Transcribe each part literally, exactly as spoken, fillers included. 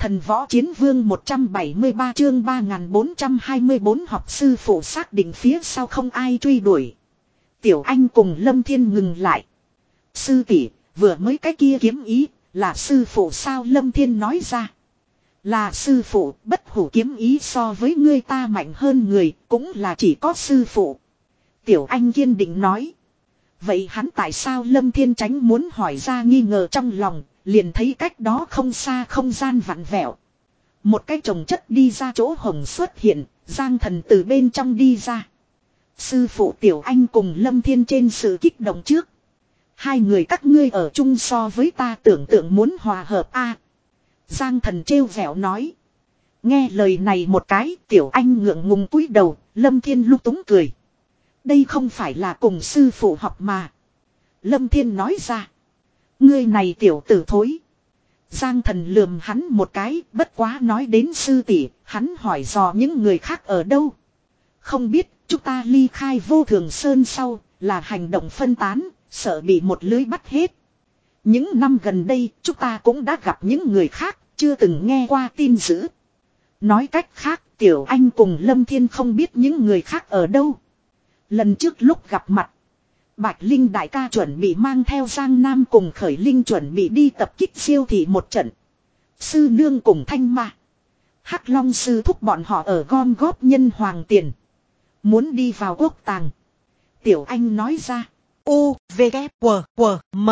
Thần võ chiến vương một trăm bảy mươi ba chương ba nghìn bốn trăm hai mươi bốn học sư phụ xác định phía sau không ai truy đuổi. Tiểu Anh cùng Lâm Thiên ngừng lại. Sư tỷ, vừa mới cái kia kiếm ý, là sư phụ sao? Lâm Thiên nói ra. Là sư phụ, bất hủ kiếm ý so với ngươi ta mạnh hơn người, cũng là chỉ có sư phụ. Tiểu Anh kiên định nói. Vậy hắn tại sao? Lâm Thiên tránh muốn hỏi ra nghi ngờ trong lòng, liền thấy cách đó không xa không gian vặn vẹo. Một cái chồng chất đi ra chỗ hồng xuất hiện, Giang Thần từ bên trong đi ra. Sư phụ Tiểu Anh cùng Lâm Thiên trên sự kích động trước. Hai người các ngươi ở chung so với ta tưởng tượng muốn hòa hợp a. À, Giang Thần trêu vẻo nói. Nghe lời này một cái, Tiểu Anh ngượng ngùng cúi đầu, Lâm Thiên lúc túng cười. Đây không phải là cùng sư phụ học mà. Lâm Thiên nói ra. Ngươi này tiểu tử thối. Giang Thần lườm hắn một cái, bất quá nói đến sư tỷ, hắn hỏi dò những người khác ở đâu. Không biết, chúng ta ly khai Vô Thường Sơn sau, là hành động phân tán, sợ bị một lưới bắt hết. Những năm gần đây, chúng ta cũng đã gặp những người khác, chưa từng nghe qua tin dữ. Nói cách khác, Tiểu Anh cùng Lâm Thiên không biết những người khác ở đâu. Lần trước lúc gặp mặt, Bạch Linh đại ca chuẩn bị mang theo Giang Nam cùng Khởi Linh chuẩn bị đi tập kích siêu thị một trận. Sư nương cùng Thanh Ma, Hắc Long sư thúc bọn họ ở gom góp nhân hoàng tiền. Muốn đi vào quốc tàng. Tiểu Anh nói ra. U, V, K, W, W, M.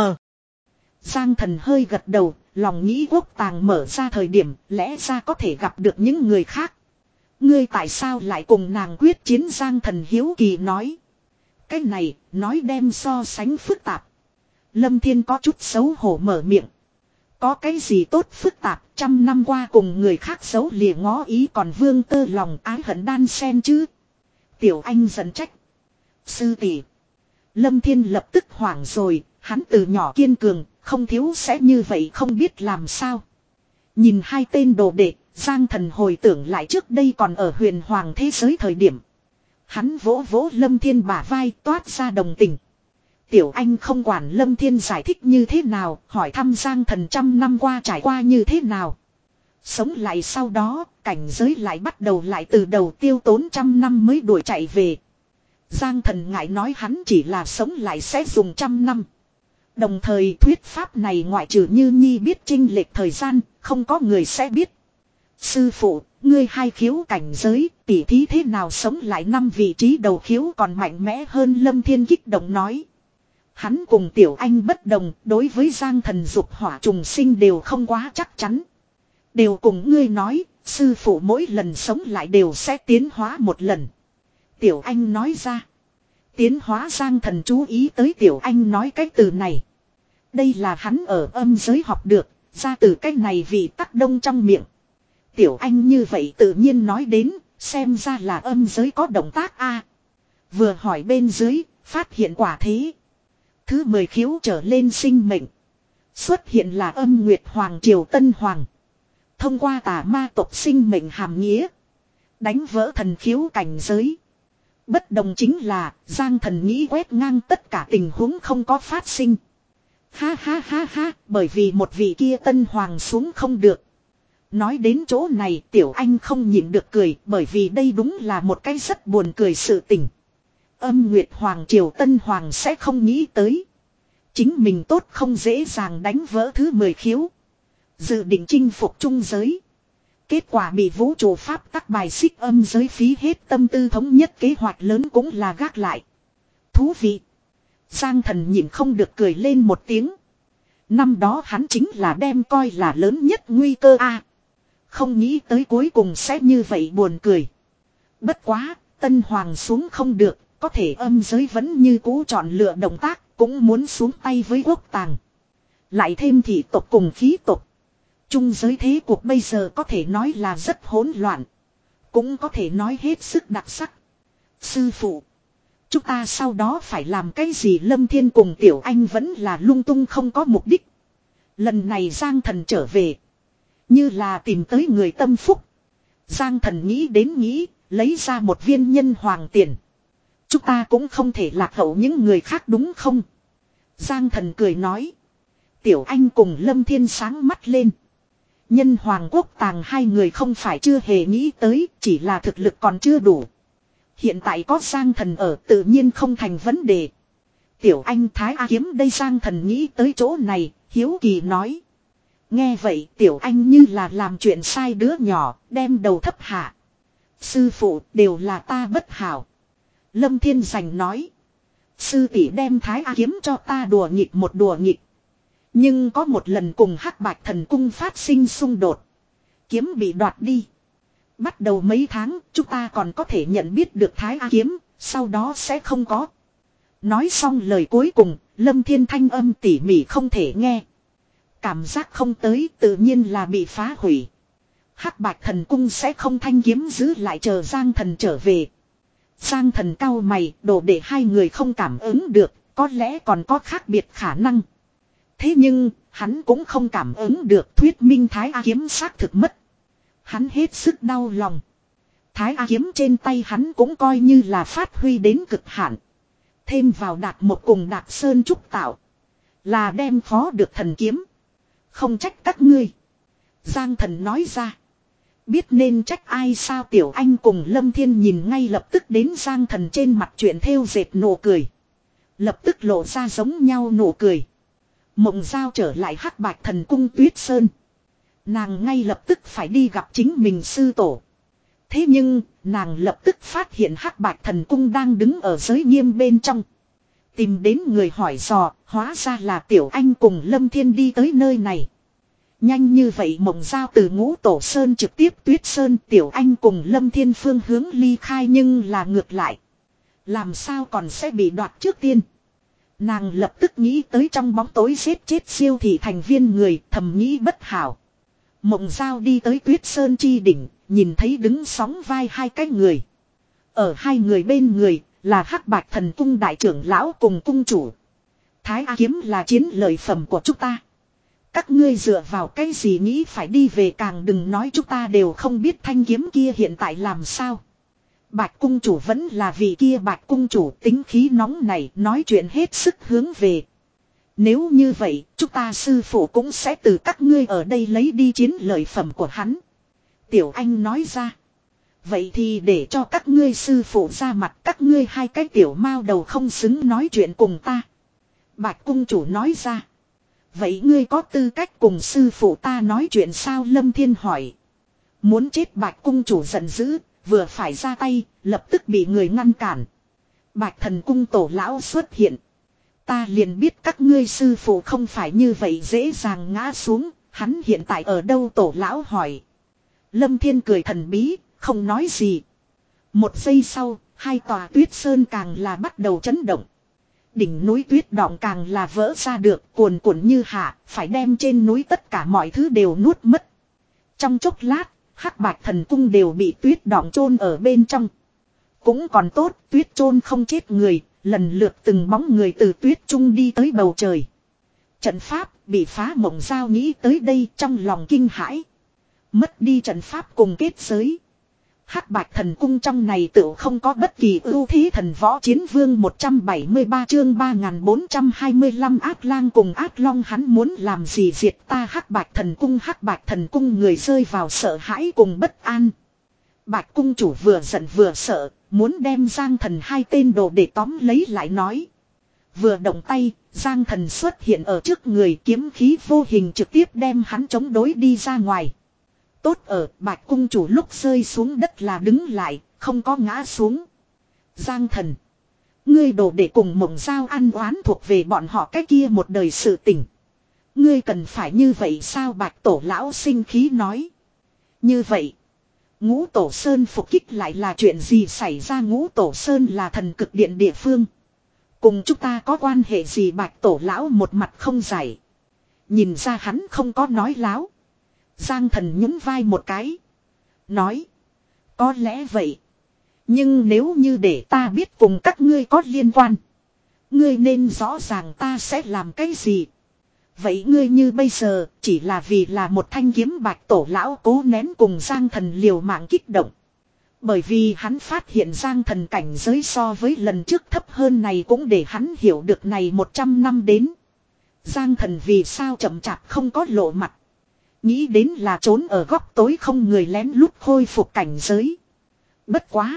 Giang Thần hơi gật đầu, lòng nghĩ quốc tàng mở ra thời điểm, lẽ ra có thể gặp được những người khác. Ngươi tại sao lại cùng nàng quyết chiến? Giang Thần hiếu kỳ nói. Cái này, nói đem so sánh phức tạp. Lâm Thiên có chút xấu hổ mở miệng. Có cái gì tốt phức tạp, trăm năm qua cùng người khác xấu lìa ngó ý còn vương tơ lòng ái hận đan xen chứ. Tiểu Anh giận trách. Sư tỷ. Lâm Thiên lập tức hoảng rồi, hắn từ nhỏ kiên cường, không thiếu sẽ như vậy không biết làm sao. Nhìn hai tên đồ đệ, Giang Thần hồi tưởng lại trước đây còn ở huyền hoàng thế giới thời điểm. Hắn vỗ vỗ Lâm Thiên bả vai toát ra đồng tình. Tiểu Anh không quản Lâm Thiên giải thích như thế nào, hỏi thăm Giang Thần trăm năm qua trải qua như thế nào. Sống lại sau đó, cảnh giới lại bắt đầu lại từ đầu tiêu tốn trăm năm mới đuổi chạy về. Giang Thần ngại nói hắn chỉ là sống lại sẽ dùng trăm năm. Đồng thời thuyết pháp này ngoại trừ Như Nhi biết chênh lệch thời gian, không có người sẽ biết. Sư phụ, ngươi hai khiếu cảnh giới, tỉ thí thế nào sống lại năm vị trí đầu khiếu còn mạnh mẽ hơn? Lâm Thiên kích động nói. Hắn cùng Tiểu Anh bất đồng, đối với Giang Thần dục hỏa trùng sinh đều không quá chắc chắn. Đều cùng ngươi nói, sư phụ mỗi lần sống lại đều sẽ tiến hóa một lần. Tiểu Anh nói ra. Tiến hóa? Giang Thần chú ý tới Tiểu Anh nói cái từ này. Đây là hắn ở âm giới học được, ra từ cái này vị Tắc Đông trong miệng. Tiểu Anh như vậy tự nhiên nói đến, xem ra là âm giới có động tác a. Vừa hỏi bên dưới, phát hiện quả thế. Thứ mười khiếu trở lên sinh mệnh. Xuất hiện là âm Nguyệt Hoàng Triều Tân Hoàng. Thông qua tà ma tộc sinh mệnh hàm nghĩa. Đánh vỡ thần khiếu cảnh giới. Bất đồng chính là, Giang Thần nghĩ quét ngang tất cả tình huống không có phát sinh. Ha ha ha ha, bởi vì một vị kia Tân Hoàng xuống không được. Nói đến chỗ này Tiểu Anh không nhịn được cười, bởi vì đây đúng là một cái rất buồn cười sự tình. Âm Nguyệt Hoàng Triều Tân Hoàng sẽ không nghĩ tới. Chính mình tốt không dễ dàng đánh vỡ thứ mười khiếu. Dự định chinh phục trung giới. Kết quả bị vũ trụ pháp tắc bài xích, âm giới phí hết tâm tư thống nhất kế hoạch lớn cũng là gác lại. Thú vị. Giang Thần nhìn không được cười lên một tiếng. Năm đó hắn chính là đem coi là lớn nhất nguy cơ a. À, không nghĩ tới cuối cùng sẽ như vậy buồn cười. Bất quá, Tân Hoàng xuống không được, có thể âm giới vẫn như cũ chọn lựa động tác, cũng muốn xuống tay với quốc tàng. Lại thêm thị tộc cùng khí tộc. Trung giới thế cuộc bây giờ có thể nói là rất hỗn loạn. Cũng có thể nói hết sức đặc sắc. Sư phụ, chúng ta sau đó phải làm cái gì? Lâm Thiên cùng Tiểu Anh vẫn là lung tung không có mục đích. Lần này Giang Thần trở về, như là tìm tới người tâm phúc. Giang Thần nghĩ đến nghĩ, lấy ra một viên nhân hoàng tiền. Chúng ta cũng không thể lạc hậu những người khác đúng không? Giang Thần cười nói. Tiểu Anh cùng Lâm Thiên sáng mắt lên. Nhân hoàng quốc tàng hai người không phải chưa hề nghĩ tới, chỉ là thực lực còn chưa đủ. Hiện tại có Giang Thần ở tự nhiên không thành vấn đề. Tiểu anh Thái A Kiếm đây, Giang Thần nghĩ tới chỗ này, hiếu kỳ nói. Nghe vậy tiểu anh như là làm chuyện sai đứa nhỏ, đem đầu thấp hạ. Sư phụ đều là ta bất hảo. Lâm Thiên Giành nói. Sư tỷ đem Thái A Kiếm cho ta đùa nghịch một đùa nghịch. Nhưng có một lần cùng Hắc Bạch Thần Cung phát sinh xung đột. Kiếm bị đoạt đi. Bắt đầu mấy tháng chúng ta còn có thể nhận biết được Thái A Kiếm, sau đó sẽ không có. Nói xong lời cuối cùng, Lâm Thiên thanh âm tỉ mỉ không thể nghe. Cảm giác không tới tự nhiên là bị phá hủy. Hắc Bạch Thần Cung sẽ không thanh kiếm giữ lại chờ Giang Thần trở về. Giang Thần cau mày, đồ để hai người không cảm ứng được, có lẽ còn có khác biệt khả năng. Thế nhưng, hắn cũng không cảm ứng được thuyết minh Thái A Kiếm xác thực mất. Hắn hết sức đau lòng. Thái A Kiếm trên tay hắn cũng coi như là phát huy đến cực hạn. Thêm vào Đạt một cùng Đạt Sơn trúc tạo. Là đem phó được thần kiếm. Không trách các ngươi. Giang Thần nói ra. Biết nên trách ai sao, Tiểu Anh cùng Lâm Thiên nhìn ngay lập tức đến Giang Thần trên mặt chuyện thêu dệt nụ cười. Lập tức lộ ra giống nhau nụ cười. Mộng Giao trở lại Hắc Bạch Thần Cung Tuyết Sơn. Nàng ngay lập tức phải đi gặp chính mình sư tổ. Thế nhưng, nàng lập tức phát hiện Hắc Bạch Thần Cung đang đứng ở giới nghiêm bên trong. Tìm đến người hỏi dò, hóa ra là Tiểu Anh cùng Lâm Thiên đi tới nơi này. Nhanh như vậy Mộng Giao từ Ngũ Tổ Sơn trực tiếp Tuyết Sơn, Tiểu Anh cùng Lâm Thiên phương hướng ly khai nhưng là ngược lại. Làm sao còn sẽ bị đoạt trước tiên. Nàng lập tức nghĩ tới trong bóng tối giết chết siêu thị thành viên người, thầm nghĩ bất hảo. Mộng Giao đi tới Tuyết Sơn chi đỉnh, nhìn thấy đứng sóng vai hai cái người. Ở hai người bên người là Hắc Bạch Thần Cung đại trưởng lão cùng cung chủ. Thái A Kiếm là chiến lợi phẩm của chúng ta. Các ngươi dựa vào cái gì nghĩ phải đi về, càng đừng nói chúng ta đều không biết thanh kiếm kia hiện tại làm sao. Bạch cung chủ vẫn là vị kia Bạch cung chủ, tính khí nóng này, nói chuyện hết sức hướng về. Nếu như vậy, chúng ta sư phụ cũng sẽ từ các ngươi ở đây lấy đi chiến lợi phẩm của hắn. Tiểu Anh nói ra. Vậy thì để cho các ngươi sư phụ ra mặt, các ngươi hai cái tiểu mao đầu không xứng nói chuyện cùng ta. Bạch cung chủ nói ra. Vậy ngươi có tư cách cùng sư phụ ta nói chuyện sao? Lâm Thiên hỏi. Muốn chết Bạch cung chủ giận dữ, vừa phải ra tay, lập tức bị người ngăn cản. Bạch Thần Cung tổ lão xuất hiện. Ta liền biết các ngươi sư phụ không phải như vậy dễ dàng ngã xuống, hắn hiện tại ở đâu? Tổ lão hỏi. Lâm Thiên cười thần bí, không nói gì. Một giây sau, hai tòa Tuyết Sơn càng là bắt đầu chấn động. Đỉnh núi tuyết đọng càng là vỡ ra được, cuồn cuộn như hạ, phải đem trên núi tất cả mọi thứ đều nuốt mất. Trong chốc lát, Hắc Bạch Thần Cung đều bị tuyết đọng chôn ở bên trong. Cũng còn tốt, tuyết chôn không chết người, lần lượt từng bóng người từ tuyết trung đi tới bầu trời. Trận pháp bị phá. Mộng Giao nghĩ tới đây trong lòng kinh hãi. Mất đi trận pháp cùng kết giới. Hắc Bạch Thần Cung trong này tựu không có bất kỳ ưu thế. Thần Võ Chiến Vương một trăm bảy mươi ba chương ba nghìn bốn trăm hai mươi lăm Ác Lang cùng Ác Long, hắn muốn làm gì diệt ta Hắc Bạch Thần Cung. Hắc Bạch Thần Cung người rơi vào sợ hãi cùng bất an. Bạch cung chủ vừa giận vừa sợ, muốn đem Giang Thần hai tên đồ để tóm lấy lại nói. Vừa động tay, Giang Thần xuất hiện ở trước người, kiếm khí vô hình trực tiếp đem hắn chống đối đi ra ngoài. Tốt ở Bạch cung chủ lúc rơi xuống đất là đứng lại, không có ngã xuống. Giang Thần, ngươi đồ để cùng Mộng Giao ăn oán thuộc về bọn họ cái kia một đời sự tình. Ngươi cần phải như vậy sao? Bạch tổ lão sinh khí nói. Như vậy, Ngũ Tổ Sơn phục kích lại là chuyện gì xảy ra? Ngũ Tổ Sơn là thần cực điện địa phương, cùng chúng ta có quan hệ gì? Bạch tổ lão một mặt không giải. Nhìn ra hắn không có nói láo. Giang Thần nhún vai một cái, nói, có lẽ vậy. Nhưng nếu như để ta biết cùng các ngươi có liên quan, ngươi nên rõ ràng ta sẽ làm cái gì. Vậy ngươi như bây giờ chỉ là vì là một thanh kiếm. Bạch tổ lão cố nén cùng Giang Thần liều mạng kích động. Bởi vì hắn phát hiện Giang Thần cảnh giới so với lần trước thấp hơn, này cũng để hắn hiểu được này một trăm năm đến Giang Thần vì sao chậm chạp không có lộ mặt. Nghĩ đến là trốn ở góc tối không người lén lút khôi phục cảnh giới. Bất quá.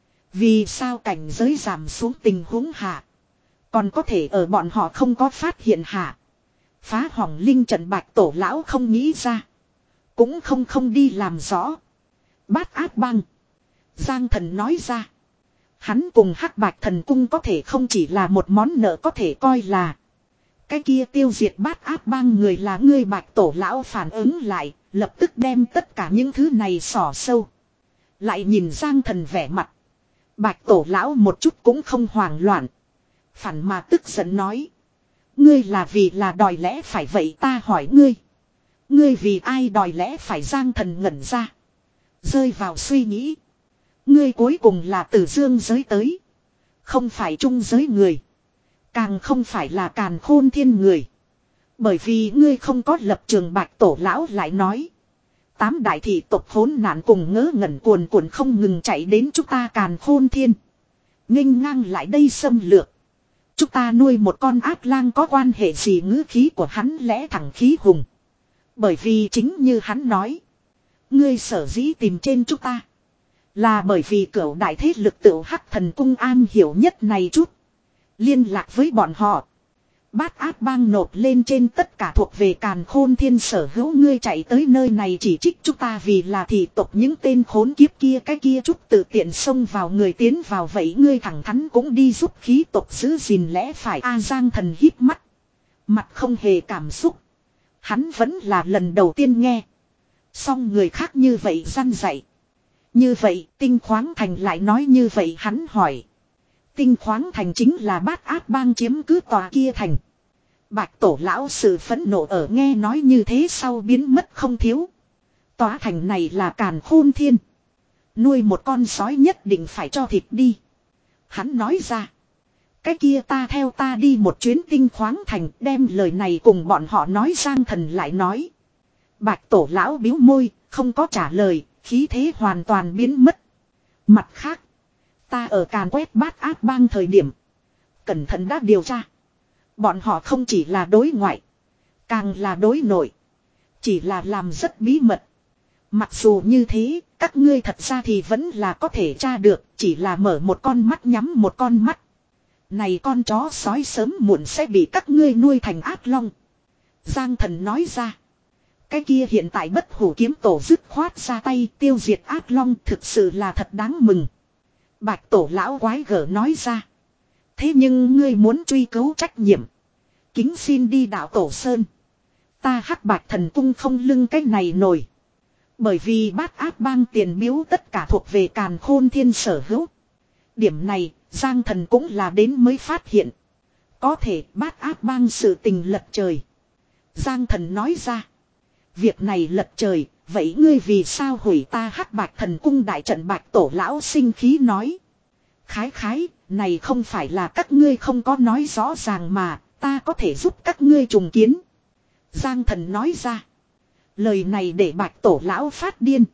Vì sao cảnh giới giảm xuống tình huống hạ. Còn có thể ở bọn họ không có phát hiện hạ. Phá hỏng linh trận Bạch Tổ lão không nghĩ ra. Cũng không không đi làm rõ. Bát áp băng. Giang Thần nói ra. Hắn cùng Hắc Bạch Thần Cung có thể không chỉ là một món nợ có thể coi là. Cái kia tiêu diệt bát áp bang người là ngươi Bạch Tổ lão phản ứng lại. Lập tức đem tất cả những thứ này xỏ sâu. Lại nhìn Giang Thần vẻ mặt. Bạch Tổ lão một chút cũng không hoảng loạn. Phản mà tức giận nói. Ngươi là vì là đòi lẽ phải vậy ta hỏi ngươi. Ngươi vì ai đòi lẽ phải Giang Thần ngẩn ra. Rơi vào suy nghĩ. Ngươi cuối cùng là từ dương giới tới. Không phải trung giới người. Càng không phải là càn khôn thiên người. Bởi vì ngươi không có lập trường Bạch Tổ lão lại nói. Tám đại thị tộc hỗn nạn cùng ngớ ngẩn cuồn cuộn không ngừng chạy đến chúng ta càn khôn thiên. Nghênh ngang lại đây xâm lược. Chúng ta nuôi một con ác lang có quan hệ gì ngữ khí của hắn lẽ thẳng khí hùng. Bởi vì chính như hắn nói. Ngươi sở dĩ tìm trên chúng ta. Là bởi vì cửu đại thế lực tựu Hắc Thần Cung an hiểu nhất này chút. Liên lạc với bọn họ. Bát áp bang nộp lên trên tất cả thuộc về càn khôn thiên sở hữu ngươi chạy tới nơi này chỉ trích chúng ta vì là thị tộc những tên khốn kiếp kia cái kia chút tự tiện xông vào người tiến vào vậy ngươi thẳng thắn cũng đi giúp khí tộc giữ gìn lẽ phải A Giang Thần híp mắt. Mặt không hề cảm xúc. Hắn vẫn là lần đầu tiên nghe. Xong người khác như vậy răn dạy. Như vậy Tinh Khoáng Thành lại nói như vậy hắn hỏi. Tinh Khoáng Thành chính là bát áp bang chiếm cứ tòa kia thành. Bạch Tổ lão sự phẫn nộ ở nghe nói như thế sau biến mất không thiếu. Tòa thành này là càn khôn thiên. Nuôi một con sói nhất định phải cho thịt đi. Hắn nói ra. Cái kia ta theo ta đi một chuyến Tinh Khoáng Thành đem lời này cùng bọn họ nói. Giang Thần lại nói. Bạch Tổ lão biếu môi không có trả lời. Khí thế hoàn toàn biến mất. Mặt khác. Ta ở càn quét bát áp bang thời điểm. Cẩn thận đã điều tra. Bọn họ không chỉ là đối ngoại. Càng là đối nội. Chỉ là làm rất bí mật. Mặc dù như thế. Các ngươi thật ra thì vẫn là có thể tra được. Chỉ là mở một con mắt nhắm một con mắt. Này con chó sói sớm muộn sẽ bị các ngươi nuôi thành ác long. Giang Thần nói ra. Cái kia hiện tại bất hủ kiếm tổ dứt khoát ra tay tiêu diệt ác long thực sự là thật đáng mừng. Bạch Tổ lão quái gở nói ra. Thế nhưng ngươi muốn truy cứu trách nhiệm. Kính xin đi đạo Tổ Sơn. Ta Hắc Bạch Thần Cung không lưng cái này nổi. Bởi vì bát áp bang tiền biếu tất cả thuộc về càn khôn thiên sở hữu. Điểm này Giang Thần cũng là đến mới phát hiện. Có thể bát áp bang sự tình lật trời. Giang Thần nói ra. Việc này lật trời. Vậy ngươi vì sao hủy ta Hắc Bạch Thần Cung đại trận Bạch Tổ lão sinh khí nói. Khái khái, này không phải là các ngươi không có nói rõ ràng mà, ta có thể giúp các ngươi trùng kiến. Giang Thần nói ra. Lời này để Bạch Tổ lão phát điên.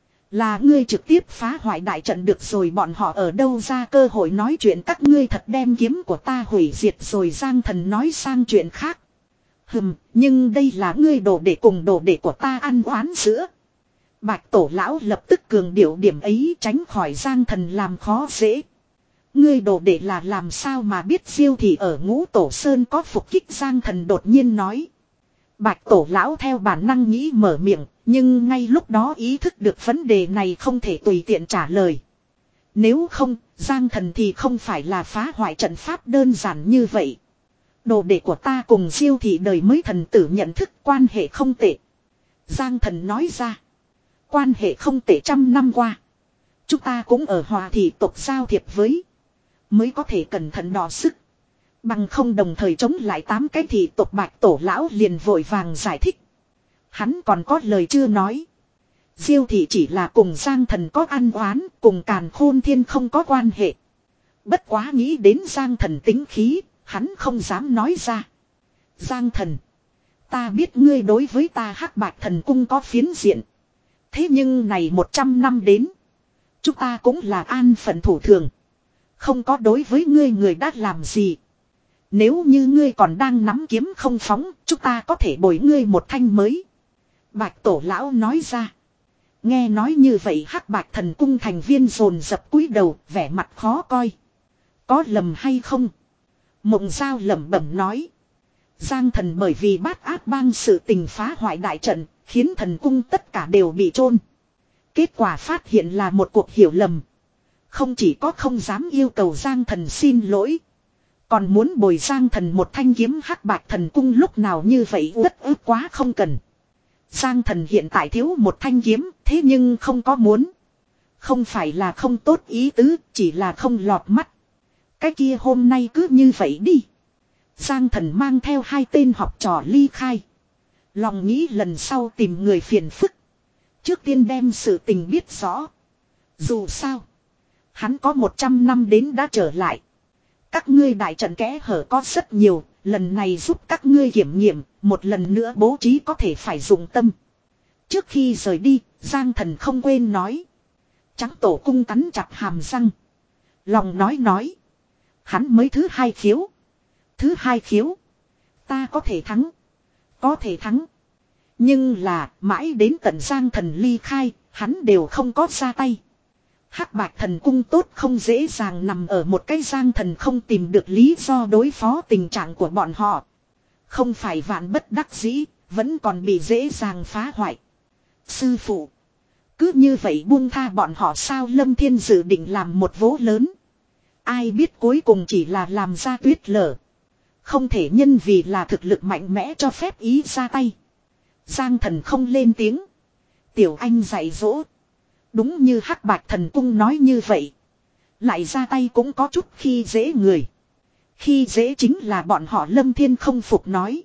Là ngươi trực tiếp phá hoại đại trận được rồi bọn họ ở đâu ra cơ hội nói chuyện các ngươi thật đem kiếm của ta hủy diệt rồi Giang Thần nói sang chuyện khác. Hừm, nhưng đây là ngươi đồ để cùng đồ để của ta ăn oán giữa. Bạch Tổ lão lập tức cường điệu điểm ấy tránh khỏi Giang Thần làm khó dễ. Ngươi đồ để là làm sao mà biết Diêu thì ở Ngũ Tổ Sơn có phục kích Giang Thần đột nhiên nói. Bạch Tổ lão theo bản năng nghĩ mở miệng, nhưng ngay lúc đó ý thức được vấn đề này không thể tùy tiện trả lời. Nếu không, Giang Thần thì không phải là phá hoại trận pháp đơn giản như vậy. Đồ đệ của ta cùng Diêu thị đời mới thần tử nhận thức quan hệ không tệ. Giang Thần nói ra. Quan hệ không tệ trăm năm qua. Chúng ta cũng ở hòa thị tộc giao thiệp với. Mới có thể cẩn thận đo sức. Bằng không đồng thời chống lại tám cái thị tộc Bạch Tổ lão liền vội vàng giải thích. Hắn còn có lời chưa nói. Diêu thị chỉ là cùng Giang Thần có ăn oán, cùng càn khôn thiên không có quan hệ. Bất quá nghĩ đến Giang Thần tính khí, hắn không dám nói ra. Giang Thần, ta biết ngươi đối với ta Hắc Bạch Thần Cung có phiến diện. Thế nhưng này một trăm năm đến, chúng ta cũng là an phận thủ thường. Không có đối với ngươi người đã làm gì. Nếu như ngươi còn đang nắm kiếm không phóng, chúng ta có thể bồi ngươi một thanh mới. Bạch tổ lão nói ra. Nghe nói như vậy hắc bạch thần cung thành viên dồn dập cúi đầu, vẻ mặt khó coi. Có lầm hay không? Mộng Giao lẩm bẩm nói. Giang thần bởi vì bát áp bang sự tình phá hoại đại trận, khiến thần cung tất cả đều bị chôn. Kết quả phát hiện là một cuộc hiểu lầm. Không chỉ có không dám yêu cầu Giang thần xin lỗi, còn muốn bồi Giang thần một thanh kiếm hắc bạch thần cung lúc nào như vậy rất ức quá không cần. Giang thần hiện tại thiếu một thanh kiếm, thế nhưng không có muốn. Không phải là không tốt ý tứ, chỉ là không lọt mắt. Cái kia hôm nay cứ như vậy đi. Giang thần mang theo hai tên học trò ly khai. Lòng nghĩ lần sau tìm người phiền phức. Trước tiên đem sự tình biết rõ. Dù sao, hắn có một trăm năm đến đã trở lại. Các ngươi đại trận kẽ hở có rất nhiều, lần này giúp các ngươi kiểm nghiệm, một lần nữa bố trí có thể phải dùng tâm. Trước khi rời đi, Giang thần không quên nói. Trắng tổ cung cắn chặt hàm răng. Lòng nói nói. Hắn mới thứ hai khiếu. Thứ hai khiếu. Ta có thể thắng. Có thể thắng. Nhưng là mãi đến tận Giang thần ly khai, hắn đều không có ra tay. Hắc bạch thần cung tốt không dễ dàng nằm ở một cái Giang thần không tìm được lý do đối phó tình trạng của bọn họ. Không phải vạn bất đắc dĩ, vẫn còn bị dễ dàng phá hoại. Sư phụ. Cứ như vậy buông tha bọn họ sao? Lâm Thiên dự định làm một vố lớn. Ai biết cuối cùng chỉ là làm ra tuyết lở. Không thể nhân vì là thực lực mạnh mẽ cho phép ý ra tay. Giang thần không lên tiếng. Tiểu anh dạy dỗ. Đúng như hắc bạch thần cung nói như vậy. Lại ra tay cũng có chút khi dễ người. Khi dễ chính là bọn họ. Lâm Thiên không phục nói.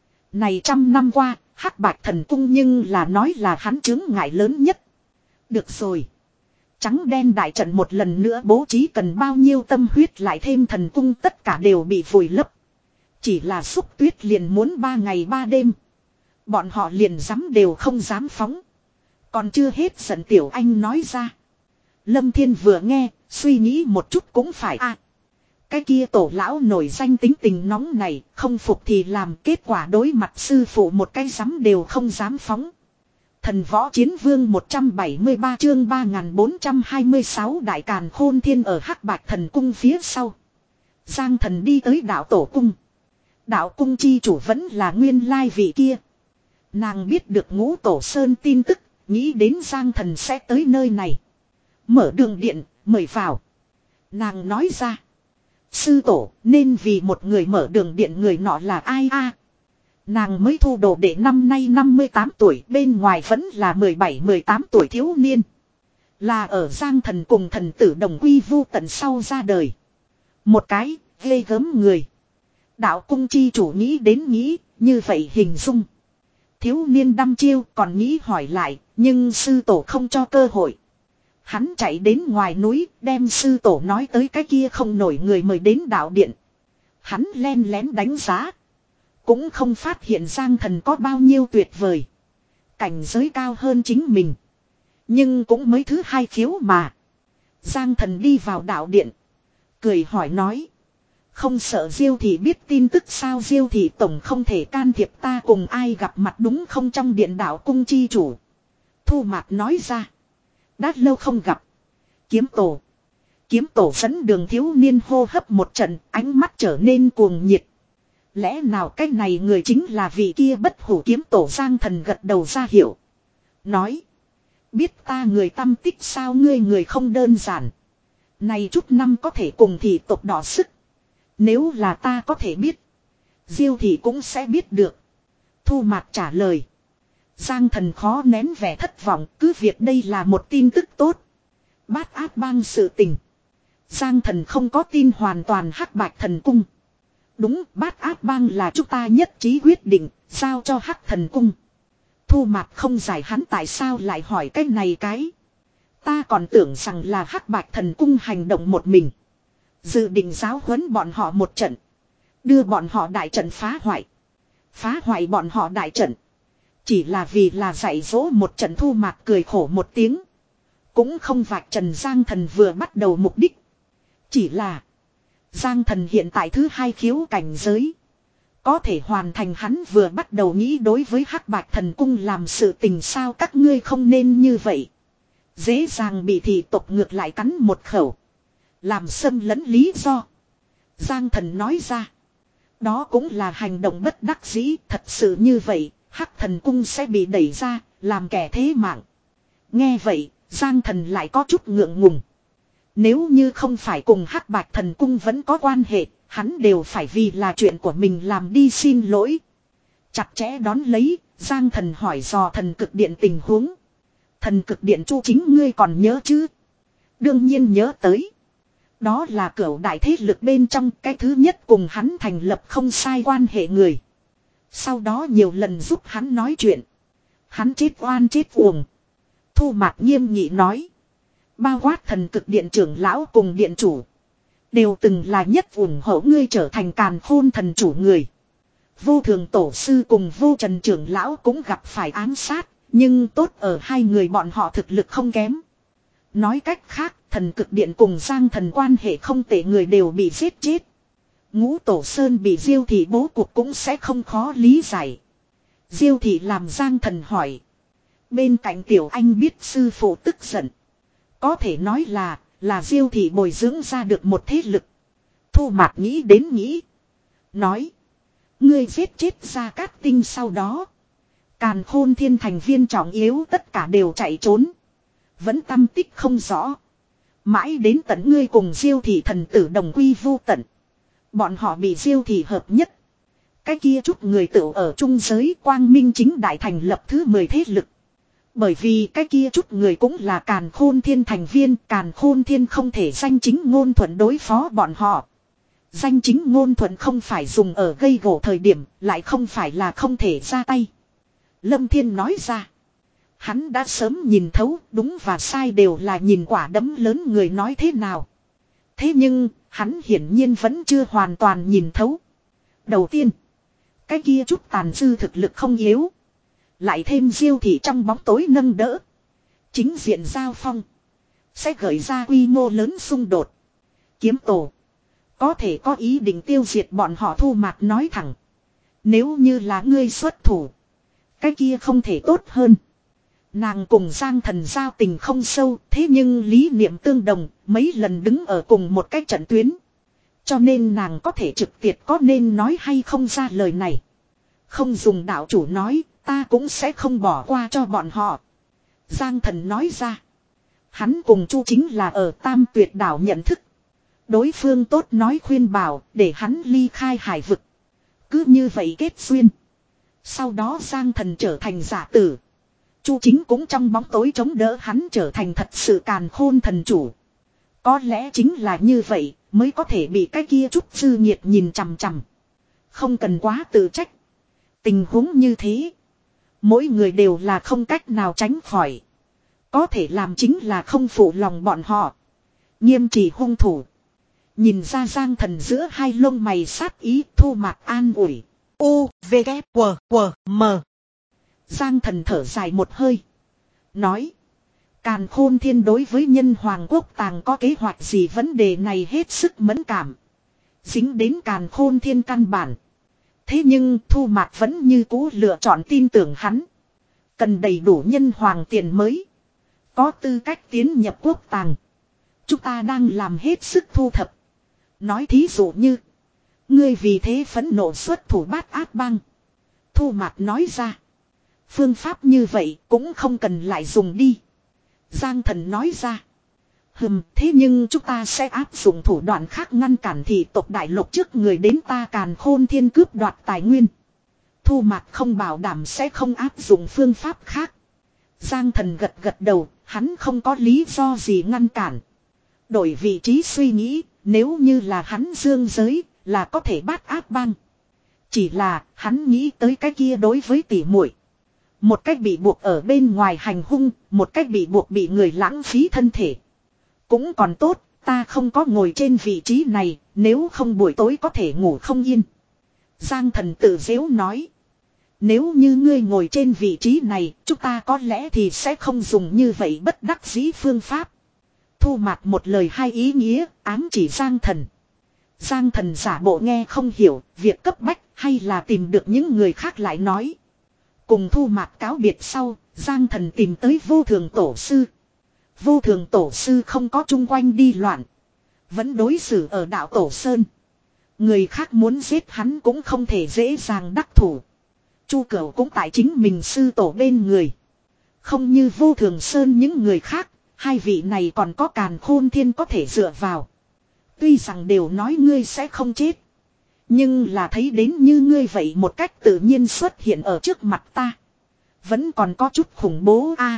Này trăm năm qua, hắc bạch thần cung nhưng là nói là hắn chướng ngại lớn nhất. Được rồi. Trắng đen đại trận một lần nữa bố trí cần bao nhiêu tâm huyết, lại thêm thần cung tất cả đều bị vùi lấp. Chỉ là xúc tuyết liền muốn ba ngày ba đêm. Bọn họ liền dám đều không dám phóng. Còn chưa hết giận tiểu anh nói ra. Lâm Thiên vừa nghe, suy nghĩ một chút cũng phải a. À, cái kia tổ lão nổi danh tính tình nóng này, không phục thì làm, kết quả đối mặt sư phụ một cái dám đều không dám phóng. Thần võ chiến vương một trăm bảy mươi ba chương ba nghìn bốn trăm hai mươi sáu đại càn khôn thiên ở hắc bạch thần cung phía sau. Giang thần đi tới đạo tổ cung. Đạo cung chi chủ vẫn là nguyên lai vị kia. Nàng biết được ngũ tổ sơn tin tức, nghĩ đến Giang thần sẽ tới nơi này. Mở đường điện, mời vào. Nàng nói ra. Sư tổ, nên vì một người mở đường điện, người nọ là ai a? À, nàng mới thu đồ đệ năm nay năm mươi tám tuổi, bên ngoài vẫn là mười bảy mười tám tuổi thiếu niên. Là ở Giang thần cùng thần tử đồng quy vu tận sau ra đời. Một cái, ghê gớm người. Đạo cung chi chủ nghĩ đến nghĩ, như vậy hình dung. Thiếu niên đăm chiêu còn nghĩ hỏi lại, nhưng sư tổ không cho cơ hội. Hắn chạy đến ngoài núi, đem sư tổ nói tới cái kia không nổi người mời đến đạo điện. Hắn len lén đánh giá. Cũng không phát hiện Giang thần có bao nhiêu tuyệt vời. Cảnh giới cao hơn chính mình. Nhưng cũng mới thứ hai khiếu mà. Giang thần đi vào đạo điện. Cười hỏi nói. Không sợ Diêu thị biết tin tức sao? Diêu thị tổng không thể can thiệp ta cùng ai gặp mặt đúng không? Trong điện đạo cung chi chủ. Thu Mạt nói ra. Đã lâu không gặp. Kiếm tổ. Kiếm tổ dẫn đường thiếu niên hô hấp một trận, ánh mắt trở nên cuồng nhiệt. Lẽ nào cái này người chính là vị kia bất hủ kiếm tổ? Giang thần gật đầu ra hiểu. Nói. Biết ta người tâm tích sao? Ngươi người không đơn giản. Này chút năm có thể cùng thị tộc đỏ sức. Nếu là ta có thể biết. Diêu thị cũng sẽ biết được. Thu Mạt trả lời. Giang thần khó nén vẻ thất vọng, cứ việc đây là một tin tức tốt. Bát áp bang sự tình. Giang thần không có tin hoàn toàn hắc bạch thần cung. Đúng, bát áp bang là chúng ta nhất trí quyết định, giao cho hắc thần cung. Thu Mạt không giải hắn tại sao lại hỏi cái này cái. Ta còn tưởng rằng là hắc bạch thần cung hành động một mình. Dự định giáo huấn bọn họ một trận. Đưa bọn họ đại trận phá hoại. Phá hoại bọn họ đại trận. Chỉ là vì là dạy dỗ một trận. Thu Mạt cười khổ một tiếng. Cũng không vạch trần Giang thần vừa bắt đầu mục đích. Chỉ là Giang thần hiện tại thứ hai khiếu cảnh giới. Có thể hoàn thành hắn vừa bắt đầu nghĩ đối với Hắc Bạch Thần Cung làm sự tình sao các ngươi không nên như vậy. Dễ dàng bị thị tộc ngược lại cắn một khẩu. Làm xâm lấn lý do. Giang Thần nói ra. Đó cũng là hành động bất đắc dĩ, thật sự như vậy, Hắc Thần Cung sẽ bị đẩy ra, làm kẻ thế mạng. Nghe vậy, Giang Thần lại có chút ngượng ngùng. Nếu như không phải cùng Hắc Bạch Thần Cung vẫn có quan hệ, hắn đều phải vì là chuyện của mình làm đi xin lỗi. Chặt chẽ đón lấy, Giang Thần hỏi dò Thần Cực Điện tình huống. Thần Cực Điện Chu chính ngươi còn nhớ chứ? Đương nhiên nhớ tới. Đó là cửu đại thế lực bên trong cái thứ nhất cùng hắn thành lập không sai quan hệ người. Sau đó nhiều lần giúp hắn nói chuyện. Hắn chết oan chết uổng. Thu Mạc nghiêm nghị nói. Bao quát Thần Cực Điện trưởng lão cùng điện chủ. Đều từng là nhất ủng hộ ngươi trở thành càn khôn thần chủ người. Vô thường tổ sư cùng vô trần trưởng lão cũng gặp phải ám sát. Nhưng tốt ở hai người bọn họ thực lực không kém. Nói cách khác, Thần Cực Điện cùng Giang Thần quan hệ không tệ người đều bị giết chết. Ngũ Tổ Sơn bị Diêu Thị bố cục cũng sẽ không khó lý giải. Diêu Thị làm Giang Thần hỏi. Bên cạnh Tiểu Anh biết sư phụ tức giận. Có thể nói là, là Diêu Thị bồi dưỡng ra được một thế lực. Thu Mạc nghĩ đến nghĩ. Nói. Ngươi giết chết Gia Cát Tinh sau đó. Càn Khôn Thiên thành viên trọng yếu tất cả đều chạy trốn. Vẫn tâm tích không rõ. Mãi đến tận ngươi cùng Diêu Thị thần tử đồng quy vu tận. Bọn họ bị Diêu Thị hợp nhất. Cái kia chút người tự ở trung giới quang minh chính đại thành lập thứ mười thế lực. Bởi vì cái kia chút người cũng là Càn Khôn Thiên thành viên. Càn Khôn Thiên không thể danh chính ngôn thuận đối phó bọn họ. Danh chính ngôn thuận không phải dùng ở gây gổ thời điểm. Lại không phải là không thể ra tay. Lâm Thiên nói ra. Hắn đã sớm nhìn thấu đúng và sai đều là nhìn quả đấm lớn người nói thế nào. Thế nhưng hắn hiển nhiên vẫn chưa hoàn toàn nhìn thấu. Đầu tiên. Cái kia chút tàn dư thực lực không yếu. Lại thêm Diêu Thị trong bóng tối nâng đỡ. Chính diện giao phong. Sẽ gợi ra quy mô lớn xung đột. Kiếm tổ. Có thể có ý định tiêu diệt bọn họ. Thu Mạc nói thẳng. Nếu như là ngươi xuất thủ. Cái kia không thể tốt hơn. Nàng cùng Giang Thần giao tình không sâu. Thế nhưng lý niệm tương đồng. Mấy lần đứng ở cùng một cái trận tuyến. Cho nên nàng có thể trực tiếp có nên nói hay không ra lời này. Không dùng đạo chủ nói. Ta cũng sẽ không bỏ qua cho bọn họ. Giang Thần nói ra. Hắn cùng Chu chính là ở Tam Tuyệt đảo nhận thức. Đối phương tốt nói khuyên bảo để hắn ly khai hải vực. Cứ như vậy kết duyên. Sau đó Giang Thần trở thành giả tử. Chu chính cũng trong bóng tối chống đỡ hắn trở thành thật sự càn khôn thần chủ. Có lẽ chính là như vậy mới có thể bị cái kia chút dư nhiệt nhìn chằm chằm. Không cần quá tự trách. Tình huống như thế. Mỗi người đều là không cách nào tránh khỏi. Có thể làm chính là không phụ lòng bọn họ. Nghiêm trị hung thủ. Nhìn ra Giang Thần giữa hai lông mày sát ý. Thu Mạc an ủi. U, V, K, W, W, M. Giang Thần thở dài một hơi. Nói. Càn Khôn Thiên đối với nhân hoàng quốc tàng có kế hoạch gì vấn đề này hết sức mẫn cảm. Dính đến Càn Khôn Thiên căn bản. Thế nhưng Thu Mạc vẫn như cũ lựa chọn tin tưởng hắn. Cần đầy đủ nhân hoàng tiền mới. Có tư cách tiến nhập quốc tàng. Chúng ta đang làm hết sức thu thập. Nói thí dụ như. Ngươi vì thế phẫn nộ xuất thủ bát ác băng. Thu Mạc nói ra. Phương pháp như vậy cũng không cần lại dùng đi. Giang Thần nói ra. Hừm, thế nhưng chúng ta sẽ áp dụng thủ đoạn khác ngăn cản thị tộc đại lục trước người đến ta Càn Khôn Thiên cướp đoạt tài nguyên. Thu Mạc không bảo đảm sẽ không áp dụng phương pháp khác. Giang Thần gật gật đầu, hắn không có lý do gì ngăn cản. Đổi vị trí suy nghĩ, nếu như là hắn dương giới, là có thể bắt áp băng. Chỉ là, hắn nghĩ tới cái kia đối với tỷ muội. Một cách bị buộc ở bên ngoài hành hung, một cách bị buộc bị người lãng phí thân thể. Cũng còn tốt, ta không có ngồi trên vị trí này, nếu không buổi tối có thể ngủ không yên. Giang Thần tự dễu nói. Nếu như ngươi ngồi trên vị trí này, chúng ta có lẽ thì sẽ không dùng như vậy bất đắc dĩ phương pháp. Thu Mạc một lời hai ý nghĩa, ám chỉ Giang Thần. Giang Thần giả bộ nghe không hiểu, việc cấp bách hay là tìm được những người khác lại nói. Cùng Thu Mạc cáo biệt sau, Giang Thần tìm tới Vô Thường Tổ Sư. Vô Thường Tổ Sư không có chung quanh đi loạn. Vẫn đối xử ở đạo Tổ Sơn. Người khác muốn giết hắn cũng không thể dễ dàng đắc thủ. Chu Cửu cũng tại chính mình sư tổ bên người. Không như Vô Thường Sơn những người khác, hai vị này còn có Càn Khôn Thiên có thể dựa vào. Tuy rằng đều nói ngươi sẽ không chết. Nhưng là thấy đến như ngươi vậy một cách tự nhiên xuất hiện ở trước mặt ta. Vẫn còn có chút khủng bố a.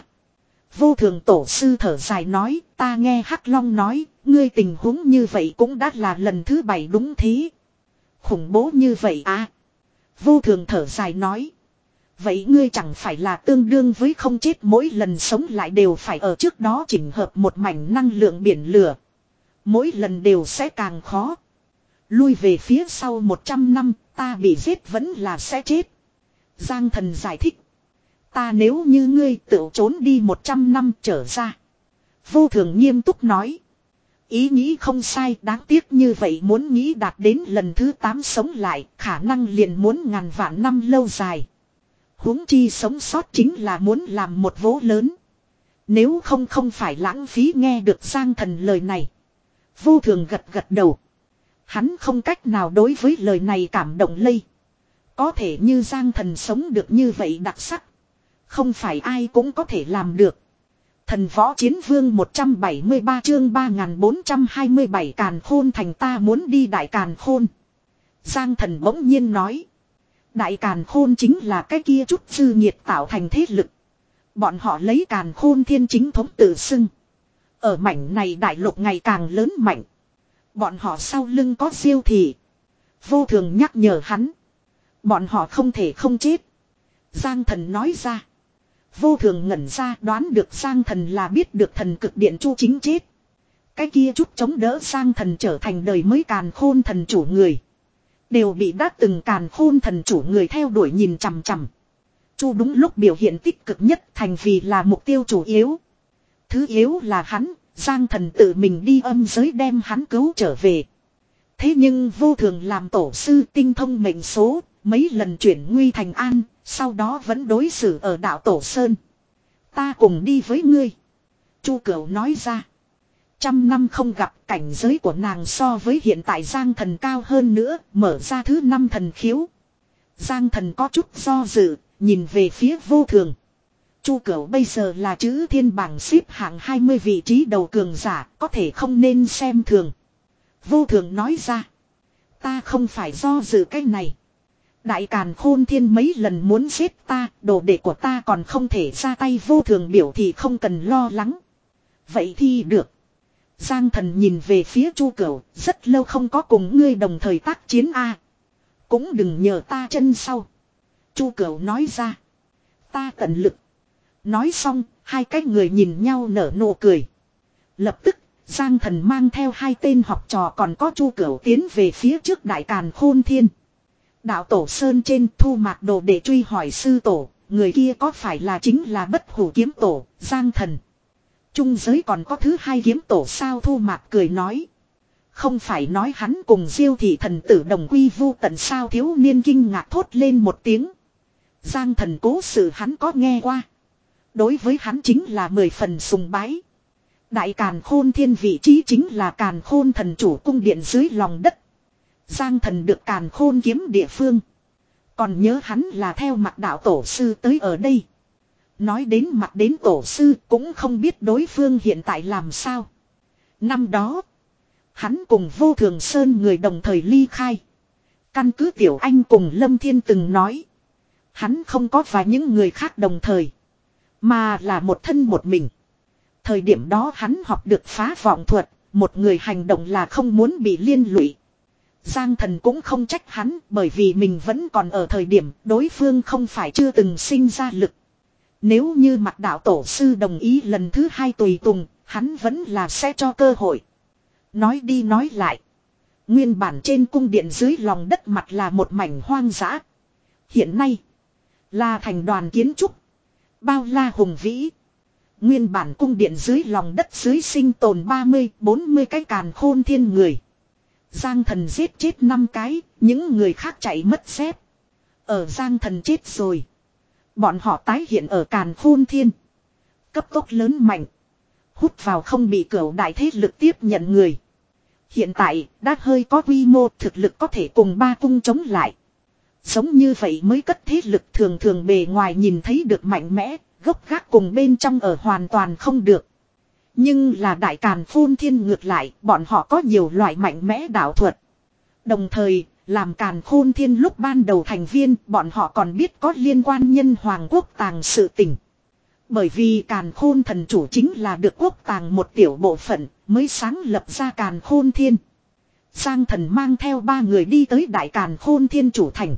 Vô Thường Tổ Sư thở dài nói, ta nghe Hắc Long nói, ngươi tình huống như vậy cũng đã là lần thứ bảy đúng thế. Khủng bố như vậy à. Vô Thường thở dài nói. Vậy ngươi chẳng phải là tương đương với không chết, mỗi lần sống lại đều phải ở trước đó chỉnh hợp một mảnh năng lượng biển lửa. Mỗi lần đều sẽ càng khó. Lui về phía sau một trăm năm, ta bị giết vẫn là sẽ chết. Giang Thần giải thích. Ta nếu như ngươi tự trốn đi một trăm năm trở ra. Vô Thường nghiêm túc nói. Ý nghĩ không sai, đáng tiếc như vậy muốn nghĩ đạt đến lần thứ tám sống lại, khả năng liền muốn ngàn vạn năm lâu dài. Huống chi sống sót chính là muốn làm một vố lớn. Nếu không không phải lãng phí. Nghe được Giang Thần lời này. Vô Thường gật gật đầu. Hắn không cách nào đối với lời này cảm động lây. Có thể như Giang Thần sống được như vậy đặc sắc. Không phải ai cũng có thể làm được. Thần Võ Chiến Vương một trăm bảy mươi ba chương ba nghìn bốn trăm hai mươi bảy Càn Khôn Thành, ta muốn đi Đại Càn Khôn. Giang Thần bỗng nhiên nói. Đại Càn Khôn chính là cái kia chút dư nhiệt tạo thành thế lực. Bọn họ lấy Càn Khôn Thiên chính thống tự xưng. Ở mảnh này đại lục ngày càng lớn mạnh. Bọn họ sau lưng có Diêu Thị. Vô Thường nhắc nhở hắn. Bọn họ không thể không chết. Giang Thần nói ra. Vô Thường ngẩn ra, đoán được Giang Thần là biết được thần cực điện Chu Chính chết. Cái kia chút chống đỡ Giang Thần trở thành đời mới Càn Khôn thần chủ người. Đều bị đã từng Càn Khôn thần chủ người theo đuổi nhìn chằm chằm. Chu đúng lúc biểu hiện tích cực nhất, thành vì là mục tiêu chủ yếu. Thứ yếu là hắn, Giang Thần tự mình đi âm giới đem hắn cứu trở về. Thế nhưng Vô Thường làm tổ sư tinh thông mệnh số, mấy lần chuyển nguy thành an, sau đó vẫn đối xử ở đạo Tổ Sơn. Ta cùng đi với ngươi. Chu Cửu nói ra. Trăm năm không gặp, cảnh giới của nàng so với hiện tại Giang Thần cao hơn nữa, mở ra thứ năm thần khiếu. Giang Thần có chút do dự, nhìn về phía Vô Thường. Chu Cửu bây giờ là chữ thiên bảng xếp hạng hai mươi vị trí đầu cường giả, có thể không nên xem thường. Vô Thường nói ra. Ta không phải do dự cái này. Đại Càn Khôn Thiên mấy lần muốn giết ta, đồ đệ của ta còn không thể ra tay. Vô Thường biểu thì không cần lo lắng. Vậy thì được. Giang Thần nhìn về phía Chu Cửu, rất lâu không có cùng ngươi đồng thời tác chiến a. Cũng đừng nhờ ta chân sau. Chu Cửu nói ra. Ta tận lực. Nói xong, hai cái người nhìn nhau nở nụ cười. Lập tức, Giang Thần mang theo hai tên học trò còn có Chu Cửu tiến về phía trước Đại Càn Khôn Thiên. Đạo Tổ Sơn trên Thu Mạc đồ để truy hỏi sư tổ, người kia có phải là chính là Bất Hủ Kiếm Tổ, Giang Thần. Trung giới còn có thứ hai kiếm tổ sao? Thu Mạc cười nói. Không phải nói hắn cùng Diêu Thị thần tử đồng quy vu tận sao? Thiếu niên kinh ngạc thốt lên một tiếng. Giang Thần cố sự hắn có nghe qua. Đối với hắn chính là mười phần sùng bái. Đại Càn Khôn Thiên vị trí chính là Càn Khôn thần chủ cung điện dưới lòng đất. Giang Thần được Càn Khôn kiếm địa phương. Còn nhớ hắn là theo mặt đạo tổ sư tới ở đây. Nói đến mặt đến tổ sư cũng không biết đối phương hiện tại làm sao. Năm đó, hắn cùng Vô Thường Sơn người đồng thời ly khai. Căn cứ Tiểu Anh cùng Lâm Thiên từng nói. Hắn không có và những người khác đồng thời. Mà là một thân một mình. Thời điểm đó hắn học được phá vọng thuật. Một người hành động là không muốn bị liên lụy. Giang Thần cũng không trách hắn. Bởi vì mình vẫn còn ở thời điểm đối phương không phải chưa từng sinh ra lực. Nếu như mặt đạo tổ sư đồng ý lần thứ hai tùy tùng, hắn vẫn là sẽ cho cơ hội. Nói đi nói lại. Nguyên bản trên cung điện dưới lòng đất mặt là một mảnh hoang dã. Hiện nay, là thành đoàn kiến trúc. Bao la hùng vĩ. Nguyên bản cung điện dưới lòng đất dưới sinh tồn ba mươi bốn mươi cái Càn Khôn Thiên người. Giang thần giết chết năm cái, những người khác chạy mất dép. Ở Giang thần chết rồi. Bọn họ tái hiện ở Càn Khôn Thiên. Cấp tốc lớn mạnh. Hút vào không bị cửu đại thế lực tiếp nhận người. Hiện tại đã hơi có quy mô, thực lực có thể cùng ba cung chống lại. Giống như vậy mới cất thế lực, thường thường bề ngoài nhìn thấy được mạnh mẽ, gốc gác cùng bên trong ở hoàn toàn không được. Nhưng là Đại Càn Khôn Thiên ngược lại, bọn họ có nhiều loại mạnh mẽ đạo thuật. Đồng thời, làm Càn Khôn Thiên lúc ban đầu thành viên, bọn họ còn biết có liên quan nhân hoàng quốc tàng sự tình. Bởi vì Càn Khôn thần chủ chính là được quốc tàng một tiểu bộ phận, mới sáng lập ra Càn Khôn Thiên. Giang thần mang theo ba người đi tới Đại Càn Khôn Thiên chủ thành.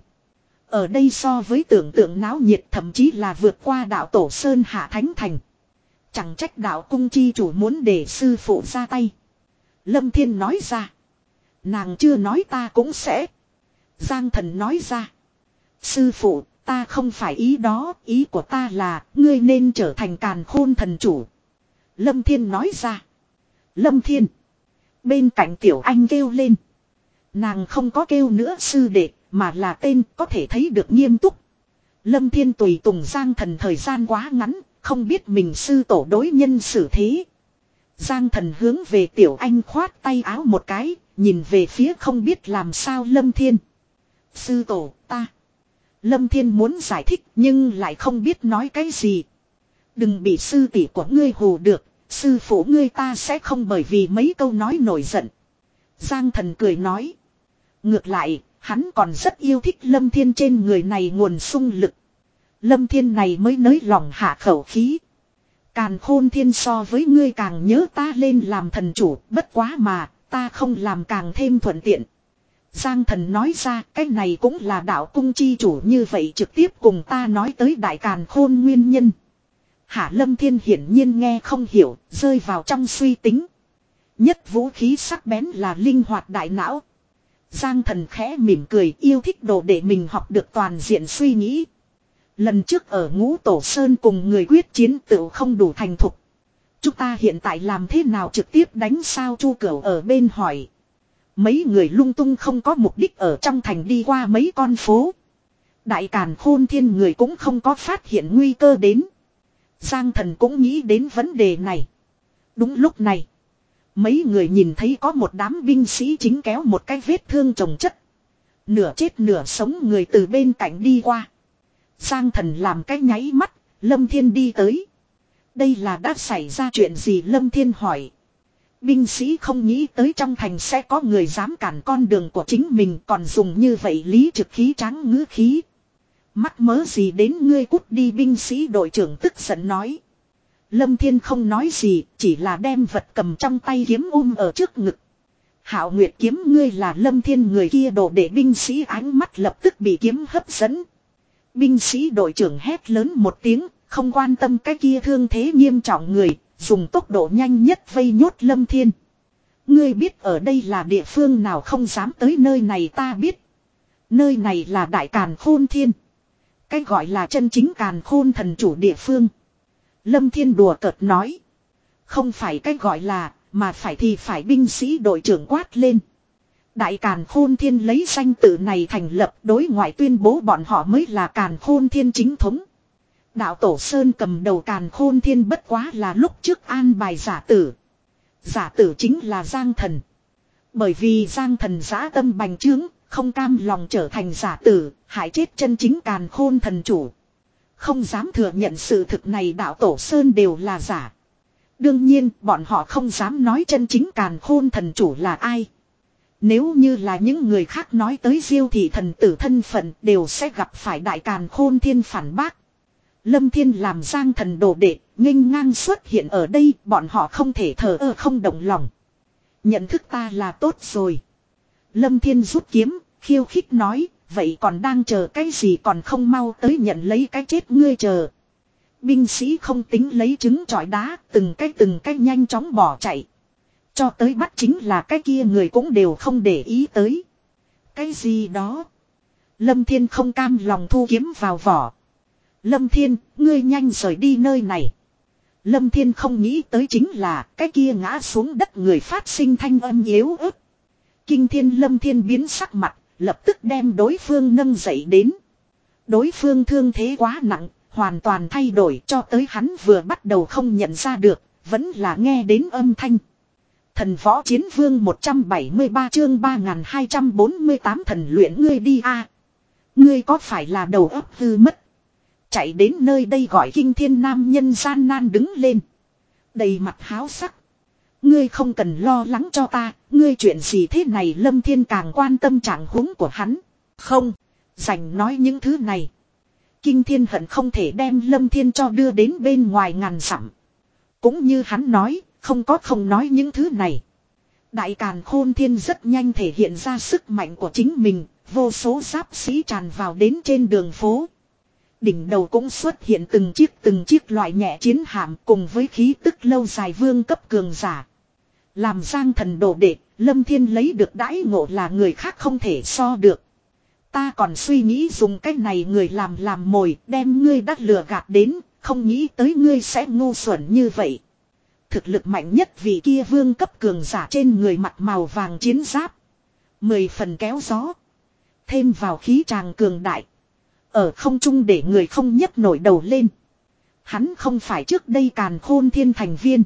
Ở đây so với tưởng tượng náo nhiệt, thậm chí là vượt qua đạo Tổ Sơn Hạ Thánh Thành. Chẳng trách đạo cung chi chủ muốn để sư phụ ra tay. Lâm Thiên nói ra. Nàng chưa nói ta cũng sẽ. Giang thần nói ra. Sư phụ, ta không phải ý đó, ý của ta là ngươi nên trở thành Càn Khôn thần chủ. Lâm Thiên nói ra. Lâm Thiên. Bên cạnh Tiểu Anh kêu lên. Nàng không có kêu nữa sư đệ, mà là tên có thể thấy được nghiêm túc. Lâm Thiên tùy tùng Giang thần thời gian quá ngắn, không biết mình sư tổ đối nhân xử thế. Giang thần hướng về Tiểu Anh khoát tay áo một cái, nhìn về phía không biết làm sao Lâm Thiên. Sư tổ, ta. Lâm Thiên muốn giải thích nhưng lại không biết nói cái gì. Đừng bị sư tỷ của ngươi hù được, sư phụ ngươi ta sẽ không bởi vì mấy câu nói nổi giận. Giang thần cười nói. Ngược lại, hắn còn rất yêu thích Lâm Thiên trên người này nguồn sung lực. Lâm Thiên này mới nới lòng hạ khẩu khí. Càn Khôn Thiên so với ngươi càng nhớ ta lên làm thần chủ, bất quá mà, ta không làm càng thêm thuận tiện. Giang thần nói ra, cái này cũng là đạo cung chi chủ như vậy trực tiếp cùng ta nói tới Đại Càn Khôn nguyên nhân. Hạ Lâm Thiên hiển nhiên nghe không hiểu, rơi vào trong suy tính. Nhất vũ khí sắc bén là linh hoạt đại não. Giang thần khẽ mỉm cười, yêu thích đồ để mình học được toàn diện suy nghĩ. Lần trước ở Ngũ Tổ Sơn cùng người quyết chiến tự không đủ thành thục. Chúng ta hiện tại làm thế nào trực tiếp đánh sao? Chu Cửu ở bên hỏi. Mấy người lung tung không có mục đích ở trong thành đi qua mấy con phố. Đại Càn Khôn Thiên người cũng không có phát hiện nguy cơ đến. Giang thần cũng nghĩ đến vấn đề này. Đúng lúc này, mấy người nhìn thấy có một đám binh sĩ chính kéo một cái vết thương chồng chất. Nửa chết nửa sống người từ bên cạnh đi qua. Giang thần làm cái nháy mắt, Lâm Thiên đi tới. Đây là đã xảy ra chuyện gì? Lâm Thiên hỏi. Binh sĩ không nghĩ tới trong thành sẽ có người dám cản con đường của chính mình, còn dùng như vậy lý trực khí tráng ngữ khí. Mắc mớ gì đến ngươi, cút đi, binh sĩ đội trưởng tức giận nói. Lâm Thiên không nói gì, chỉ là đem vật cầm trong tay kiếm um ở trước ngực. Hạo Nguyệt kiếm, ngươi là Lâm Thiên người kia đồ để binh sĩ ánh mắt lập tức bị kiếm hấp dẫn. Binh sĩ đội trưởng hét lớn một tiếng, không quan tâm cái kia thương thế nghiêm trọng người, dùng tốc độ nhanh nhất vây nhốt Lâm Thiên. Ngươi biết ở đây là địa phương nào không? Dám tới nơi này ta biết. Nơi này là Đại Càn Khôn Thiên. Cái gọi là chân chính Càn Khôn thần chủ địa phương. Lâm Thiên đùa cợt nói. Không phải cái gọi là, mà phải thì phải, binh sĩ đội trưởng quát lên. Đại Càn Khôn Thiên lấy danh tự này thành lập, đối ngoại tuyên bố bọn họ mới là Càn Khôn Thiên chính thống. Đạo Tổ Sơn cầm đầu Càn Khôn Thiên bất quá là lúc trước an bài giả tử. Giả tử chính là Giang thần. Bởi vì Giang thần dã tâm bành trướng, không cam lòng trở thành giả tử, hại chết chân chính Càn Khôn thần chủ. Không dám thừa nhận sự thực này, đạo Tổ Sơn đều là giả. Đương nhiên, bọn họ không dám nói chân chính Càn Khôn thần chủ là ai. Nếu như là những người khác nói tới Diêu thị thần tử thân phận, đều sẽ gặp phải Đại Càn Khôn Thiên phản bác. Lâm Thiên làm Giang thần đồ đệ, nghênh ngang xuất hiện ở đây, bọn họ không thể thờ ơ không động lòng. Nhận thức ta là tốt rồi. Lâm Thiên rút kiếm, khiêu khích nói, vậy còn đang chờ cái gì, còn không mau tới nhận lấy cái chết ngươi chờ. Binh sĩ không tính lấy trứng trọi đá, từng cái từng cái nhanh chóng bỏ chạy. Cho tới bắt chính là cái kia người cũng đều không để ý tới. Cái gì đó? Lâm Thiên không cam lòng thu kiếm vào vỏ. Lâm Thiên, ngươi nhanh rời đi nơi này. Lâm Thiên không nghĩ tới chính là cái kia ngã xuống đất người phát sinh thanh âm yếu ớt. Kinh Thiên Lâm Thiên biến sắc mặt, lập tức đem đối phương nâng dậy đến. Đối phương thương thế quá nặng, hoàn toàn thay đổi cho tới hắn vừa bắt đầu không nhận ra được, vẫn là nghe đến âm thanh. Thần võ chiến vương một trăm bảy mươi ba chương ba nghìn hai trăm bốn mươi tám thần luyện ngươi đi a. Ngươi có phải là đầu óc hư mất? Chạy đến nơi đây gọi Kinh Thiên nam nhân gian nan đứng lên. Đầy mặt háo sắc. Ngươi không cần lo lắng cho ta, ngươi chuyện gì thế này? Lâm Thiên càng quan tâm trạng huống của hắn. Không, dành nói những thứ này. Kinh Thiên hận không thể đem Lâm Thiên cho đưa đến bên ngoài ngàn dặm. Cũng như hắn nói, không có không nói những thứ này. Đại Càn Khôn Thiên rất nhanh thể hiện ra sức mạnh của chính mình, vô số giáp sĩ tràn vào đến trên đường phố. Đỉnh đầu cũng xuất hiện từng chiếc từng chiếc loại nhẹ chiến hạm cùng với khí tức lâu dài vương cấp cường giả. Làm Giang Thần đồ đệ, Lâm Thiên lấy được đãi ngộ là người khác không thể so được. Ta còn suy nghĩ dùng cách này người làm làm mồi, đem ngươi đắt lừa gạt đến, không nghĩ tới ngươi sẽ ngu xuẩn như vậy. Thực lực mạnh nhất vì kia vương cấp cường giả trên người mặt màu vàng chiến giáp. Mười phần kéo gió. Thêm vào khí tràng cường đại. Ở không trung để người không nhấc nổi đầu lên. Hắn không phải trước đây Càn Khôn Thiên thành viên.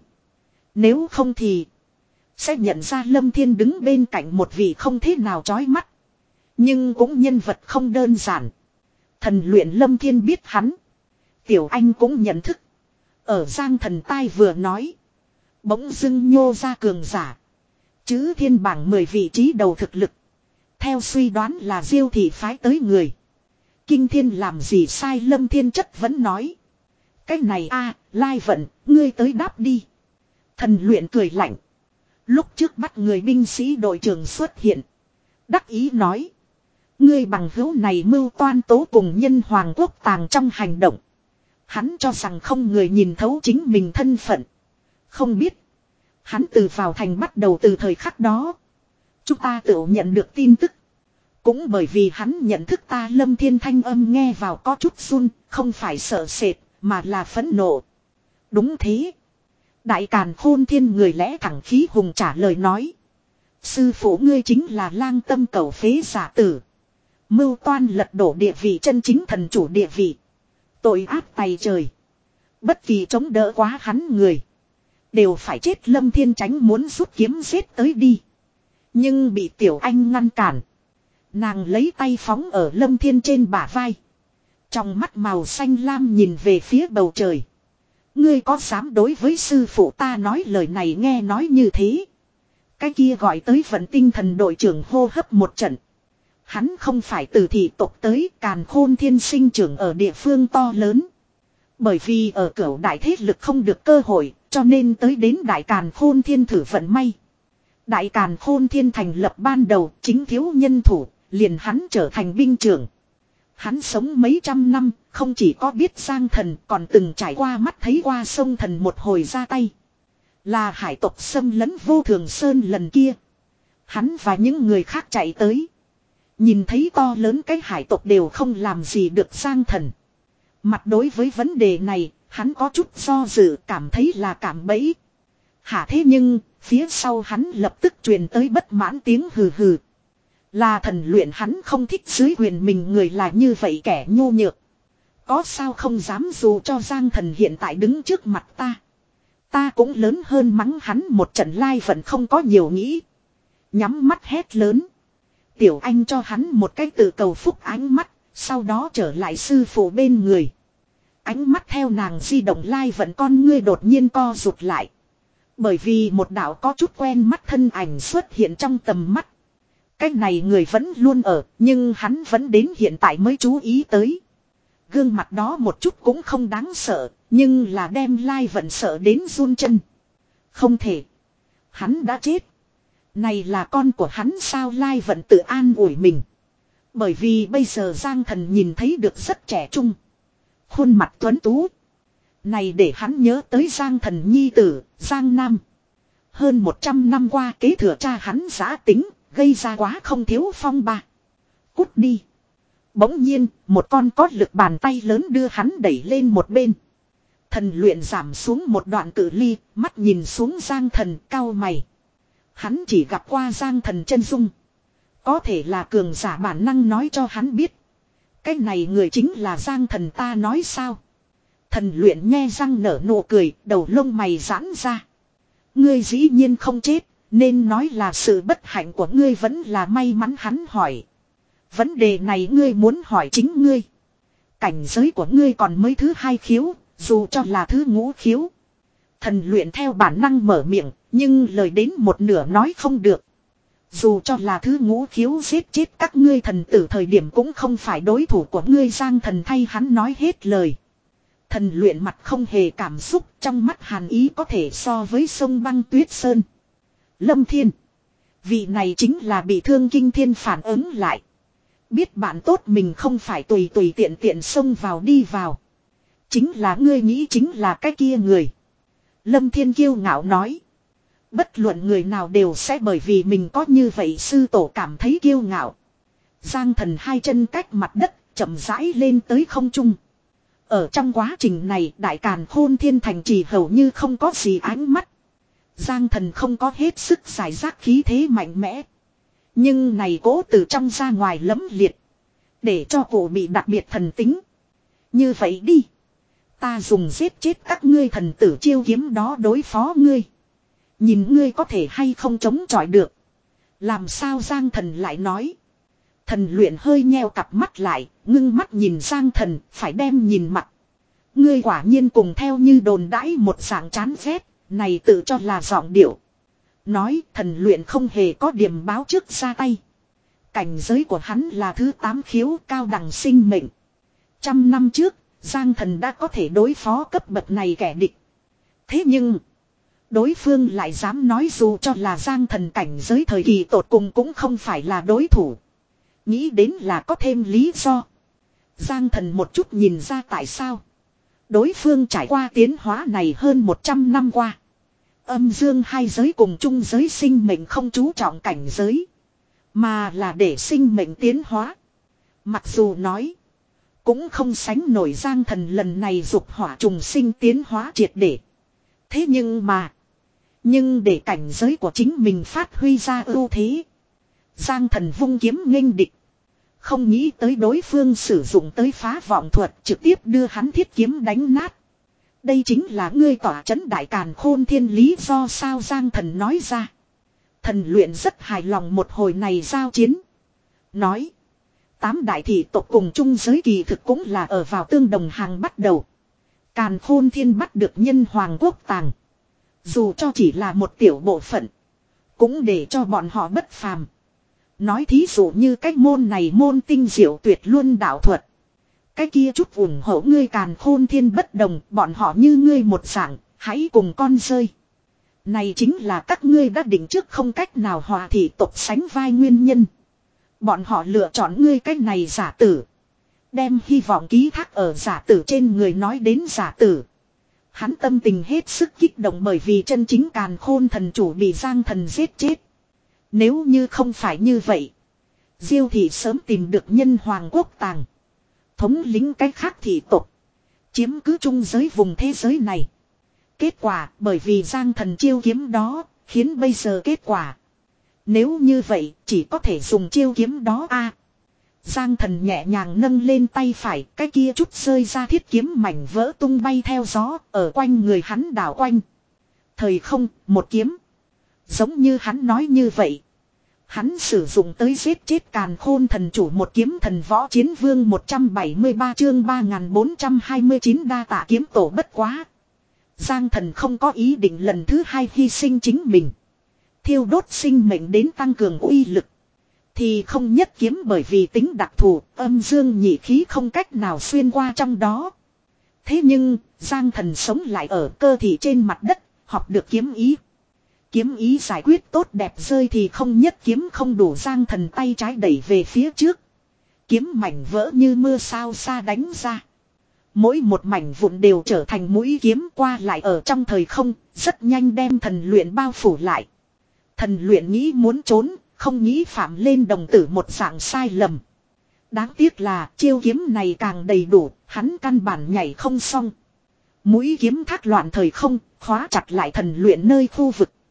Nếu không thì sẽ nhận ra Lâm Thiên đứng bên cạnh một vị không thế nào chói mắt. Nhưng cũng nhân vật không đơn giản. Thần luyện Lâm Thiên biết hắn. Tiểu Anh cũng nhận thức. Ở Giang Thần tai vừa nói. Bỗng dưng nhô ra cường giả. Chứ thiên bảng mười vị trí đầu thực lực. Theo suy đoán là Diêu thị phái tới người. Kinh Thiên làm gì sai? Lâm Thiên chất vẫn nói. Cái này a, Lai Vận, ngươi tới đáp đi. Thần luyện cười lạnh. Lúc trước bắt người binh sĩ đội trưởng xuất hiện. Đắc ý nói. Ngươi bằng hữu này mưu toan tố cùng nhân hoàng quốc tàng trong hành động. Hắn cho rằng không người nhìn thấu chính mình thân phận. Không biết. Hắn từ vào thành bắt đầu từ thời khắc đó. Chúng ta tự nhận được tin tức. Cũng bởi vì hắn nhận thức ta. Lâm Thiên thanh âm nghe vào có chút run. Không phải sợ sệt mà là phẫn nộ. Đúng thế. Đại Càn Khôn Thiên người lẽ thẳng khí hùng trả lời nói. Sư phụ ngươi chính là lang tâm cầu phế giả tử. Mưu toan lật đổ địa vị chân chính thần chủ địa vị. Tội ác tày trời. Bất kỳ chống đỡ quá hắn người. Đều phải chết. Lâm Thiên tránh muốn rút kiếm giết tới đi. Nhưng bị Tiểu Anh ngăn cản. Nàng lấy tay phóng ở Lâm Thiên trên bả vai. Trong mắt màu xanh lam nhìn về phía bầu trời. Ngươi có dám đối với sư phụ ta nói lời này? Nghe nói như thế. Cái kia gọi tới vận tinh thần đội trưởng hô hấp một trận. Hắn không phải từ thị tộc tới. Càn Khôn Thiên sinh trưởng ở địa phương to lớn. Bởi vì ở cửu đại thế lực không được cơ hội. Cho nên tới đến Đại Càn Khôn Thiên thử vận may. Đại Càn Khôn Thiên thành lập ban đầu chính thiếu nhân thủ. Liền hắn trở thành binh trưởng. Hắn sống mấy trăm năm, không chỉ có biết Giang Thần, còn từng trải qua mắt thấy qua sông Thần một hồi ra tay. Là hải tộc xâm lấn Vô Thường Sơn lần kia. Hắn và những người khác chạy tới. Nhìn thấy to lớn cái hải tộc đều không làm gì được Giang Thần. Mặt đối với vấn đề này, hắn có chút do dự, cảm thấy là cảm bẫy. Hả thế nhưng, phía sau hắn lập tức truyền tới bất mãn tiếng hừ hừ. Là thần luyện, hắn không thích dưới quyền mình người là như vậy kẻ nhu nhược. Có sao không dám, dù cho Giang Thần hiện tại đứng trước mặt ta. Ta cũng lớn hơn mắng hắn một trận. Lai Vận không có nhiều nghĩ. Nhắm mắt hét lớn. Tiểu Anh cho hắn một cái tự cầu phúc ánh mắt. Sau đó trở lại sư phụ bên người. Ánh mắt theo nàng di động, Lai Vận con ngươi đột nhiên co rụt lại. Bởi vì một đạo có chút quen mắt thân ảnh xuất hiện trong tầm mắt. Cái này người vẫn luôn ở, nhưng hắn vẫn đến hiện tại mới chú ý tới. Gương mặt đó một chút cũng không đáng sợ, nhưng là đem Lai Vận sợ đến run chân. Không thể. Hắn đã chết. Này là con của hắn sao? Lai Vận tự an ủi mình. Bởi vì bây giờ Giang Thần nhìn thấy được rất trẻ trung. Khuôn mặt tuấn tú. Này để hắn nhớ tới Giang Thần nhi tử, Giang Nam. Hơn một trăm năm qua kế thừa cha hắn giã tính. Gây ra quá không thiếu phong ba. Cút đi. Bỗng nhiên, một con có lực bàn tay lớn đưa hắn đẩy lên một bên. Thần luyện giảm xuống một đoạn cự ly, mắt nhìn xuống Giang Thần cau mày. Hắn chỉ gặp qua Giang Thần chân dung. Có thể là cường giả bản năng nói cho hắn biết. Cái này người chính là Giang Thần ta nói sao. Thần luyện nhe răng nở nụ cười, đầu lông mày giãn ra. Ngươi dĩ nhiên không chết, nên nói là sự bất hạnh của ngươi vẫn là may mắn hắn hỏi. Vấn đề này ngươi muốn hỏi chính ngươi. Cảnh giới của ngươi còn mới thứ hai khiếu, dù cho là thứ ngũ khiếu. Thần luyện theo bản năng mở miệng, nhưng lời đến một nửa nói không được. Dù cho là thứ ngũ khiếu giết chết các ngươi thần tử thời điểm cũng không phải đối thủ của ngươi. Giang Thần thay hắn nói hết lời. Thần luyện mặt không hề cảm xúc, trong mắt hàn ý có thể so với sông băng tuyết sơn. Lâm Thiên. Vị này chính là bị thương kinh thiên phản ứng lại. Biết bạn tốt mình không phải tùy tùy tiện tiện xông vào đi vào. Chính là ngươi nghĩ chính là cái kia người. Lâm Thiên kiêu ngạo nói. Bất luận người nào đều sẽ bởi vì mình có như vậy sư tổ cảm thấy kiêu ngạo. Giang Thần hai chân cách mặt đất, chậm rãi lên tới không trung. Ở trong quá trình này đại càn khôn thiên thành trì hầu như không có gì ánh mắt. Giang Thần không có hết sức giải rác khí thế mạnh mẽ. Nhưng này cố từ trong ra ngoài lẫm liệt. Để cho cụ bị đặc biệt thần tính. Như vậy đi. Ta dùng giết chết các ngươi thần tử chiêu kiếm đó đối phó ngươi. Nhìn ngươi có thể hay không chống chọi được. Làm sao Giang Thần lại nói. Thần luyện hơi nheo cặp mắt lại, ngưng mắt nhìn Giang Thần, phải đem nhìn mặt. Ngươi quả nhiên cùng theo như đồn đãi một dạng chán ghét, này tự cho là giọng điệu. Nói thần luyện không hề có điểm báo trước ra tay. Cảnh giới của hắn là thứ tám khiếu cao đẳng sinh mệnh. Trăm năm trước, Giang Thần đã có thể đối phó cấp bậc này kẻ địch. Thế nhưng, đối phương lại dám nói dù cho là Giang Thần cảnh giới thời kỳ tột cùng cũng không phải là đối thủ. Nghĩ đến là có thêm lý do. Giang Thần một chút nhìn ra tại sao. Đối phương trải qua tiến hóa này hơn một trăm năm qua. Âm dương hai giới cùng chung giới sinh mệnh không chú trọng cảnh giới. Mà là để sinh mệnh tiến hóa. Mặc dù nói. Cũng không sánh nổi Giang Thần lần này dục hỏa trùng sinh tiến hóa triệt để. Thế nhưng mà. Nhưng để cảnh giới của chính mình phát huy ra ưu thế. Giang Thần vung kiếm nghênh địch. Không nghĩ tới đối phương sử dụng tới phá vọng thuật trực tiếp đưa hắn thiết kiếm đánh nát. Đây chính là ngươi tỏa chấn đại càn khôn thiên lý do sao Giang Thần nói ra. Thần luyện rất hài lòng một hồi này giao chiến. Nói. Tám đại thị tộc cùng chung giới kỳ thực cũng là ở vào tương đồng hàng bắt đầu. Càn khôn thiên bắt được nhân hoàng quốc tàng. Dù cho chỉ là một tiểu bộ phận. Cũng để cho bọn họ bất phàm. Nói thí dụ như cách môn này môn tinh diệu tuyệt luân đạo thuật. Cái kia chút ủng hộ ngươi càn khôn thiên bất đồng, bọn họ như ngươi một dạng, hãy cùng con rơi. Này chính là các ngươi đã định trước không cách nào hòa thị tộc sánh vai nguyên nhân. Bọn họ lựa chọn ngươi cách này giả tử. Đem hy vọng ký thác ở giả tử trên người nói đến giả tử. Hắn tâm tình hết sức kích động bởi vì chân chính càn khôn thần chủ bị Giang Thần giết chết. Nếu như không phải như vậy. Diêu thị sớm tìm được nhân hoàng quốc tàng. Thống lĩnh cách khác thị tộc. Chiếm cứ trung giới vùng thế giới này. Kết quả bởi vì Giang Thần chiêu kiếm đó. Khiến bây giờ kết quả. Nếu như vậy chỉ có thể dùng chiêu kiếm đó a. À, Giang Thần nhẹ nhàng nâng lên tay phải. Cái kia chút rơi ra thiết kiếm mảnh vỡ tung bay theo gió. Ở quanh người hắn đảo quanh. Thời không một kiếm. Giống như hắn nói như vậy. Hắn sử dụng tới giết chết càn khôn thần chủ một kiếm thần võ chiến vương một trăm bảy mươi ba chương ba nghìn bốn trăm hai mươi chín đa tạ kiếm tổ bất quá. Giang Thần không có ý định lần thứ hai hy sinh chính mình. Thiêu đốt sinh mệnh đến tăng cường uy lực. Thì không nhất kiếm bởi vì tính đặc thù âm dương nhị khí không cách nào xuyên qua trong đó. Thế nhưng Giang Thần sống lại ở cơ thể trên mặt đất, học được kiếm ý. Kiếm ý giải quyết tốt đẹp rơi thì không nhất kiếm không đủ Giang Thần tay trái đẩy về phía trước. Kiếm mảnh vỡ như mưa sao xa đánh ra. Mỗi một mảnh vụn đều trở thành mũi kiếm qua lại ở trong thời không, rất nhanh đem thần luyện bao phủ lại. Thần luyện nghĩ muốn trốn, không nghĩ phạm lên đồng tử một dạng sai lầm. Đáng tiếc là chiêu kiếm này càng đầy đủ, hắn căn bản nhảy không xong. Mũi kiếm thác loạn thời không, khóa chặt lại thần luyện nơi khu vực.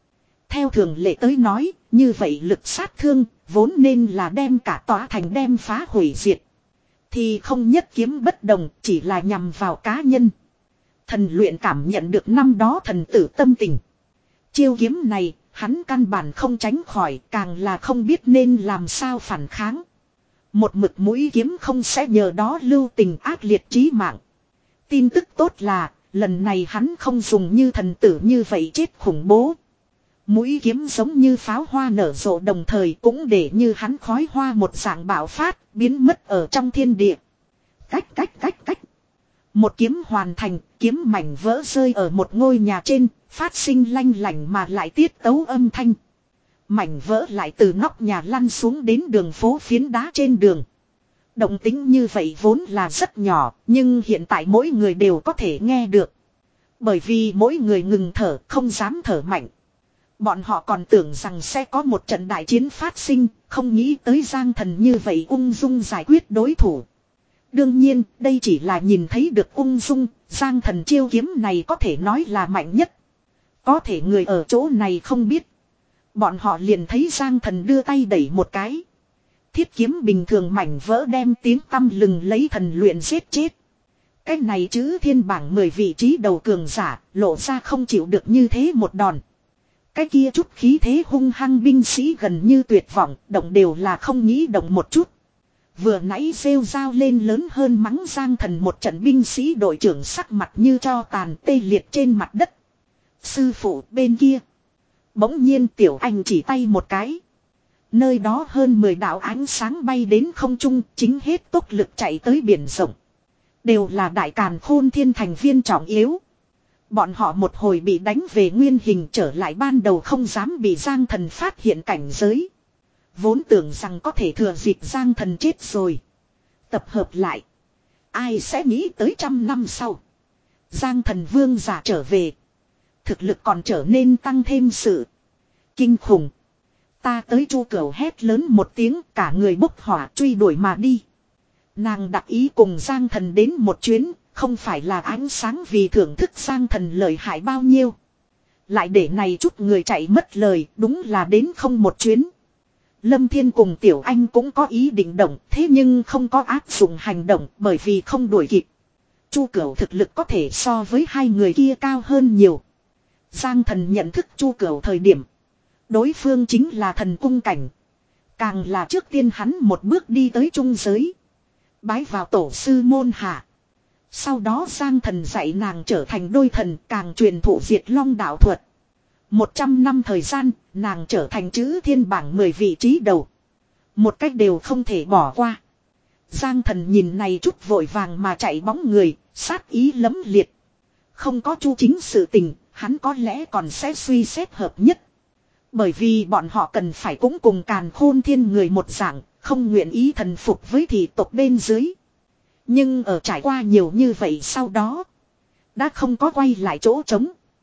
Theo thường lệ tới nói, như vậy lực sát thương, vốn nên là đem cả tòa thành đem phá hủy diệt. Thì không nhất kiếm bất đồng, chỉ là nhằm vào cá nhân. Thần luyện cảm nhận được năm đó thần tử tâm tình. Chiêu kiếm này, hắn căn bản không tránh khỏi, càng là không biết nên làm sao phản kháng. Một mực mũi kiếm không sẽ nhờ đó lưu tình ác liệt chí mạng. Tin tức tốt là, lần này hắn không dùng như thần tử như vậy chết khủng bố. Mũi kiếm giống như pháo hoa nở rộ đồng thời cũng để như hắn khói hoa một dạng bạo phát, biến mất ở trong thiên địa. Cách cách cách cách. Một kiếm hoàn thành, kiếm mảnh vỡ rơi ở một ngôi nhà trên, phát sinh lanh lảnh mà lại tiết tấu âm thanh. Mảnh vỡ lại từ nóc nhà lăn xuống đến đường phố phiến đá trên đường. Động tính như vậy vốn là rất nhỏ, nhưng hiện tại mỗi người đều có thể nghe được. Bởi vì mỗi người ngừng thở, không dám thở mạnh. Bọn họ còn tưởng rằng sẽ có một trận đại chiến phát sinh, không nghĩ tới Giang Thần như vậy ung dung giải quyết đối thủ. Đương nhiên, đây chỉ là nhìn thấy được ung dung, Giang Thần chiêu kiếm này có thể nói là mạnh nhất. Có thể người ở chỗ này không biết. Bọn họ liền thấy Giang Thần đưa tay đẩy một cái. Thiết kiếm bình thường mảnh vỡ đem tiếng tăm lừng lấy thần luyện giết chết. Cái này chứ thiên bảng mười vị trí đầu cường giả, lộ ra không chịu được như thế một đòn. Cái kia chút khí thế hung hăng binh sĩ gần như tuyệt vọng, động đều là không nghĩ động một chút. Vừa nãy rêu rao lên lớn hơn mắng Giang Thần một trận binh sĩ đội trưởng sắc mặt như cho tàn tê liệt trên mặt đất. Sư phụ bên kia. Bỗng nhiên Tiểu Anh chỉ tay một cái. Nơi đó hơn mười đạo ánh sáng bay đến không trung, chính hết tốc lực chạy tới biển rộng. Đều là đại càn khôn thiên thành viên trọng yếu. Bọn họ một hồi bị đánh về nguyên hình trở lại ban đầu không dám bị Giang Thần phát hiện cảnh giới. Vốn tưởng rằng có thể thừa dịp Giang Thần chết rồi. Tập hợp lại. Ai sẽ nghĩ tới trăm năm sau. Giang Thần vương giả trở về. Thực lực còn trở nên tăng thêm sự kinh khủng. Ta tới Chu Cửu hét lớn một tiếng, cả người bốc hỏa truy đuổi mà đi. Nàng đặc ý cùng Giang Thần đến một chuyến, không phải là ánh sáng vì thưởng thức Giang Thần lợi hại bao nhiêu. Lại để này chút người chạy mất lời, đúng là đến không một chuyến. Lâm Thiên cùng Tiểu Anh cũng có ý định động, thế nhưng không có áp dụng hành động bởi vì không đuổi kịp. Chu Cửu thực lực có thể so với hai người kia cao hơn nhiều. Giang Thần nhận thức Chu Cửu thời điểm. Đối phương chính là thần cung cảnh. Càng là trước tiên hắn một bước đi tới trung giới. Bái vào tổ sư môn hạ. Sau đó Giang Thần dạy nàng trở thành đôi thần, càng truyền thụ diệt long đạo thuật. Một trăm năm thời gian, nàng trở thành chữ thiên bảng mười vị trí đầu. Một cách đều không thể bỏ qua. Giang Thần nhìn này chút vội vàng mà chạy bóng người, sát ý lấm liệt. Không có chu chính sự tình, hắn có lẽ còn sẽ suy xét hợp nhất. Bởi vì bọn họ cần phải cũng cùng càn khôn thiên người một dạng, không nguyện ý thần phục với thị tộc bên dưới. Nhưng ở trải qua nhiều như vậy sau đó, đã không có quay lại chỗ trống.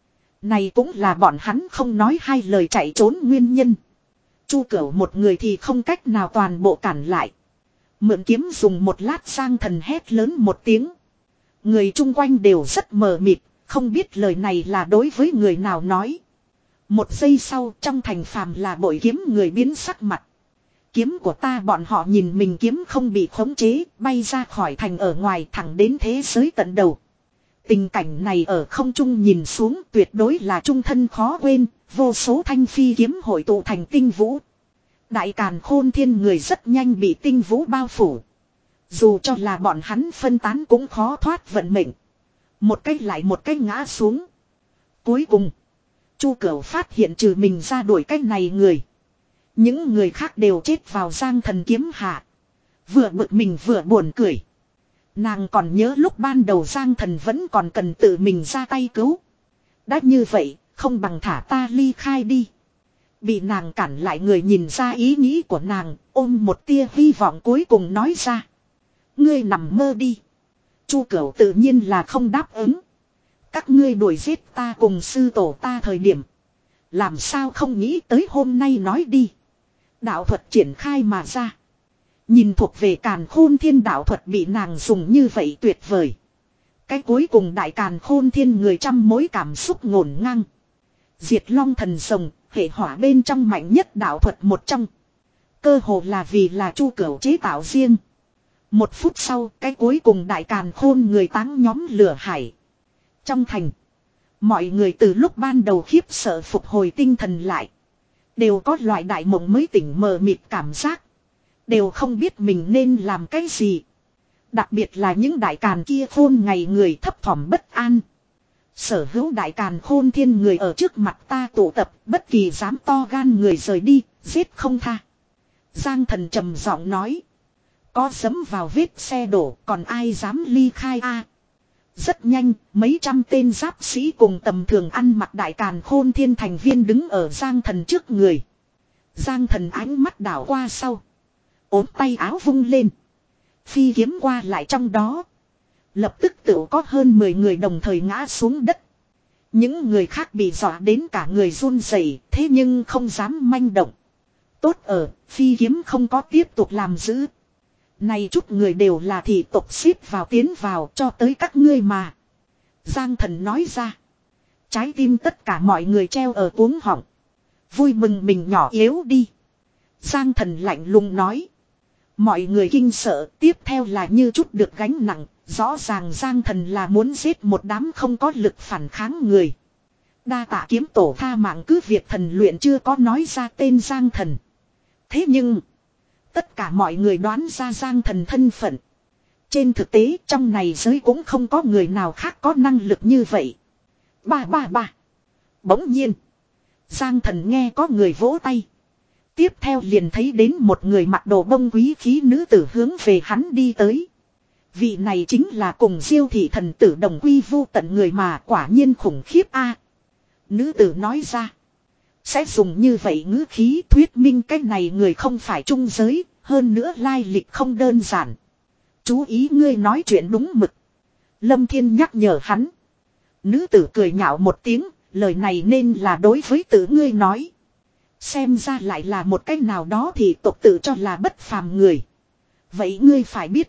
Này cũng là bọn hắn không nói hai lời chạy trốn nguyên nhân. Chu Cửu một người thì không cách nào toàn bộ cản lại. Mượn kiếm dùng một lát Giang Thần hét lớn một tiếng. Người chung quanh đều rất mờ mịt, không biết lời này là đối với người nào nói. Một giây sau trong thành phàm là bội kiếm người biến sắc mặt. Kiếm của ta bọn họ nhìn mình kiếm không bị khống chế, bay ra khỏi thành ở ngoài thẳng đến thế giới tận đầu. Tình cảnh này ở không trung nhìn xuống tuyệt đối là trung thân khó quên, vô số thanh phi kiếm hội tụ thành tinh vũ. Đại càn khôn thiên người rất nhanh bị tinh vũ bao phủ. Dù cho là bọn hắn phân tán cũng khó thoát vận mệnh. Một cách lại một cách ngã xuống. Cuối cùng, Chu Cửu phát hiện trừ mình ra đuổi cách này người. Những người khác đều chết vào Giang Thần kiếm hạ. Vừa bực mình vừa buồn cười. Nàng còn nhớ lúc ban đầu Giang Thần vẫn còn cần tự mình ra tay cứu. Đã như vậy, không bằng thả ta ly khai đi. Bị nàng cản lại người nhìn ra ý nghĩ của nàng, ôm một tia hy vọng cuối cùng nói ra. Ngươi nằm mơ đi. Chu Cửu tự nhiên là không đáp ứng. Các ngươi đuổi giết ta cùng sư tổ ta thời điểm. Làm sao không nghĩ tới hôm nay nói đi. Đạo thuật triển khai mà ra. Nhìn thuộc về càn khôn thiên đạo thuật bị nàng dùng như vậy tuyệt vời. Cái cuối cùng đại càn khôn thiên người trăm mối cảm xúc ngổn ngang. Diệt long thần rồng, hệ hỏa bên trong mạnh nhất đạo thuật một trong. Cơ hồ là vì là Chu Cửu chế tạo riêng. Một phút sau, cái cuối cùng đại càn khôn người táng nhóm lửa hải. Trong thành, mọi người từ lúc ban đầu khiếp sợ phục hồi tinh thần lại. Đều có loại đại mộng mới tỉnh mờ mịt cảm giác. Đều không biết mình nên làm cái gì. Đặc biệt là những đại càn kia khôn ngày người thấp thỏm bất an. Sở hữu đại càn khôn thiên người ở trước mặt ta tụ tập, bất kỳ dám to gan người rời đi, giết không tha. Giang Thần trầm giọng nói. Có dẫm vào vết xe đổ, còn ai dám ly khai a? Rất nhanh, mấy trăm tên giáp sĩ cùng tầm thường ăn mặc đại càn khôn thiên thành viên đứng ở Giang Thần trước người. Giang Thần ánh mắt đảo qua sau. Ốm tay áo vung lên. Phi kiếm qua lại trong đó. Lập tức tự có hơn mười người đồng thời ngã xuống đất. Những người khác bị dọa đến cả người run rẩy, thế nhưng không dám manh động. Tốt ở, phi kiếm không có tiếp tục làm giữ. Này chút người đều là thị tộc xếp vào tiến vào cho tới các ngươi mà. Giang Thần nói ra. Trái tim tất cả mọi người treo ở cuống họng. Vui mừng mình nhỏ yếu đi. Giang Thần lạnh lùng nói. Mọi người kinh sợ, tiếp theo là như chút được gánh nặng. Rõ ràng Giang Thần là muốn giết một đám không có lực phản kháng người. Đa tạ kiếm tổ tha mạng, cứ việc thần luyện chưa có nói ra tên Giang Thần. Thế nhưng, tất cả mọi người đoán ra Giang Thần thân phận. Trên thực tế trong này giới cũng không có người nào khác có năng lực như vậy. Ba ba ba. Bỗng nhiên, Giang Thần nghe có người vỗ tay. Tiếp theo liền thấy đến một người mặc đồ bông quý khí nữ tử hướng về hắn đi tới. Vị này chính là cùng Diêu thị thần tử đồng quy vu tận người mà, quả nhiên khủng khiếp a. Nữ tử nói ra. Sẽ dùng như vậy ngữ khí thuyết minh cái này người không phải trung giới, hơn nữa lai lịch không đơn giản. Chú ý ngươi nói chuyện đúng mực. Lâm Thiên nhắc nhở hắn. Nữ tử cười nhạo một tiếng, lời này nên là đối với tự ngươi nói. Xem ra lại là một cách nào đó thì tộc tự cho là bất phàm người. Vậy ngươi phải biết.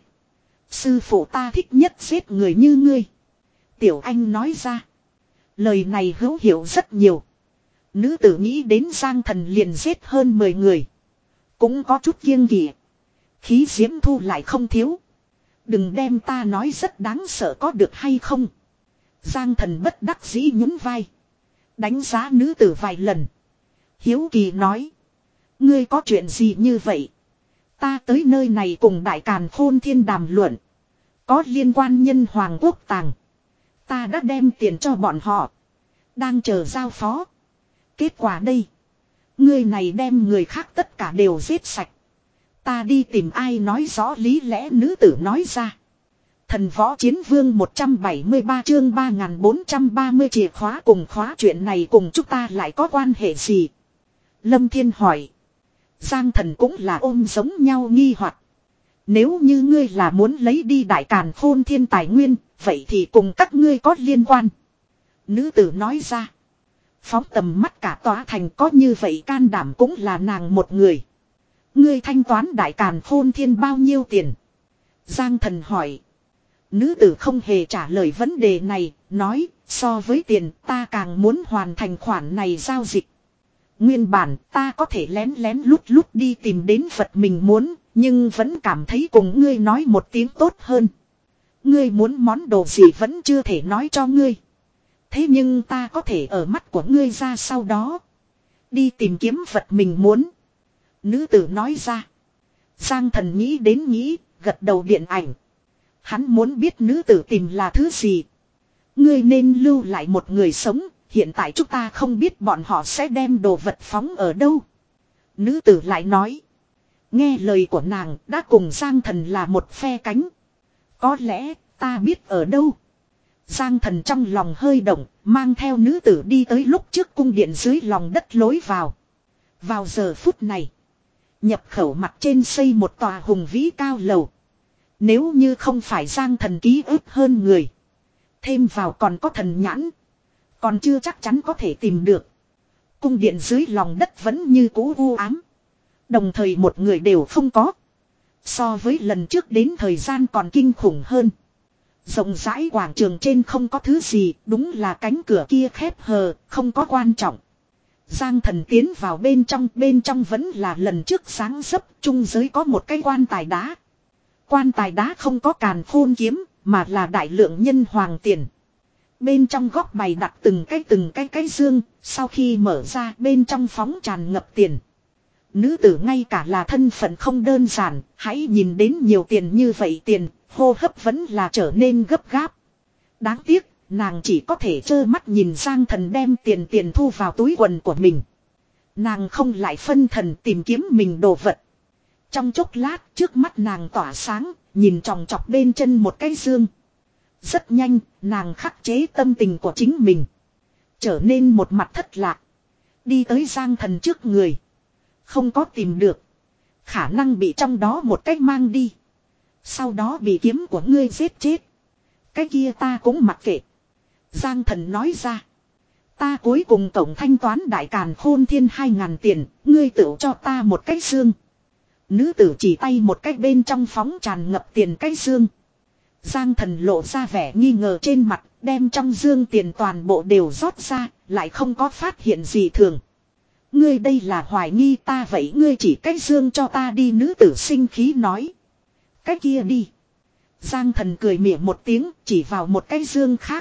Sư phụ ta thích nhất giết người như ngươi. Tiểu Anh nói ra. Lời này hữu hiệu rất nhiều. Nữ tử nghĩ đến Giang Thần liền giết hơn mười người. Cũng có chút kiêng kỵ. Khí diễm thu lại không thiếu. Đừng đem ta nói rất đáng sợ có được hay không. Giang Thần bất đắc dĩ nhún vai. Đánh giá nữ tử vài lần. Hiếu kỳ nói. Ngươi có chuyện gì như vậy? Ta tới nơi này cùng đại càn khôn thiên đàm luận. Có liên quan nhân hoàng quốc tàng. Ta đã đem tiền cho bọn họ. Đang chờ giao phó. Kết quả đây. Ngươi này đem người khác tất cả đều giết sạch. Ta đi tìm ai nói rõ lý lẽ, nữ tử nói ra. Thần võ chiến vương một trăm bảy mươi ba chương ba nghìn bốn trăm ba mươi chìa khóa cùng khóa, chuyện này cùng chúng ta lại có quan hệ gì? Lâm Thiên hỏi. Giang Thần cũng là ôm giống nhau nghi hoặc. Nếu như ngươi là muốn lấy đi đại càn khôn thiên tài nguyên, vậy thì cùng các ngươi có liên quan. Nữ tử nói ra. Phóng tầm mắt cả tòa thành có như vậy can đảm cũng là nàng một người. Ngươi thanh toán đại càn khôn thiên bao nhiêu tiền? Giang Thần hỏi. Nữ tử không hề trả lời vấn đề này, nói, so với tiền ta càng muốn hoàn thành khoản này giao dịch. Nguyên bản ta có thể lén lén lút lút đi tìm đến vật mình muốn, nhưng vẫn cảm thấy cùng ngươi nói một tiếng tốt hơn. Ngươi muốn món đồ gì vẫn chưa thể nói cho ngươi. Thế nhưng ta có thể ở mắt của ngươi ra sau đó đi tìm kiếm vật mình muốn. Nữ tử nói ra. Giang Thần nghĩ đến nghĩ, gật đầu điện ảnh. Hắn muốn biết nữ tử tìm là thứ gì. Ngươi nên lưu lại một người sống. Hiện tại chúng ta không biết bọn họ sẽ đem đồ vật phóng ở đâu. Nữ tử lại nói. Nghe lời của nàng đã cùng Giang Thần là một phe cánh. Có lẽ ta biết ở đâu. Giang Thần trong lòng hơi động, mang theo nữ tử đi tới lúc trước cung điện dưới lòng đất lối vào. Vào giờ phút này, nhập khẩu mặt trên xây một tòa hùng vĩ cao lầu. Nếu như không phải Giang Thần ký ức hơn người, thêm vào còn có thần nhãn, còn chưa chắc chắn có thể tìm được. Cung điện dưới lòng đất vẫn như cũ u ám. Đồng thời một người đều không có. So với lần trước đến thời gian còn kinh khủng hơn. Rộng rãi quảng trường trên không có thứ gì, đúng là cánh cửa kia khép hờ, không có quan trọng. Giang Thần tiến vào bên trong, bên trong vẫn là lần trước sáng dấp, trung giới có một cái quan tài đá. Quan tài đá không có càn khôn kiếm, mà là đại lượng nhân hoàng tiền. Bên trong góc bày đặt từng cái từng cái cái dương, sau khi mở ra bên trong phóng tràn ngập tiền. Nữ tử ngay cả là thân phận không đơn giản, hãy nhìn đến nhiều tiền như vậy tiền, hô hấp vẫn là trở nên gấp gáp. Đáng tiếc, nàng chỉ có thể trơ mắt nhìn Giang Thần đem tiền tiền thu vào túi quần của mình. Nàng không lại phân thần tìm kiếm mình đồ vật. Trong chốc lát trước mắt nàng tỏa sáng, nhìn tròng trọc bên chân một cái dương. Rất nhanh, nàng khắc chế tâm tình của chính mình. Trở nên một mặt thất lạc. Đi tới Giang Thần trước người. Không có tìm được. Khả năng bị trong đó một cách mang đi. Sau đó bị kiếm của ngươi giết chết. Cái kia ta cũng mặc kệ. Giang Thần nói ra. Ta cuối cùng tổng thanh toán đại càn khôn thiên hai ngàn tiền. Ngươi tự cho ta một cái xương. Nữ tử chỉ tay một cách bên trong phóng tràn ngập tiền cái xương. Giang Thần lộ ra vẻ nghi ngờ trên mặt. Đem trong dương tiền toàn bộ đều rót ra. Lại không có phát hiện gì thường. Ngươi đây là hoài nghi ta vậy, ngươi chỉ cái dương cho ta đi, nữ tử sinh khí nói. Cái kia đi. Giang Thần cười mỉa một tiếng, chỉ vào một cái dương khác.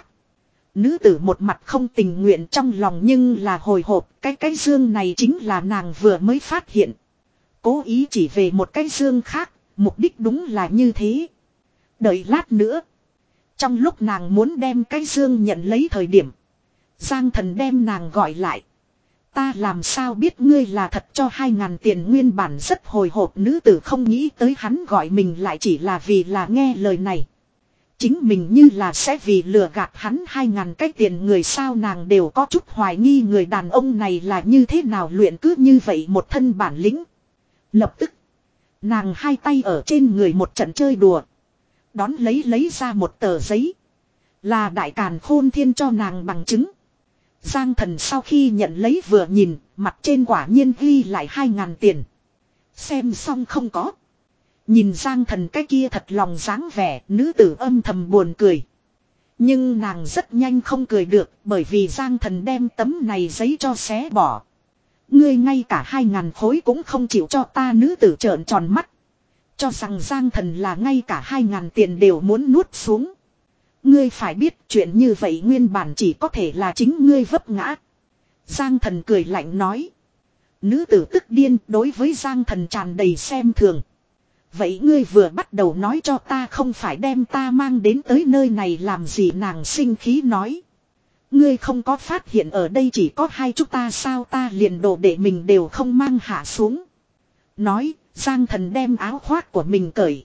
Nữ tử một mặt không tình nguyện trong lòng nhưng là hồi hộp, cái cái dương này chính là nàng vừa mới phát hiện. Cố ý chỉ về một cái dương khác, mục đích đúng là như thế. Đợi lát nữa. Trong lúc nàng muốn đem cái dương nhận lấy thời điểm, Giang Thần đem nàng gọi lại. Ta làm sao biết ngươi là thật cho hai ngàn tiền, nguyên bản rất hồi hộp nữ tử không nghĩ tới hắn gọi mình lại chỉ là vì là nghe lời này. Chính mình như là sẽ vì lừa gạt hắn hai ngàn cái tiền người sao, nàng đều có chút hoài nghi người đàn ông này là như thế nào luyện cứ như vậy một thân bản lĩnh. Lập tức, nàng hai tay ở trên người một trận chơi đùa. Đón lấy lấy ra một tờ giấy. Là đại càn khôn thiên cho nàng bằng chứng. Giang Thần sau khi nhận lấy vừa nhìn, mặt trên quả nhiên ghi lại hai ngàn tiền. Xem xong không có. Nhìn Giang Thần cái kia thật lòng dáng vẻ, nữ tử âm thầm buồn cười. Nhưng nàng rất nhanh không cười được, bởi vì Giang Thần đem tấm này giấy cho xé bỏ. Ngươi ngay cả hai ngàn khối cũng không chịu cho ta, nữ tử trợn tròn mắt. Cho rằng Giang Thần là ngay cả hai ngàn tiền đều muốn nuốt xuống. Ngươi phải biết chuyện như vậy nguyên bản chỉ có thể là chính ngươi vấp ngã. Giang Thần cười lạnh nói. Nữ tử tức điên, đối với Giang Thần tràn đầy xem thường. Vậy ngươi vừa bắt đầu nói cho ta không phải đem ta mang đến tới nơi này làm gì, nàng sinh khí nói. Ngươi không có phát hiện ở đây chỉ có hai chúng ta sao, ta liền đồ để mình đều không mang hạ xuống. Nói, Giang Thần đem áo khoác của mình cởi.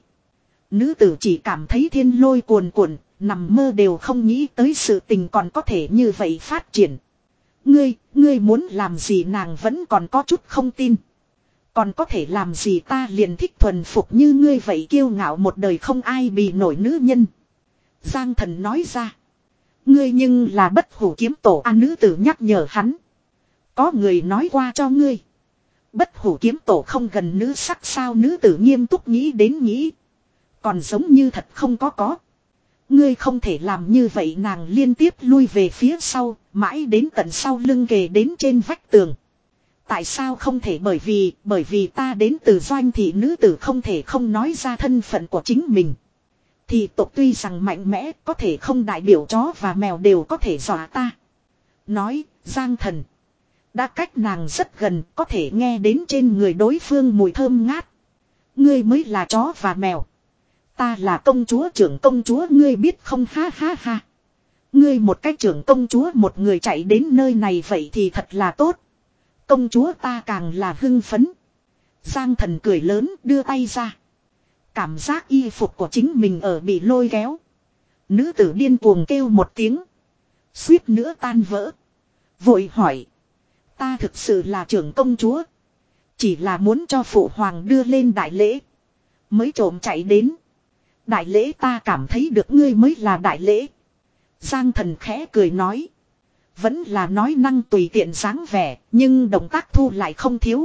Nữ tử chỉ cảm thấy thiên lôi cuồn cuộn, nằm mơ đều không nghĩ tới sự tình còn có thể như vậy phát triển. Ngươi, ngươi muốn làm gì, nàng vẫn còn có chút không tin. Còn có thể làm gì, ta liền thích thuần phục như ngươi vậy kiêu ngạo một đời không ai bì nổi nữ nhân. Giang Thần nói ra. Ngươi nhưng là Bất Hủ Kiếm Tổ a, nữ tử nhắc nhở hắn. Có người nói qua cho ngươi. Bất Hủ Kiếm Tổ không gần nữ sắc sao, nữ tử nghiêm túc nghĩ đến nghĩ. Còn giống như thật không có có. Ngươi không thể làm như vậy, nàng liên tiếp lui về phía sau, mãi đến tận sau lưng kề đến trên vách tường. Tại sao không thể, bởi vì, bởi vì ta đến từ Doanh thị, nữ tử không thể không nói ra thân phận của chính mình. Thị tộc tuy rằng mạnh mẽ, có thể không đại biểu chó và mèo đều có thể dọa ta. Nói, Giang Thần. Đã cách nàng rất gần, có thể nghe đến trên người đối phương mùi thơm ngát. Ngươi mới là chó và mèo. Ta là công chúa, trưởng công chúa, ngươi biết không, ha ha ha. Ngươi một cách trưởng công chúa một người chạy đến nơi này vậy thì thật là tốt. Công chúa ta càng là hưng phấn. Giang Thần cười lớn đưa tay ra. Cảm giác y phục của chính mình ở bị lôi kéo. Nữ tử điên cuồng kêu một tiếng. Suýt nữa tan vỡ. Vội hỏi. Ta thực sự là trưởng công chúa. Chỉ là muốn cho phụ hoàng đưa lên đại lễ. Mới trộm chạy đến. Đại lễ ta cảm thấy được ngươi mới là đại lễ. Giang Thần khẽ cười nói. Vẫn là nói năng tùy tiện dáng vẻ, nhưng động tác thu lại không thiếu.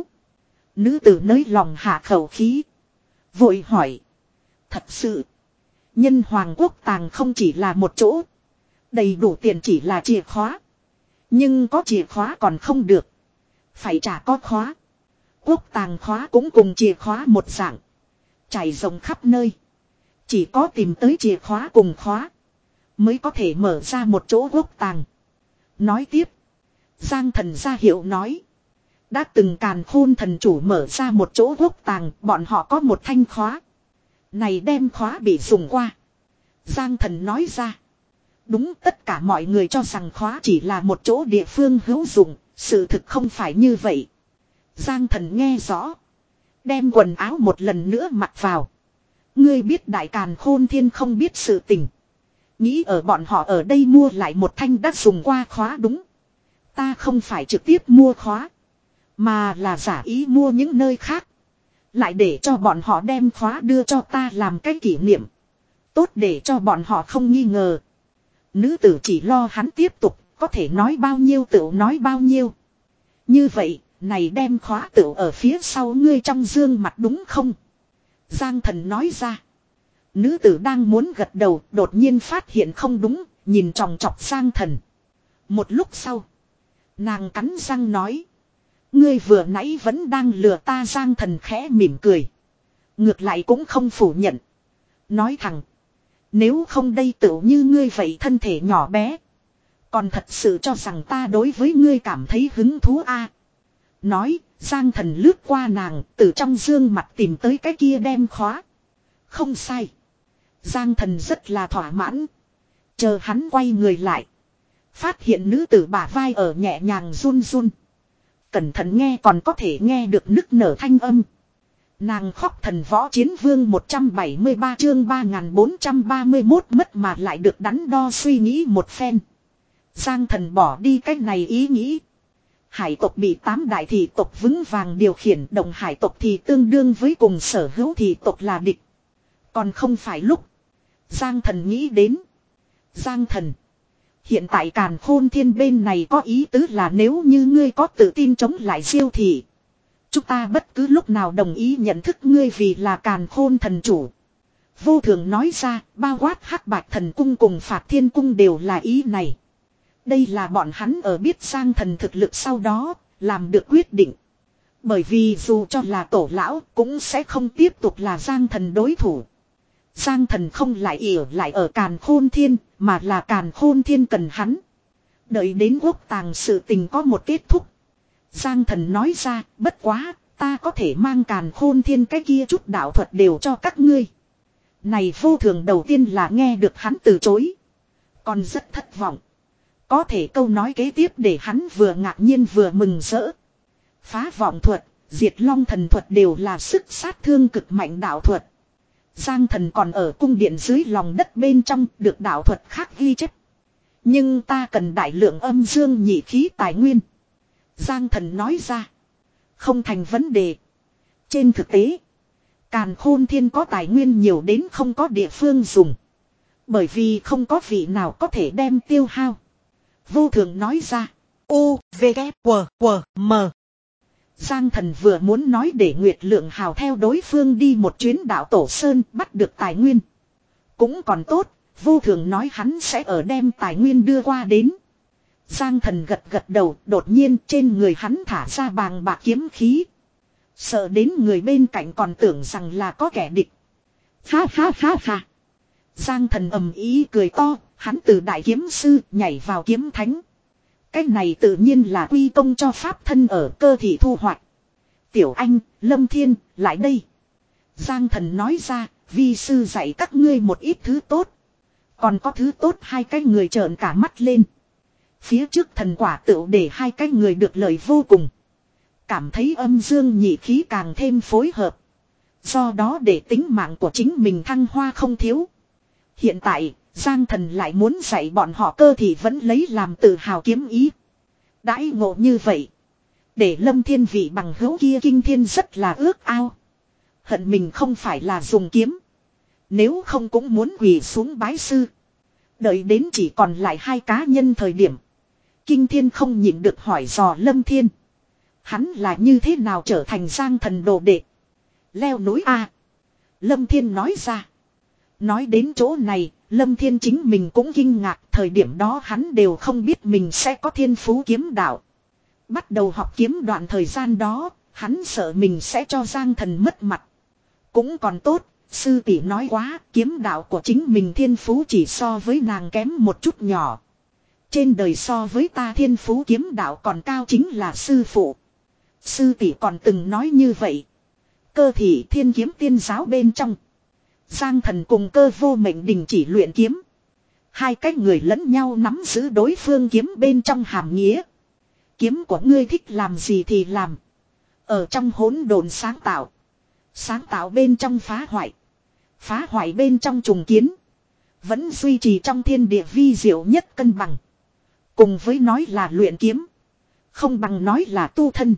Nữ tử nới lòng hạ khẩu khí. Vội hỏi. Thật sự. Nhân hoàng quốc tàng không chỉ là một chỗ. Đầy đủ tiền chỉ là chìa khóa. Nhưng có chìa khóa còn không được. Phải trả có khóa. Quốc tàng khóa cũng cùng chìa khóa một dạng. Trải rộng khắp nơi. Chỉ có tìm tới chìa khóa cùng khóa. Mới có thể mở ra một chỗ quốc tàng. Nói tiếp. Giang thần ra hiệu nói. Đã từng càn khôn thần chủ mở ra một chỗ quốc tàng. Bọn họ có một thanh khóa. Này đem khóa bị dùng qua. Giang thần nói ra. Đúng, tất cả mọi người cho rằng khóa chỉ là một chỗ địa phương hữu dụng. Sự thực không phải như vậy. Giang thần nghe rõ. Đem quần áo một lần nữa mặc vào. Ngươi biết đại càn khôn thiên không biết sự tình. Nghĩ ở bọn họ ở đây mua lại một thanh đã dùng qua khóa đúng. Ta không phải trực tiếp mua khóa. Mà là giả ý mua những nơi khác. Lại để cho bọn họ đem khóa đưa cho ta làm cái kỷ niệm. Tốt để cho bọn họ không nghi ngờ. Nữ tử chỉ lo hắn tiếp tục. Có thể nói bao nhiêu tựu nói bao nhiêu. Như vậy, này đem khóa tựu ở phía sau ngươi trong dương mặt đúng không? Giang thần nói ra. Nữ tử đang muốn gật đầu, đột nhiên phát hiện không đúng, nhìn tròng trọc Giang thần. Một lúc sau, nàng cắn răng nói. Ngươi vừa nãy vẫn đang lừa ta. Giang thần khẽ mỉm cười. Ngược lại cũng không phủ nhận. Nói thẳng. Nếu không đây tựu như ngươi vậy thân thể nhỏ bé. Còn thật sự cho rằng ta đối với ngươi cảm thấy hứng thú a à. Nói, Giang thần lướt qua nàng, từ trong dương mặt tìm tới cái kia đem khóa. Không sai. Giang thần rất là thỏa mãn. Chờ hắn quay người lại. Phát hiện nữ tử bả vai ở nhẹ nhàng run run. Cẩn thận nghe còn có thể nghe được nức nở thanh âm. Nàng khóc thần võ chiến vương một trăm bảy mươi ba chương ba nghìn bốn trăm ba mươi mốt mất mà lại được đắn đo suy nghĩ một phen. Giang thần bỏ đi cách này ý nghĩ. Hải tộc bị tám đại thị tộc vững vàng điều khiển, đồng hải tộc thì tương đương với cùng sở hữu thị tộc là địch. Còn không phải lúc. Giang thần nghĩ đến. Giang thần. Hiện tại càn khôn thiên bên này có ý tứ là nếu như ngươi có tự tin chống lại siêu thị. Chúng ta bất cứ lúc nào đồng ý nhận thức ngươi vì là càn khôn thần chủ. Vô thường nói ra, bao quát hắc bạch thần cung cùng phạt thiên cung đều là ý này. Đây là bọn hắn ở biết Giang thần thực lực sau đó, làm được quyết định. Bởi vì dù cho là tổ lão cũng sẽ không tiếp tục là Giang thần đối thủ. Giang thần không lại ỉa lại ở càn khôn thiên, mà là càn khôn thiên cần hắn. Đợi đến quốc tàng sự tình có một kết thúc. Giang thần nói ra, bất quá, ta có thể mang càn khôn thiên cái kia chút đạo thuật đều cho các ngươi. Này vô thường đầu tiên là nghe được hắn từ chối. Còn rất thất vọng. Có thể câu nói kế tiếp để hắn vừa ngạc nhiên vừa mừng rỡ. Phá vọng thuật, diệt long thần thuật đều là sức sát thương cực mạnh đạo thuật. Giang thần còn ở cung điện dưới lòng đất bên trong được đạo thuật khác ghi chép. Nhưng ta cần đại lượng âm dương nhị khí tài nguyên. Giang thần nói ra. Không thành vấn đề. Trên thực tế, càn khôn thiên có tài nguyên nhiều đến không có địa phương dùng. Bởi vì không có vị nào có thể đem tiêu hao. Vô thường nói ra. U, V, K, W, W, M. Giang thần vừa muốn nói để Nguyệt Lượng Hào theo đối phương đi một chuyến đảo Tổ Sơn bắt được tài nguyên. Cũng còn tốt, vô thường nói hắn sẽ ở đem tài nguyên đưa qua đến. Giang thần gật gật đầu, đột nhiên trên người hắn thả ra bàng bạc kiếm khí. Sợ đến người bên cạnh còn tưởng rằng là có kẻ địch. Ha ha ha ha. Giang thần ầm ý cười to, hắn từ đại kiếm sư nhảy vào kiếm thánh. Cái này tự nhiên là quy công cho pháp thân ở cơ thị thu hoạch. Tiểu Anh, Lâm Thiên, lại đây. Giang thần nói ra, vi sư dạy các ngươi một ít thứ tốt. Còn có thứ tốt hai cái người trợn cả mắt lên. Phía trước thần quả tựu để hai cái người được lợi vô cùng. Cảm thấy âm dương nhị khí càng thêm phối hợp. Do đó để tính mạng của chính mình thăng hoa không thiếu. Hiện tại, Giang thần lại muốn dạy bọn họ cơ thì vẫn lấy làm tự hào kiếm ý. Đãi ngộ như vậy. Để Lâm Thiên vị bằng hữu kia kinh thiên rất là ước ao. Hận mình không phải là dùng kiếm. Nếu không cũng muốn quỳ xuống bái sư. Đợi đến chỉ còn lại hai cá nhân thời điểm. Kinh thiên không nhịn được hỏi dò Lâm Thiên. Hắn là như thế nào trở thành Giang thần đồ đệ. Leo núi A. Lâm Thiên nói ra. Nói đến chỗ này, Lâm Thiên chính mình cũng kinh ngạc. Thời điểm đó hắn đều không biết mình sẽ có thiên phú kiếm đạo. Bắt đầu học kiếm đoạn thời gian đó, hắn sợ mình sẽ cho Giang Thần mất mặt. Cũng còn tốt, sư tỷ nói quá, kiếm đạo của chính mình thiên phú chỉ so với nàng kém một chút nhỏ. Trên đời so với ta thiên phú kiếm đạo còn cao chính là sư phụ. Sư tỷ còn từng nói như vậy. Cơ thị thiên kiếm tiên giáo bên trong. Giang Thần cùng Cơ Vô Mệnh đình chỉ luyện kiếm. Hai cái người lẫn nhau nắm giữ đối phương kiếm bên trong hàm nghĩa. Kiếm của ngươi thích làm gì thì làm. Ở trong hỗn độn sáng tạo. Sáng tạo bên trong phá hoại. Phá hoại bên trong trùng kiến. Vẫn duy trì trong thiên địa vi diệu nhất cân bằng. Cùng với nói là luyện kiếm. Không bằng nói là tu thân.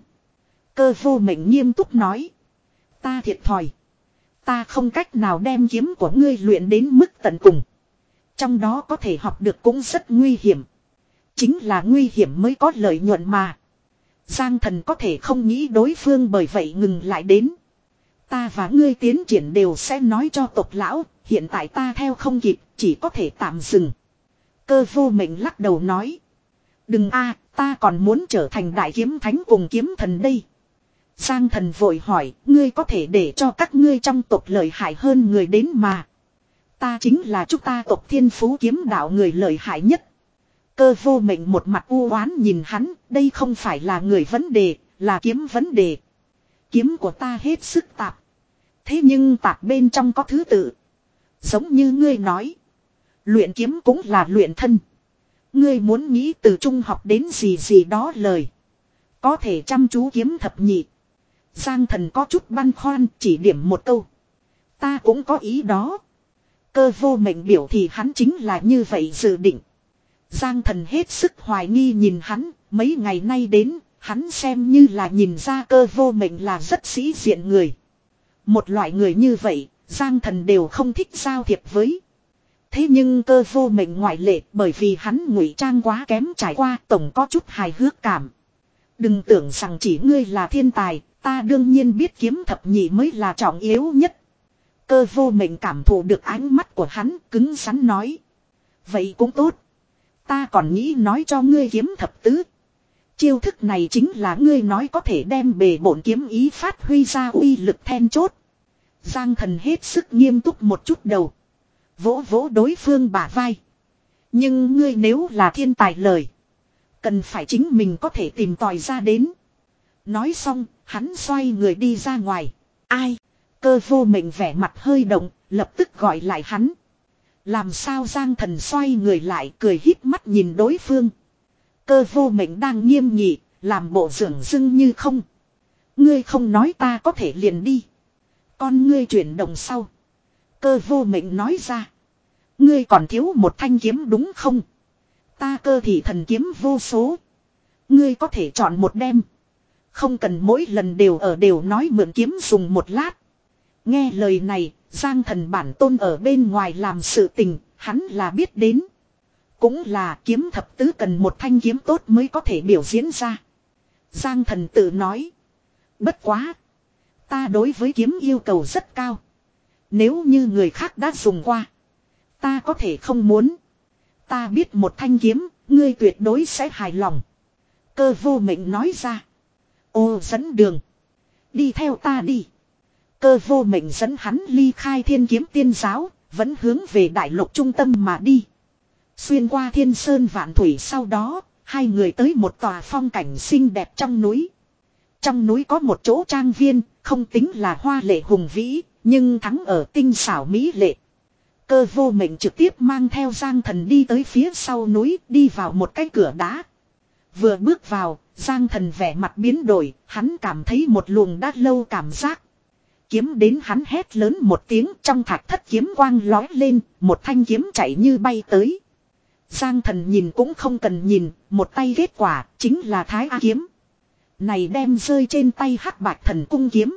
Cơ Vô Mệnh nghiêm túc nói. Ta thiệt thòi. Ta không cách nào đem kiếm của ngươi luyện đến mức tận cùng. Trong đó có thể học được cũng rất nguy hiểm. Chính là nguy hiểm mới có lợi nhuận mà. Giang Thần có thể không nghĩ đối phương bởi vậy ngừng lại đến. Ta và ngươi tiến triển đều sẽ nói cho tộc lão. Hiện tại ta theo không kịp, chỉ có thể tạm dừng. Cơ Vô Mệnh lắc đầu nói. Đừng a, ta còn muốn trở thành đại kiếm thánh cùng kiếm thần đây. Giang Thần vội hỏi, ngươi có thể để cho các ngươi trong tộc lợi hại hơn người đến mà. Ta chính là chúng ta tộc thiên phú kiếm đạo người lợi hại nhất. Cơ Vô Mệnh một mặt u oán nhìn hắn, đây không phải là người vấn đề, là kiếm vấn đề. Kiếm của ta hết sức tạp. Thế nhưng tạp bên trong có thứ tự. Giống như ngươi nói. Luyện kiếm cũng là luyện thân. Ngươi muốn nghĩ từ trung học đến gì gì đó lời. Có thể chăm chú kiếm thập nhị. Giang Thần có chút băn khoăn chỉ điểm một câu. Ta cũng có ý đó. Cơ Vô Mệnh biểu thì hắn chính là như vậy dự định. Giang Thần hết sức hoài nghi nhìn hắn. Mấy ngày nay đến hắn xem như là nhìn ra Cơ Vô Mệnh là rất sĩ diện người. Một loại người như vậy Giang Thần đều không thích giao thiệp với. Thế nhưng Cơ Vô Mệnh ngoại lệ bởi vì hắn ngụy trang quá kém trải qua tổng có chút hài hước cảm. Đừng tưởng rằng chỉ ngươi là thiên tài, ta đương nhiên biết kiếm thập nhị mới là trọng yếu nhất. Cơ Vô Mệnh cảm thụ được ánh mắt của hắn cứng rắn nói. Vậy cũng tốt. Ta còn nghĩ nói cho ngươi kiếm thập tứ. Chiêu thức này chính là ngươi nói có thể đem bề bổn kiếm ý phát huy ra uy lực then chốt. Giang Thần hết sức nghiêm túc một chút đầu. Vỗ vỗ đối phương bả vai. Nhưng ngươi nếu là thiên tài lời. Cần phải chính mình có thể tìm tòi ra đến. Nói xong, hắn xoay người đi ra ngoài. Ai? Cơ Vô Mệnh vẻ mặt hơi động, lập tức gọi lại hắn. Làm sao Giang Thần xoay người lại cười híp mắt nhìn đối phương. Cơ Vô Mệnh đang nghiêm nghị, làm bộ dửng dưng như không. Ngươi không nói ta có thể liền đi. Con ngươi chuyển động sau. Cơ Vô Mệnh nói ra. Ngươi còn thiếu một thanh kiếm đúng không? Ta Cơ thị thần kiếm vô số. Ngươi có thể chọn một đem. Không cần mỗi lần đều ở đều nói mượn kiếm dùng một lát. Nghe lời này, Giang Thần bản tôn ở bên ngoài làm sự tình, hắn là biết đến. Cũng là kiếm thập tứ cần một thanh kiếm tốt mới có thể biểu diễn ra. Giang Thần tự nói. Bất quá. Ta đối với kiếm yêu cầu rất cao. Nếu như người khác đã dùng qua. Ta có thể không muốn. Ta biết một thanh kiếm, ngươi tuyệt đối sẽ hài lòng. Cơ Vô Mệnh nói ra. Ô dẫn đường. Đi theo ta đi. Cơ Vô Mệnh dẫn hắn ly khai thiên kiếm tiên giáo, vẫn hướng về đại lục trung tâm mà đi. Xuyên qua thiên sơn vạn thủy sau đó, hai người tới một tòa phong cảnh xinh đẹp trong núi. Trong núi có một chỗ trang viên, không tính là hoa lệ hùng vĩ, nhưng thắng ở tinh xảo mỹ lệ. Cơ Vô Mệnh trực tiếp mang theo Giang Thần đi tới phía sau núi, đi vào một cái cửa đá. Vừa bước vào, Giang Thần vẻ mặt biến đổi, hắn cảm thấy một luồng đã lâu cảm giác. Kiếm đến hắn hét lớn một tiếng, trong thạch thất kiếm quang lói lên, một thanh kiếm chạy như bay tới. Giang Thần nhìn cũng không cần nhìn, một tay kết quả, chính là Thái A kiếm. Này đem rơi trên tay Hắc Bạch Thần Cung kiếm.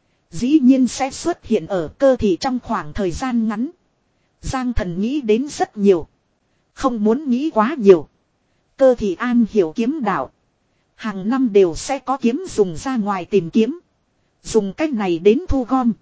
Dĩ nhiên sẽ xuất hiện ở Cơ thị trong khoảng thời gian ngắn. Giang Thần nghĩ đến rất nhiều. Không muốn nghĩ quá nhiều. Cơ thị an hiểu kiếm đạo. Hàng năm đều sẽ có kiếm dùng ra ngoài tìm kiếm. Dùng cách này đến thu gom.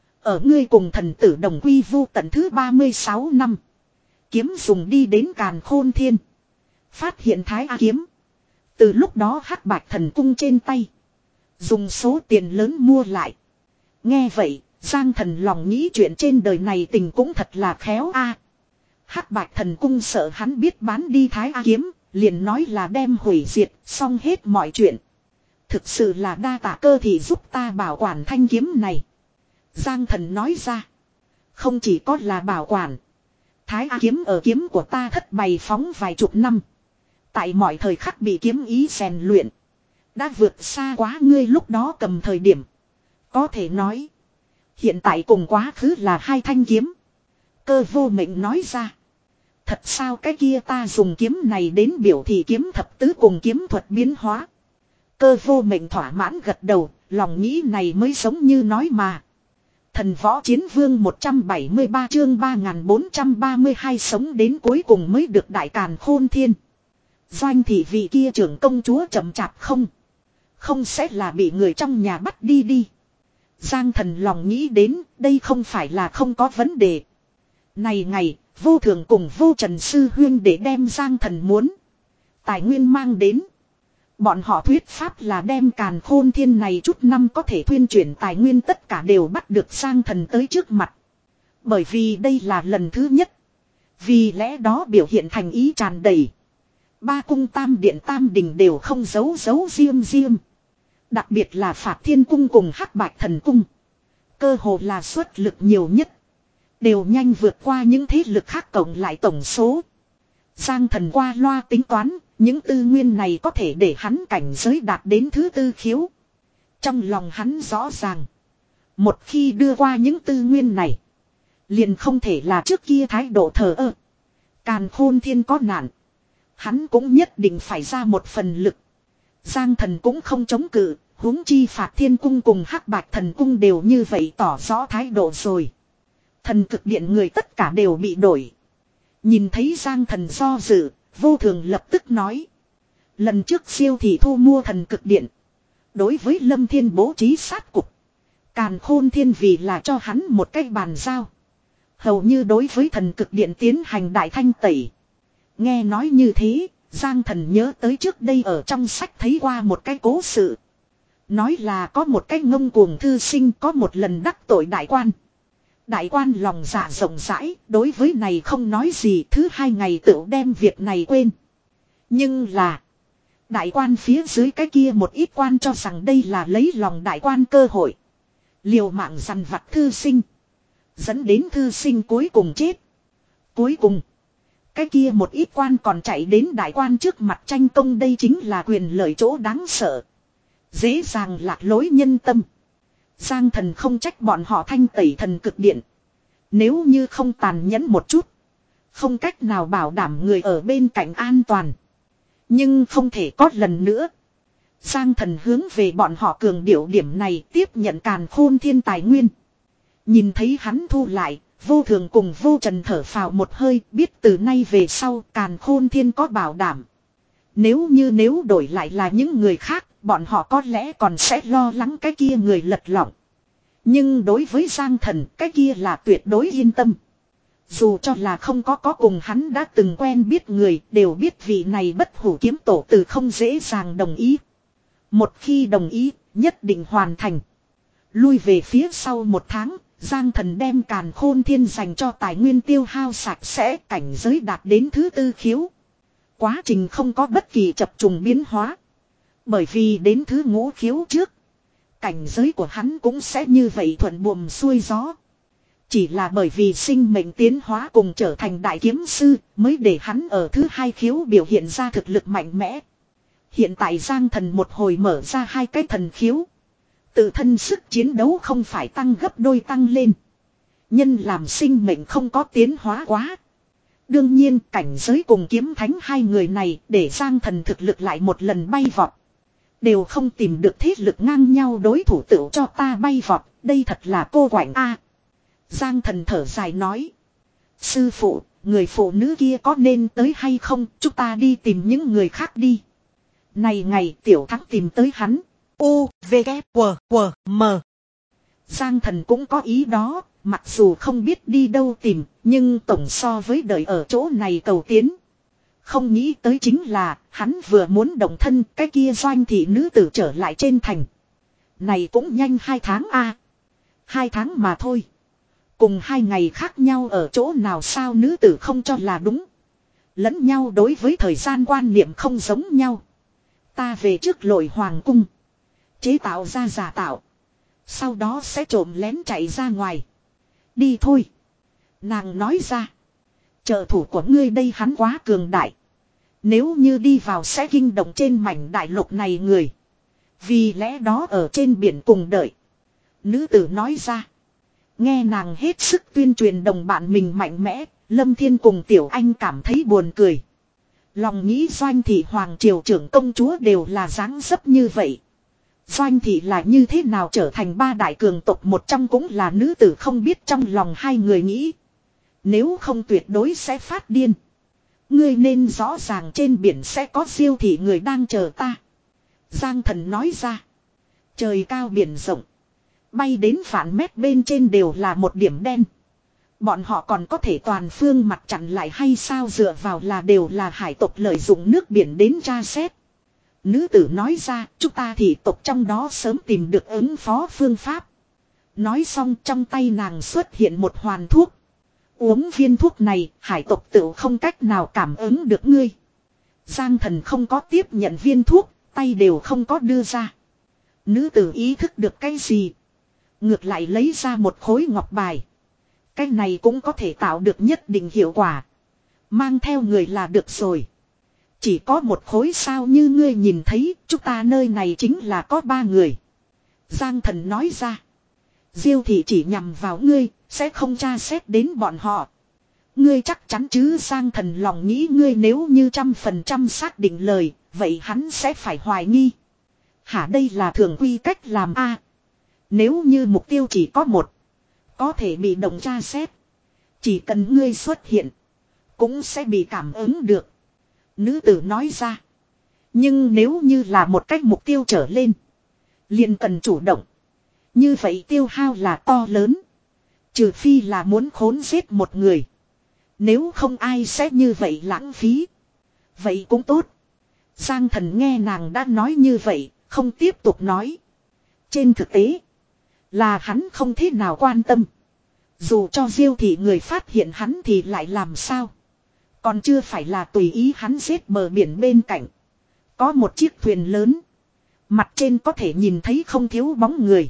Ở ngươi cùng thần tử đồng quy vu tận thứ ba mươi sáu năm. Kiếm dùng đi đến Càn Khôn Thiên. Phát hiện Thái A kiếm. Từ lúc đó hắc bạch thần cung trên tay. Dùng số tiền lớn mua lại. Nghe vậy, Giang Thần lòng nghĩ chuyện trên đời này tình cũng thật là khéo a. Hắc bạch thần cung sợ hắn biết bán đi Thái A kiếm, liền nói là đem hủy diệt, xong hết mọi chuyện. Thực sự là đa tạ cơ thì giúp ta bảo quản thanh kiếm này. Giang Thần nói ra. Không chỉ có là bảo quản. Thái A kiếm ở kiếm của ta thất bày phóng vài chục năm. Tại mọi thời khắc bị kiếm ý rèn luyện. Đã vượt xa quá ngươi lúc đó cầm thời điểm. Có thể nói. Hiện tại cùng quá khứ là hai thanh kiếm. Cơ vô mệnh nói ra. Thật sao cái kia ta dùng kiếm này đến biểu thị kiếm thập tứ cùng kiếm thuật biến hóa. Cơ vô mệnh thỏa mãn gật đầu. Lòng nghĩ này mới giống như nói mà. Thần võ chiến vương một trăm bảy mươi ba chương ba nghìn bốn trăm ba mươi hai sống đến cuối cùng mới được đại càn khôn thiên. Doanh thị vị kia trưởng công chúa chậm chạp không. Không sẽ là bị người trong nhà bắt đi đi. Giang Thần lòng nghĩ đến đây không phải là không có vấn đề. Này ngày vô thường cùng vô trần sư huyên để đem Giang Thần muốn. Tài nguyên mang đến. Bọn họ thuyết pháp là đem càn khôn thiên này chút năm có thể thuyên chuyển tài nguyên tất cả đều bắt được Giang Thần tới trước mặt. Bởi vì đây là lần thứ nhất. Vì lẽ đó biểu hiện thành ý tràn đầy. Ba cung tam điện tam đình đều không giấu giấu riêng riêng. Đặc biệt là Phạt Thiên Cung cùng Hắc Bạch Thần Cung. Cơ hồ là xuất lực nhiều nhất. Đều nhanh vượt qua những thế lực khác cộng lại tổng số. Giang Thần qua loa tính toán. Những tư nguyên này có thể để hắn cảnh giới đạt đến thứ tư khiếu. Trong lòng hắn rõ ràng. Một khi đưa qua những tư nguyên này. Liền không thể là trước kia thái độ thờ ơ. Càn khôn thiên có nạn. Hắn cũng nhất định phải ra một phần lực. Giang Thần cũng không chống cự. Huống chi Phạt Thiên Cung cùng Hắc Bạch Thần Cung đều như vậy tỏ rõ thái độ rồi. Thần cực điện người tất cả đều bị đổi. Nhìn thấy Giang Thần do dự. Vô thường lập tức nói. Lần trước siêu thị thu mua thần cực điện. Đối với Lâm Thiên bố trí sát cục. Càn khôn thiên vì là cho hắn một cái bàn giao. Hầu như đối với thần cực điện tiến hành đại thanh tẩy. Nghe nói như thế, Giang Thần nhớ tới trước đây ở trong sách thấy qua một cái cố sự. Nói là có một cái ngông cuồng thư sinh có một lần đắc tội đại quan. Đại quan lòng dạ rộng rãi, đối với này không nói gì, thứ hai ngày tự đem việc này quên. Nhưng là, đại quan phía dưới cái kia một ít quan cho rằng đây là lấy lòng đại quan cơ hội. Liều mạng dằn vặt thư sinh. Dẫn đến thư sinh cuối cùng chết. Cuối cùng, cái kia một ít quan còn chạy đến đại quan trước mặt tranh công, đây chính là quyền lợi chỗ đáng sợ. Dễ dàng lạc lối nhân tâm. Giang Thần không trách bọn họ thanh tẩy thần cực điện. Nếu như không tàn nhẫn một chút. Không cách nào bảo đảm người ở bên cạnh an toàn. Nhưng không thể có lần nữa. Giang Thần hướng về bọn họ cường điệu điểm này, tiếp nhận càn khôn thiên tài nguyên. Nhìn thấy hắn thu lại, vô thường cùng vô trần thở phào một hơi, biết từ nay về sau càn khôn thiên có bảo đảm. Nếu như nếu đổi lại là những người khác, bọn họ có lẽ còn sẽ lo lắng cái kia người lật lọng. Nhưng đối với Giang Thần, cái kia là tuyệt đối yên tâm. Dù cho là không có có cùng hắn đã từng quen biết người, đều biết vị này bất hủ kiếm tổ từ không dễ dàng đồng ý. Một khi đồng ý, nhất định hoàn thành. Lui về phía sau một tháng, Giang Thần đem càn khôn thiên dành cho tài nguyên tiêu hao sạch sẽ, cảnh giới đạt đến thứ tư khiếu. Quá trình không có bất kỳ chập trùng biến hóa. Bởi vì đến thứ ngũ khiếu trước, cảnh giới của hắn cũng sẽ như vậy thuận buồm xuôi gió. Chỉ là bởi vì sinh mệnh tiến hóa cùng trở thành đại kiếm sư, mới để hắn ở thứ hai khiếu biểu hiện ra thực lực mạnh mẽ. Hiện tại Giang Thần một hồi mở ra hai cái thần khiếu. Tự thân sức chiến đấu không phải tăng gấp đôi tăng lên. Nhân làm sinh mệnh không có tiến hóa quá. Đương nhiên cảnh giới cùng kiếm thánh hai người này để Giang Thần thực lực lại một lần bay vọt. Đều không tìm được thế lực ngang nhau đối thủ tựu cho ta bay vọt, đây thật là cô quạnh a. Giang Thần thở dài nói. Sư phụ, người phụ nữ kia có nên tới hay không, chúng ta đi tìm những người khác đi. Này ngày Tiểu Thắng tìm tới hắn. U, V, K, W, W, M. Giang Thần cũng có ý đó, mặc dù không biết đi đâu tìm, nhưng tổng so với đợi ở chỗ này cầu tiến. Không nghĩ tới chính là hắn vừa muốn động thân cái kia doanh thị nữ tử trở lại trên thành. Này cũng nhanh hai tháng a Hai tháng mà thôi. Cùng hai ngày khác nhau ở chỗ nào sao nữ tử không cho là đúng. Lẫn nhau đối với thời gian quan niệm không giống nhau. Ta về trước lội hoàng cung. Chế tạo ra giả tạo. Sau đó sẽ trộm lén chạy ra ngoài. Đi thôi. Nàng nói ra. Trợ thủ của ngươi đây hắn quá cường đại. Nếu như đi vào sẽ kinh động trên mảnh đại lục này người. Vì lẽ đó ở trên biển cùng đợi. Nữ tử nói ra. Nghe nàng hết sức tuyên truyền đồng bạn mình mạnh mẽ. Lâm Thiên cùng Tiểu Anh cảm thấy buồn cười. Lòng nghĩ Doanh thị hoàng triều trưởng công chúa đều là dáng dấp như vậy. Doanh thị là như thế nào trở thành ba đại cường tộc một trong cũng là nữ tử không biết trong lòng hai người nghĩ. Nếu không tuyệt đối sẽ phát điên. Ngươi nên rõ ràng trên biển sẽ có siêu thị người đang chờ ta. Giang Thần nói ra. Trời cao biển rộng. Bay đến vạn mét bên trên đều là một điểm đen. Bọn họ còn có thể toàn phương mặt chặn lại hay sao dựa vào là đều là hải tộc lợi dụng nước biển đến tra xét. Nữ tử nói ra chúng ta thì tộc trong đó sớm tìm được ứng phó phương pháp. Nói xong trong tay nàng xuất hiện một hoàn thuốc. Uống viên thuốc này hải tộc tự không cách nào cảm ứng được ngươi. Giang Thần không có tiếp nhận viên thuốc, tay đều không có đưa ra. Nữ tử ý thức được cái gì? Ngược lại lấy ra một khối ngọc bài. Cái này cũng có thể tạo được nhất định hiệu quả. Mang theo người là được rồi. Chỉ có một khối sao như ngươi nhìn thấy, chúng ta nơi này chính là có ba người. Giang Thần nói ra. Diêu thị chỉ nhằm vào ngươi, sẽ không tra xét đến bọn họ. Ngươi chắc chắn chứ Giang Thần lòng nghĩ ngươi nếu như trăm phần trăm xác định lời, vậy hắn sẽ phải hoài nghi. Hả đây là thường quy cách làm a Nếu như mục tiêu chỉ có một, có thể bị động tra xét. Chỉ cần ngươi xuất hiện, cũng sẽ bị cảm ứng được. Nữ tử nói ra. Nhưng nếu như là một cách mục tiêu trở lên, liền cần chủ động. Như vậy tiêu hao là to lớn. Trừ phi là muốn khốn giết một người. Nếu không ai sẽ như vậy lãng phí. Vậy cũng tốt. Giang Thần nghe nàng đã nói như vậy, không tiếp tục nói. Trên thực tế, là hắn không thế nào quan tâm. Dù cho Diêu thị người phát hiện hắn thì lại làm sao. Còn chưa phải là tùy ý hắn giết bờ biển bên cạnh. Có một chiếc thuyền lớn. Mặt trên có thể nhìn thấy không thiếu bóng người.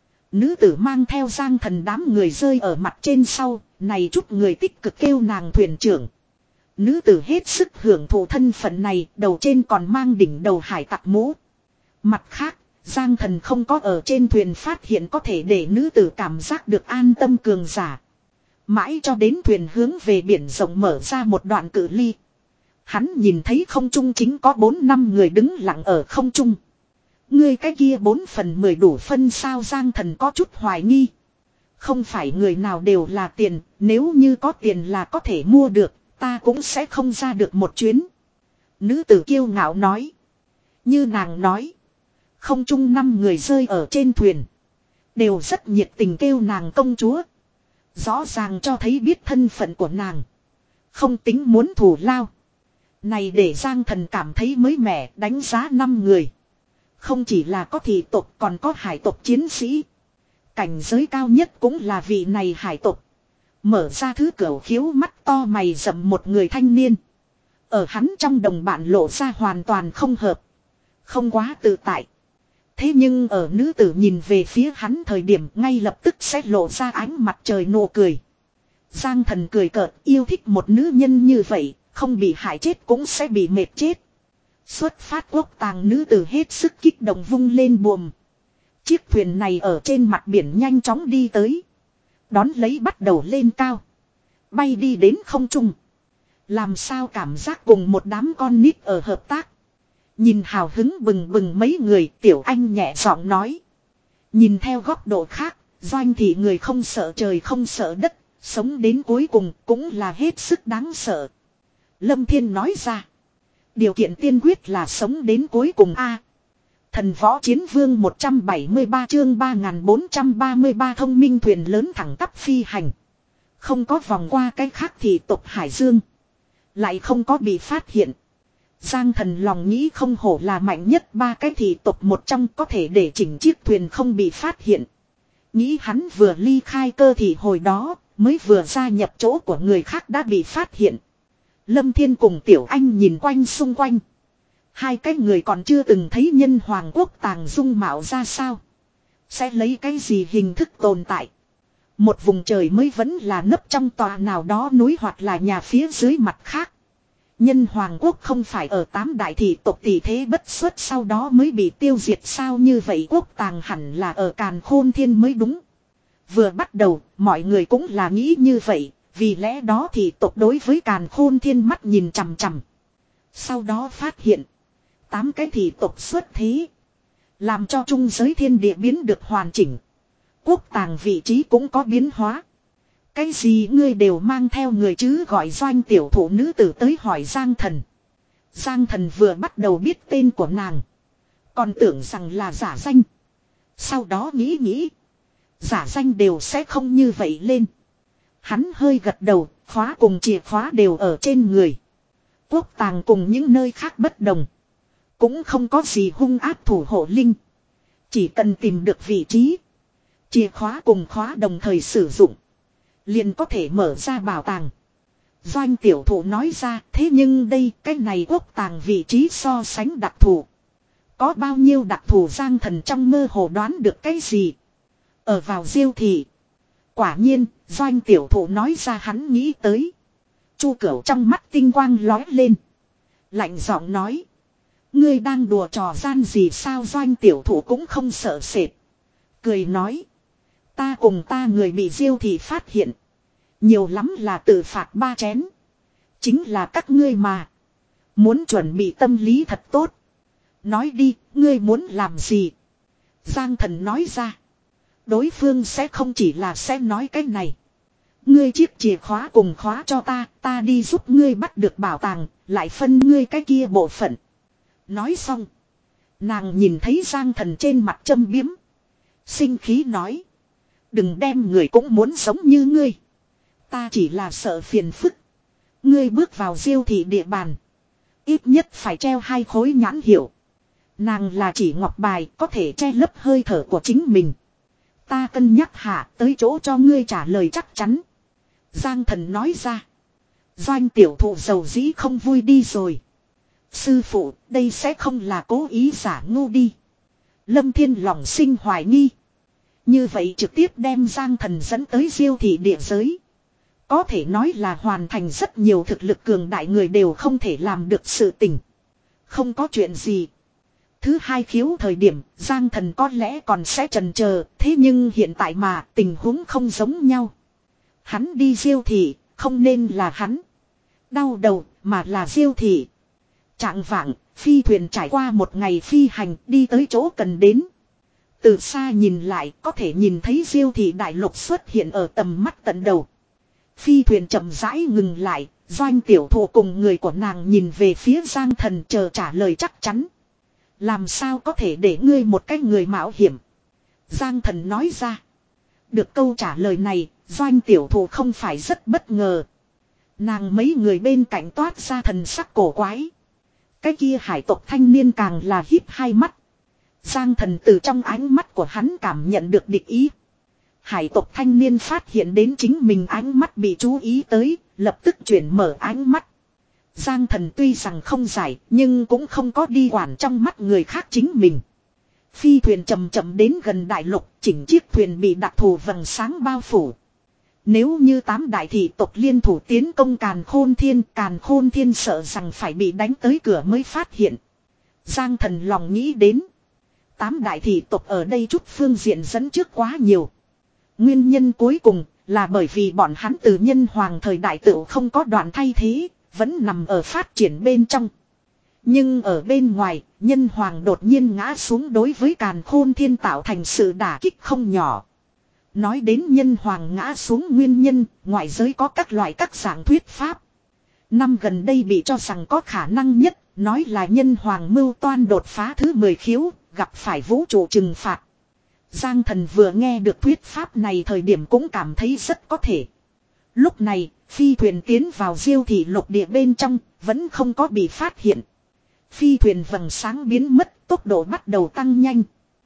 Nữ tử mang theo Giang Thần đám người rơi ở mặt trên sau. Này chút người tích cực kêu nàng thuyền trưởng. Nữ tử hết sức hưởng thụ thân phận này. Đầu trên còn mang đỉnh đầu hải tặc mũ. Mặt khác, Giang Thần không có ở trên thuyền phát hiện có thể để nữ tử cảm giác được an tâm cường giả. Mãi cho đến thuyền hướng về biển rộng mở ra một đoạn cự ly. Hắn nhìn thấy không trung chính có bốn năm người đứng lặng ở không trung. Người cái kia bốn phần mười đủ phân sao Giang Thần có chút hoài nghi. Không phải người nào đều là tiền, nếu như có tiền là có thể mua được, ta cũng sẽ không ra được một chuyến. Nữ tử kiêu ngạo nói. Như nàng nói. Không trung năm người rơi ở trên thuyền. Đều rất nhiệt tình kêu nàng công chúa. Rõ ràng cho thấy biết thân phận của nàng. Không tính muốn thủ lao. Này để Giang Thần cảm thấy mới mẻ đánh giá năm người. Không chỉ là có thị tộc còn có hải tộc chiến sĩ. Cảnh giới cao nhất cũng là vị này hải tộc. Mở ra thứ cửu khiếu mắt to mày rậm một người thanh niên. Ở hắn trong đồng bạn lộ ra hoàn toàn không hợp. Không quá tự tại. Thế nhưng ở nữ tử nhìn về phía hắn thời điểm ngay lập tức sẽ lộ ra ánh mặt trời nụ cười. Giang Thần cười cợt yêu thích một nữ nhân như vậy, không bị hại chết cũng sẽ bị mệt chết. Xuất phát quốc tàng nữ tử hết sức kích động vung lên buồm. Chiếc thuyền này ở trên mặt biển nhanh chóng đi tới. Đón lấy bắt đầu lên cao. Bay đi đến không trung. Làm sao cảm giác cùng một đám con nít ở hợp tác. Nhìn hào hứng bừng bừng mấy người Tiểu Anh nhẹ giọng nói. Nhìn theo góc độ khác, Doanh thị người không sợ trời không sợ đất, sống đến cuối cùng cũng là hết sức đáng sợ. Lâm Thiên nói ra. Điều kiện tiên quyết là sống đến cuối cùng a. Thần võ chiến vương một trăm bảy mươi ba chương ba nghìn bốn trăm ba mươi ba thông minh thuyền lớn thẳng tắp phi hành. Không có vòng qua cái khác thì tộc Hải Dương. Lại không có bị phát hiện. Giang Thần lòng nghĩ không hổ là mạnh nhất ba cái thị tộc một trong có thể để chỉnh chiếc thuyền không bị phát hiện. Nghĩ hắn vừa ly khai cơ thị hồi đó, mới vừa gia nhập chỗ của người khác đã bị phát hiện. Lâm Thiên cùng Tiểu Anh nhìn quanh xung quanh. Hai cái người còn chưa từng thấy nhân hoàng quốc tàng dung mạo ra sao. Sẽ lấy cái gì hình thức tồn tại. Một vùng trời mới vẫn là nấp trong tòa nào đó núi hoặc là nhà phía dưới mặt khác. Nhân hoàng quốc không phải ở tám đại thị tộc tỷ thế bất xuất sau đó mới bị tiêu diệt sao, như vậy quốc tàng hẳn là ở Càn Khôn Thiên mới đúng. Vừa bắt đầu, mọi người cũng là nghĩ như vậy, vì lẽ đó thị tộc đối với Càn Khôn Thiên mắt nhìn chằm chằm. Sau đó phát hiện, tám cái thị tộc xuất thế, làm cho trung giới thiên địa biến được hoàn chỉnh. Quốc tàng vị trí cũng có biến hóa. Cái gì ngươi đều mang theo người chứ, gọi Doanh tiểu thủ nữ tử tới hỏi Giang Thần. Giang Thần vừa bắt đầu biết tên của nàng, còn tưởng rằng là giả danh. Sau đó nghĩ nghĩ, giả danh đều sẽ không như vậy lên. Hắn hơi gật đầu, khóa cùng chìa khóa đều ở trên người. Quốc tàng cùng những nơi khác bất đồng, cũng không có gì hung ác thủ hộ linh. Chỉ cần tìm được vị trí, chìa khóa cùng khóa đồng thời sử dụng, liền có thể mở ra bảo tàng. Doanh tiểu thủ nói ra, thế nhưng đây, cái này quốc tàng vị trí so sánh đặc thù. Có bao nhiêu đặc thù? Giang Thần trong mơ hồ đoán được cái gì. Ở vào Diêu thị. Quả nhiên, Doanh tiểu thủ nói ra hắn nghĩ tới. Chu Cửu trong mắt tinh quang lói lên. Lạnh giọng nói. Ngươi đang đùa trò gian gì sao? Doanh tiểu thủ cũng không sợ sệt. Cười nói. Ta cùng ta người bị Diêu thị phát hiện. Nhiều lắm là tự phạt ba chén. Chính là các ngươi mà. Muốn chuẩn bị tâm lý thật tốt. Nói đi, ngươi muốn làm gì? Giang Thần nói ra. Đối phương sẽ không chỉ là sẽ nói cái này. Ngươi chiếc chìa khóa cùng khóa cho ta, ta đi giúp ngươi bắt được bảo tàng, lại phân ngươi cái kia bộ phận. Nói xong, nàng nhìn thấy Giang Thần trên mặt châm biếm. Sinh khí nói. Đừng đem người cũng muốn sống như ngươi. Ta chỉ là sợ phiền phức. Ngươi bước vào Diêu thị địa bàn, ít nhất phải treo hai khối nhãn hiệu. Nàng là chỉ ngọc bài, có thể che lấp hơi thở của chính mình. Ta cân nhắc hạ tới chỗ cho ngươi trả lời chắc chắn. Giang Thần nói ra. Doanh tiểu thụ dầu dĩ không vui đi rồi. Sư phụ, đây sẽ không là cố ý giả ngu đi. Lâm Thiên lòng sinh hoài nghi. Như vậy trực tiếp đem Giang Thần dẫn tới Diêu thị địa giới. Có thể nói là hoàn thành rất nhiều thực lực cường đại người đều không thể làm được sự tình. Không có chuyện gì. Thứ hai khiếu thời điểm, Giang Thần có lẽ còn sẽ chần chờ, thế nhưng hiện tại mà tình huống không giống nhau. Hắn đi Diêu thị, không nên là hắn đau đầu, mà là Diêu thị. Trạng vạng, phi thuyền trải qua một ngày phi hành, đi tới chỗ cần đến. Từ xa nhìn lại, có thể nhìn thấy Diêu thị đại lục xuất hiện ở tầm mắt tận đầu. Phi thuyền chậm rãi ngừng lại, Doanh tiểu thụ cùng người của nàng nhìn về phía Giang Thần chờ trả lời chắc chắn. Làm sao có thể để ngươi một cái người mạo hiểm? Giang Thần nói ra. Được câu trả lời này, Doanh tiểu thụ không phải rất bất ngờ. Nàng mấy người bên cạnh toát ra thần sắc cổ quái. Cái kia hải tộc thanh niên càng là híp hai mắt. Giang Thần từ trong ánh mắt của hắn cảm nhận được địch ý. Hải tộc thanh niên phát hiện đến chính mình ánh mắt bị chú ý tới, lập tức chuyển mở ánh mắt. Giang Thần tuy rằng không giải, nhưng cũng không có đi quản trong mắt người khác chính mình. Phi thuyền chậm chậm đến gần đại lục, chỉnh chiếc thuyền bị đặc thù vầng sáng bao phủ. Nếu như tám đại thị tộc liên thủ tiến công Càn Khôn Thiên, Càn Khôn Thiên sợ rằng phải bị đánh tới cửa mới phát hiện. Giang Thần lòng nghĩ đến. Tám đại thị tộc ở đây chút phương diện dẫn trước quá nhiều. Nguyên nhân cuối cùng là bởi vì bọn hắn từ nhân hoàng thời đại tựu không có đoạn thay thế, vẫn nằm ở phát triển bên trong. Nhưng ở bên ngoài, nhân hoàng đột nhiên ngã xuống đối với Càn Khôn Thiên tạo thành sự đả kích không nhỏ. Nói đến nhân hoàng ngã xuống nguyên nhân, ngoại giới có các loại các dạng thuyết pháp. Năm gần đây bị cho rằng có khả năng nhất, nói là nhân hoàng mưu toan đột phá thứ mười khiếu, gặp phải vũ trụ trừng phạt. Giang Thần vừa nghe được thuyết pháp này thời điểm cũng cảm thấy rất có thể. Lúc này, phi thuyền tiến vào Diêu thị lục địa bên trong, vẫn không có bị phát hiện. Phi thuyền vầng sáng biến mất, tốc độ bắt đầu tăng nhanh.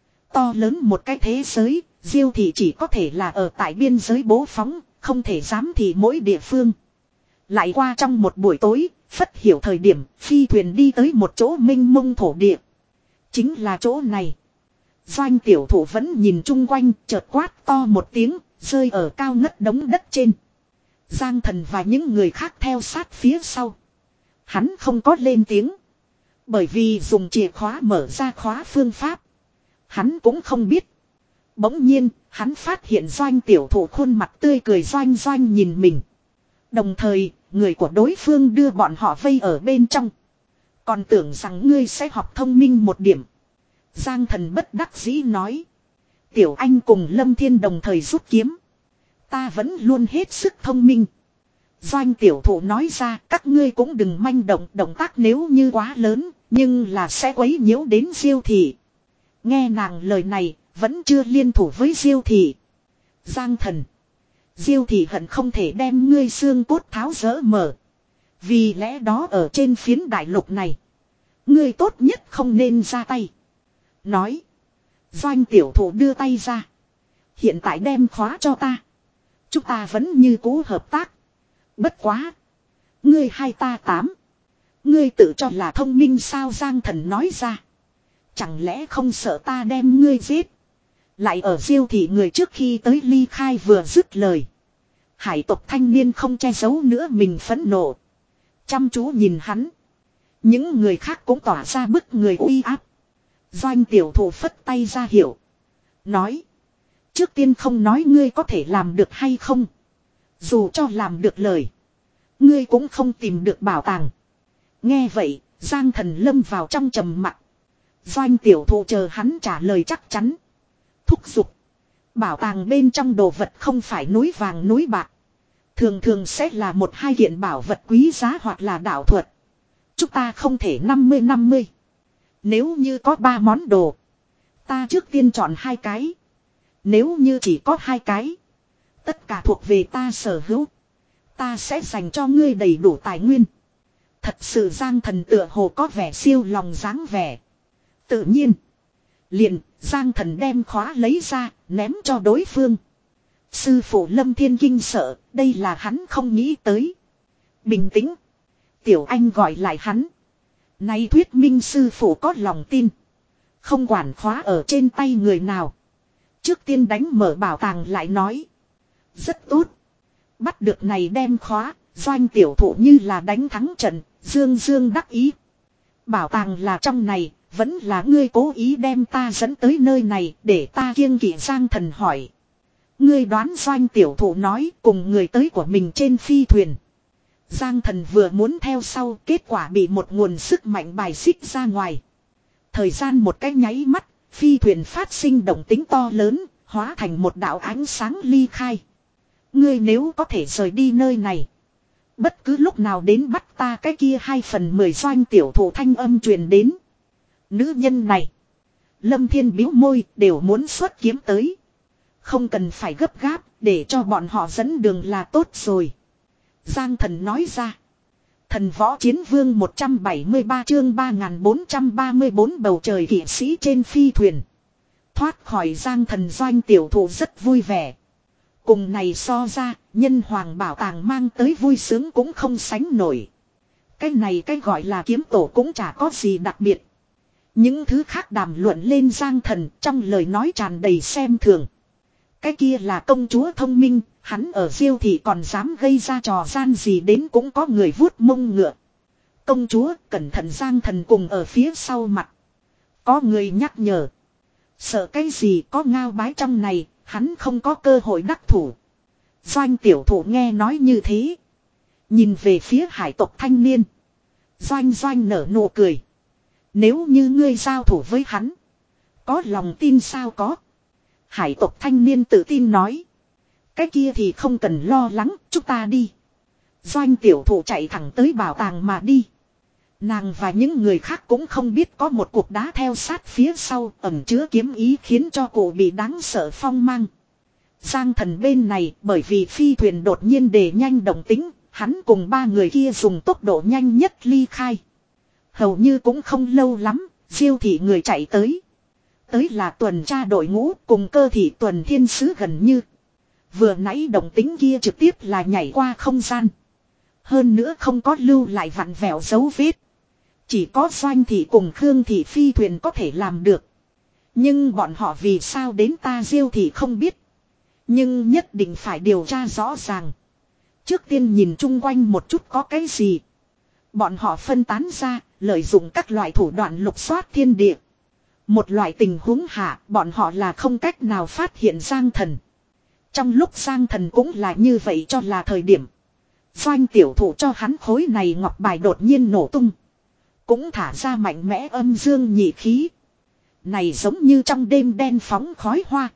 To lớn một cái thế giới, Diêu thị chỉ có thể là ở tại biên giới bố phóng, không thể dám thì mỗi địa phương. Lại qua trong một buổi tối, Phất hiểu thời điểm, phi thuyền đi tới một chỗ mênh mông thổ địa. Chính là chỗ này. Doanh tiểu thủ vẫn nhìn chung quanh, chợt quát to một tiếng, rơi ở cao ngất đống đất trên. Giang Thần và những người khác theo sát phía sau. Hắn không có lên tiếng. Bởi vì dùng chìa khóa mở ra khóa phương pháp. Hắn cũng không biết. Bỗng nhiên, hắn phát hiện Doanh tiểu thủ khuôn mặt tươi cười doanh doanh nhìn mình. Đồng thời, người của đối phương đưa bọn họ vây ở bên trong. Còn tưởng rằng ngươi sẽ học thông minh một điểm. Giang Thần bất đắc dĩ nói. Tiểu Anh cùng Lâm Thiên đồng thời rút kiếm. Ta vẫn luôn hết sức thông minh. Doanh tiểu thủ nói ra các ngươi cũng đừng manh động, động tác nếu như quá lớn, nhưng là sẽ quấy nhiễu đến Diêu thị. Nghe nàng lời này, vẫn chưa liên thủ với Diêu thị. Giang Thần. Diêu thị hận không thể đem ngươi xương cốt tháo rỡ mở. Vì lẽ đó ở trên phiến đại lục này, ngươi tốt nhất không nên ra tay. Nói. Doanh tiểu thủ đưa tay ra. Hiện tại đem khóa cho ta. Chúng ta vẫn như cũ hợp tác. Bất quá. Ngươi hai ta tám. Ngươi tự cho là thông minh sao Giang Thần nói ra. Chẳng lẽ không sợ ta đem ngươi giết. Lại ở Diêu thị người trước khi tới ly khai vừa dứt lời. Hải tộc thanh niên không che giấu nữa mình phẫn nộ. Chăm chú nhìn hắn. Những người khác cũng tỏa ra bức người uy áp. Doanh tiểu thủ phất tay ra hiệu. Nói. Trước tiên không nói ngươi có thể làm được hay không. Dù cho làm được lời. Ngươi cũng không tìm được bảo tàng. Nghe vậy, Giang Thần lâm vào trong trầm mặc. Doanh tiểu thủ chờ hắn trả lời chắc chắn. Thúc giục. Bảo tàng bên trong đồ vật không phải núi vàng núi bạc. Thường thường sẽ là một hai kiện bảo vật quý giá hoặc là đạo thuật. Chúng ta không thể năm mươi năm mươi. Nếu như có ba món đồ. Ta trước tiên chọn hai cái. Nếu như chỉ có hai cái. Tất cả thuộc về ta sở hữu. Ta sẽ dành cho ngươi đầy đủ tài nguyên. Thật sự Giang Thần tựa hồ có vẻ siêu lòng dáng vẻ. Tự nhiên. Liền Giang Thần đem khóa lấy ra. Ném cho đối phương. Sư phụ Lâm Thiên kinh sợ. Đây là hắn không nghĩ tới. Bình tĩnh. Tiểu Anh gọi lại hắn. Nay thuyết minh sư phụ có lòng tin. Không quản khóa ở trên tay người nào. Trước tiên đánh mở bảo tàng lại nói. Rất tốt. Bắt được này đem khóa. Doanh tiểu thủ như là đánh thắng trận. Dương dương đắc ý. Bảo tàng là trong này. Vẫn là ngươi cố ý đem ta dẫn tới nơi này. Để ta kiêng kỵ Giang Thần hỏi. Ngươi đoán Doanh tiểu thủ nói. Cùng người tới của mình trên phi thuyền. Giang Thần vừa muốn theo sau. Kết quả bị một nguồn sức mạnh bài xích ra ngoài. Thời gian một cái nháy mắt. Phi thuyền phát sinh động tính to lớn. Hóa thành một đạo ánh sáng ly khai. Ngươi nếu có thể rời đi nơi này. Bất cứ lúc nào đến bắt ta cái kia hai phần mười Doanh tiểu thủ thanh âm truyền đến. Nữ nhân này. Lâm Thiên bĩu môi đều muốn xuất kiếm tới. Không cần phải gấp gáp. Để cho bọn họ dẫn đường là tốt rồi. Giang Thần nói ra. Thần võ chiến vương một trăm bảy mươi ba chương ba nghìn bốn trăm ba mươi bốn bầu trời kỵ sĩ trên phi thuyền. Thoát khỏi Giang Thần Doanh tiểu thủ rất vui vẻ. Cùng này so ra, nhân hoàng bảo tàng mang tới vui sướng cũng không sánh nổi. Cái này cái gọi là kiếm tổ cũng chả có gì đặc biệt. Những thứ khác đàm luận lên Giang Thần trong lời nói tràn đầy xem thường. Cái kia là công chúa thông minh, hắn ở Diêu thị còn dám gây ra trò gian gì đến cũng có người vuốt mông ngựa. Công chúa cẩn thận Giang Thần cùng ở phía sau mặt. Có người nhắc nhở. Sợ cái gì có ngao bái trong này, hắn không có cơ hội đắc thủ. Doanh tiểu thủ nghe nói như thế. Nhìn về phía hải tộc thanh niên. Doanh doanh nở nụ cười. Nếu như ngươi giao thủ với hắn. Có lòng tin sao có. Hải tộc thanh niên tự tin nói. Cái kia thì không cần lo lắng, chúng ta đi. Doanh tiểu thủ chạy thẳng tới bảo tàng mà đi. Nàng và những người khác cũng không biết có một cục đá theo sát phía sau ẩn chứa kiếm ý khiến cho cổ bị đáng sợ phong mang. Giang Thần bên này bởi vì phi thuyền đột nhiên đề nhanh động tính, hắn cùng ba người kia dùng tốc độ nhanh nhất ly khai. Hầu như cũng không lâu lắm, Diêu thị người chạy tới. Tới là tuần tra đội ngũ cùng Cơ thị tuần thiên sứ gần như. Vừa nãy động tính kia trực tiếp là nhảy qua không gian. Hơn nữa không có lưu lại vặn vẹo dấu vết. Chỉ có Doanh thị cùng Khương thị phi thuyền có thể làm được. Nhưng bọn họ vì sao đến ta Diêu thị không biết. Nhưng nhất định phải điều tra rõ ràng. Trước tiên nhìn chung quanh một chút có cái gì. Bọn họ phân tán ra, lợi dụng các loại thủ đoạn lục soát thiên địa. Một loại tình huống hạ, bọn họ là không cách nào phát hiện Giang Thần. Trong lúc Giang Thần cũng là như vậy cho là thời điểm. Doanh tiểu thủ cho hắn khối này ngọc bài đột nhiên nổ tung. Cũng thả ra mạnh mẽ âm dương nhị khí. Này giống như trong đêm đen phóng khói hoa.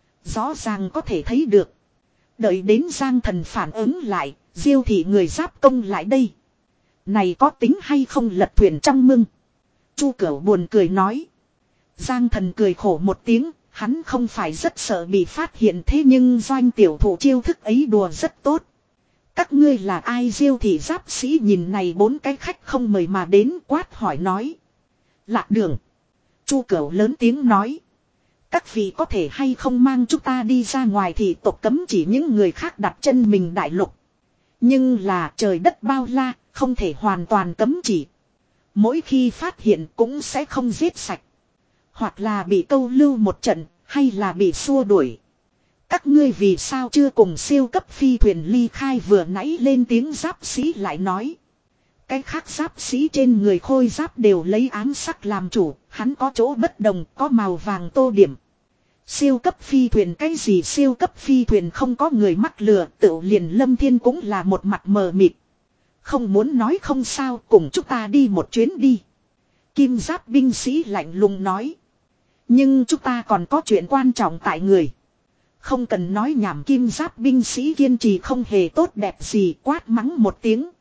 Rõ ràng có thể thấy được. Đợi đến Giang Thần phản ứng lại, Diêu thị người giáp công lại đây. Này có tính hay không lật thuyền trong mưng. Chu Cửu buồn cười nói. Giang Thần cười khổ một tiếng, hắn không phải rất sợ bị phát hiện thế nhưng Doanh tiểu thủ chiêu thức ấy đùa rất tốt. Các ngươi là ai? Diêu thị giáp sĩ nhìn này bốn cái khách không mời mà đến quát hỏi nói. Lạc Đường. Chu Cửu lớn tiếng nói. Các vị có thể hay không mang chúng ta đi ra ngoài thì tộc cấm chỉ những người khác đặt chân mình đại lục. Nhưng là trời đất bao la, không thể hoàn toàn cấm chỉ. Mỗi khi phát hiện cũng sẽ không giết sạch. Hoặc là bị câu lưu một trận, hay là bị xua đuổi. Các ngươi vì sao chưa cùng siêu cấp phi thuyền ly khai vừa nãy lên tiếng giáp sĩ lại nói. Cái khác giáp sĩ trên người khôi giáp đều lấy ám sắc làm chủ, hắn có chỗ bất đồng, có màu vàng tô điểm. Siêu cấp phi thuyền cái gì siêu cấp phi thuyền không có người mắc lừa, tự liền Lâm Thiên cũng là một mặt mờ mịt. Không muốn nói không sao, cùng chúng ta đi một chuyến đi. Kim giáp binh sĩ lạnh lùng nói. Nhưng chúng ta còn có chuyện quan trọng tại người. Không cần nói nhảm kim giáp binh sĩ kiên trì không hề tốt đẹp gì quát mắng một tiếng.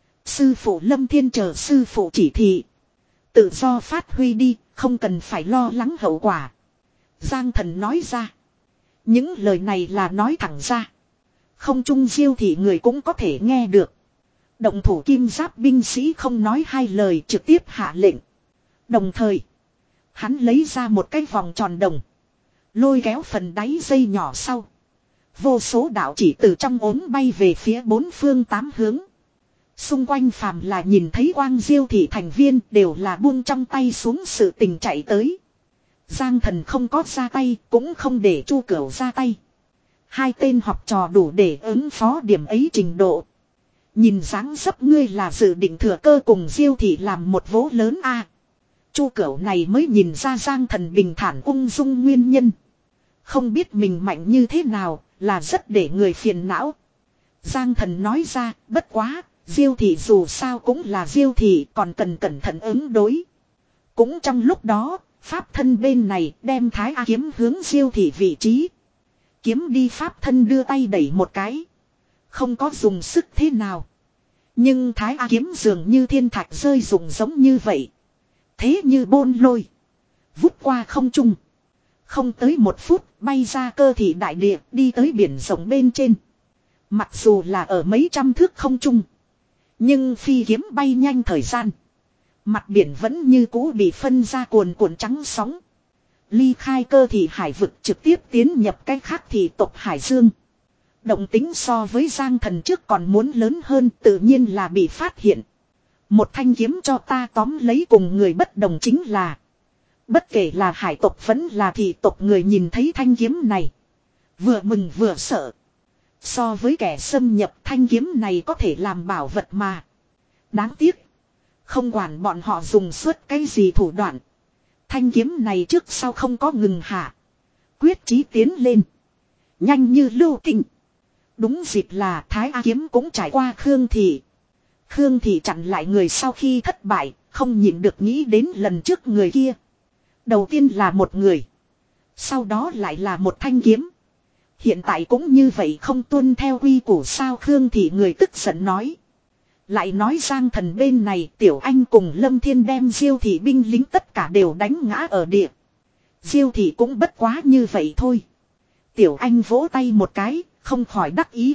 Sư phụ Lâm Thiên chờ sư phụ chỉ thị. Tự do phát huy đi, không cần phải lo lắng hậu quả. Giang Thần nói ra. Những lời này là nói thẳng ra. Không chung Diêu thị người cũng có thể nghe được. Động thủ kim giáp binh sĩ không nói hai lời trực tiếp hạ lệnh. Đồng thời, hắn lấy ra một cái vòng tròn đồng. Lôi kéo phần đáy dây nhỏ sau. Vô số đạo chỉ từ trong ốm bay về phía bốn phương tám hướng. Xung quanh phàm là nhìn thấy quang Diêu thị thành viên đều là buông trong tay xuống sự tình chạy tới. Giang Thần không có ra tay cũng không để Chu Cửu ra tay. Hai tên học trò đủ để ứng phó điểm ấy trình độ. Nhìn dáng dấp ngươi là dự định thừa cơ cùng Diêu thị làm một vố lớn a. À, Chu Cửu này mới nhìn ra Giang Thần bình thản ung dung nguyên nhân. Không biết mình mạnh như thế nào là rất để người phiền não. Giang Thần nói ra bất quá, Diêu thị dù sao cũng là Diêu thị còn cần cẩn thận ứng đối. Cũng trong lúc đó, pháp thân bên này đem Thái A kiếm hướng Diêu thị vị trí. Kiếm đi pháp thân đưa tay đẩy một cái. Không có dùng sức thế nào. Nhưng Thái A kiếm dường như thiên thạch rơi rụng giống như vậy. Thế như bôn lôi. Vút qua không trung. Không tới một phút bay ra Cơ thị đại địa đi tới biển rộng bên trên. Mặc dù là ở mấy trăm thước không trung. Nhưng phi kiếm bay nhanh thời gian. Mặt biển vẫn như cũ bị phân ra cuồn cuộn trắng sóng. Ly khai Cơ thị hải vực trực tiếp tiến nhập cái khác thị tộc Hải Dương. Động tính so với Giang Thần trước còn muốn lớn hơn tự nhiên là bị phát hiện. Một thanh kiếm cho ta tóm lấy cùng người bất đồng chính là. Bất kể là hải tộc vẫn là thị tộc người nhìn thấy thanh kiếm này. Vừa mừng vừa sợ. So với kẻ xâm nhập thanh kiếm này có thể làm bảo vật mà. Đáng tiếc. Không quản bọn họ dùng suốt cái gì thủ đoạn. Thanh kiếm này trước sau không có ngừng hạ. Quyết chí tiến lên. Nhanh như lưu tinh. Đúng dịp là Thái A kiếm cũng trải qua Khương Thị. Khương Thị chặn lại người sau khi thất bại. Không nhịn được nghĩ đến lần trước người kia. Đầu tiên là một người. Sau đó lại là một thanh kiếm. Hiện tại cũng như vậy không tuân theo quy củ sao Khương Thị người tức giận nói. Lại nói Giang Thần bên này Tiểu Anh cùng Lâm Thiên đem Diêu thị binh lính tất cả đều đánh ngã ở địa. Diêu thị cũng bất quá như vậy thôi. Tiểu Anh vỗ tay một cái, không khỏi đắc ý.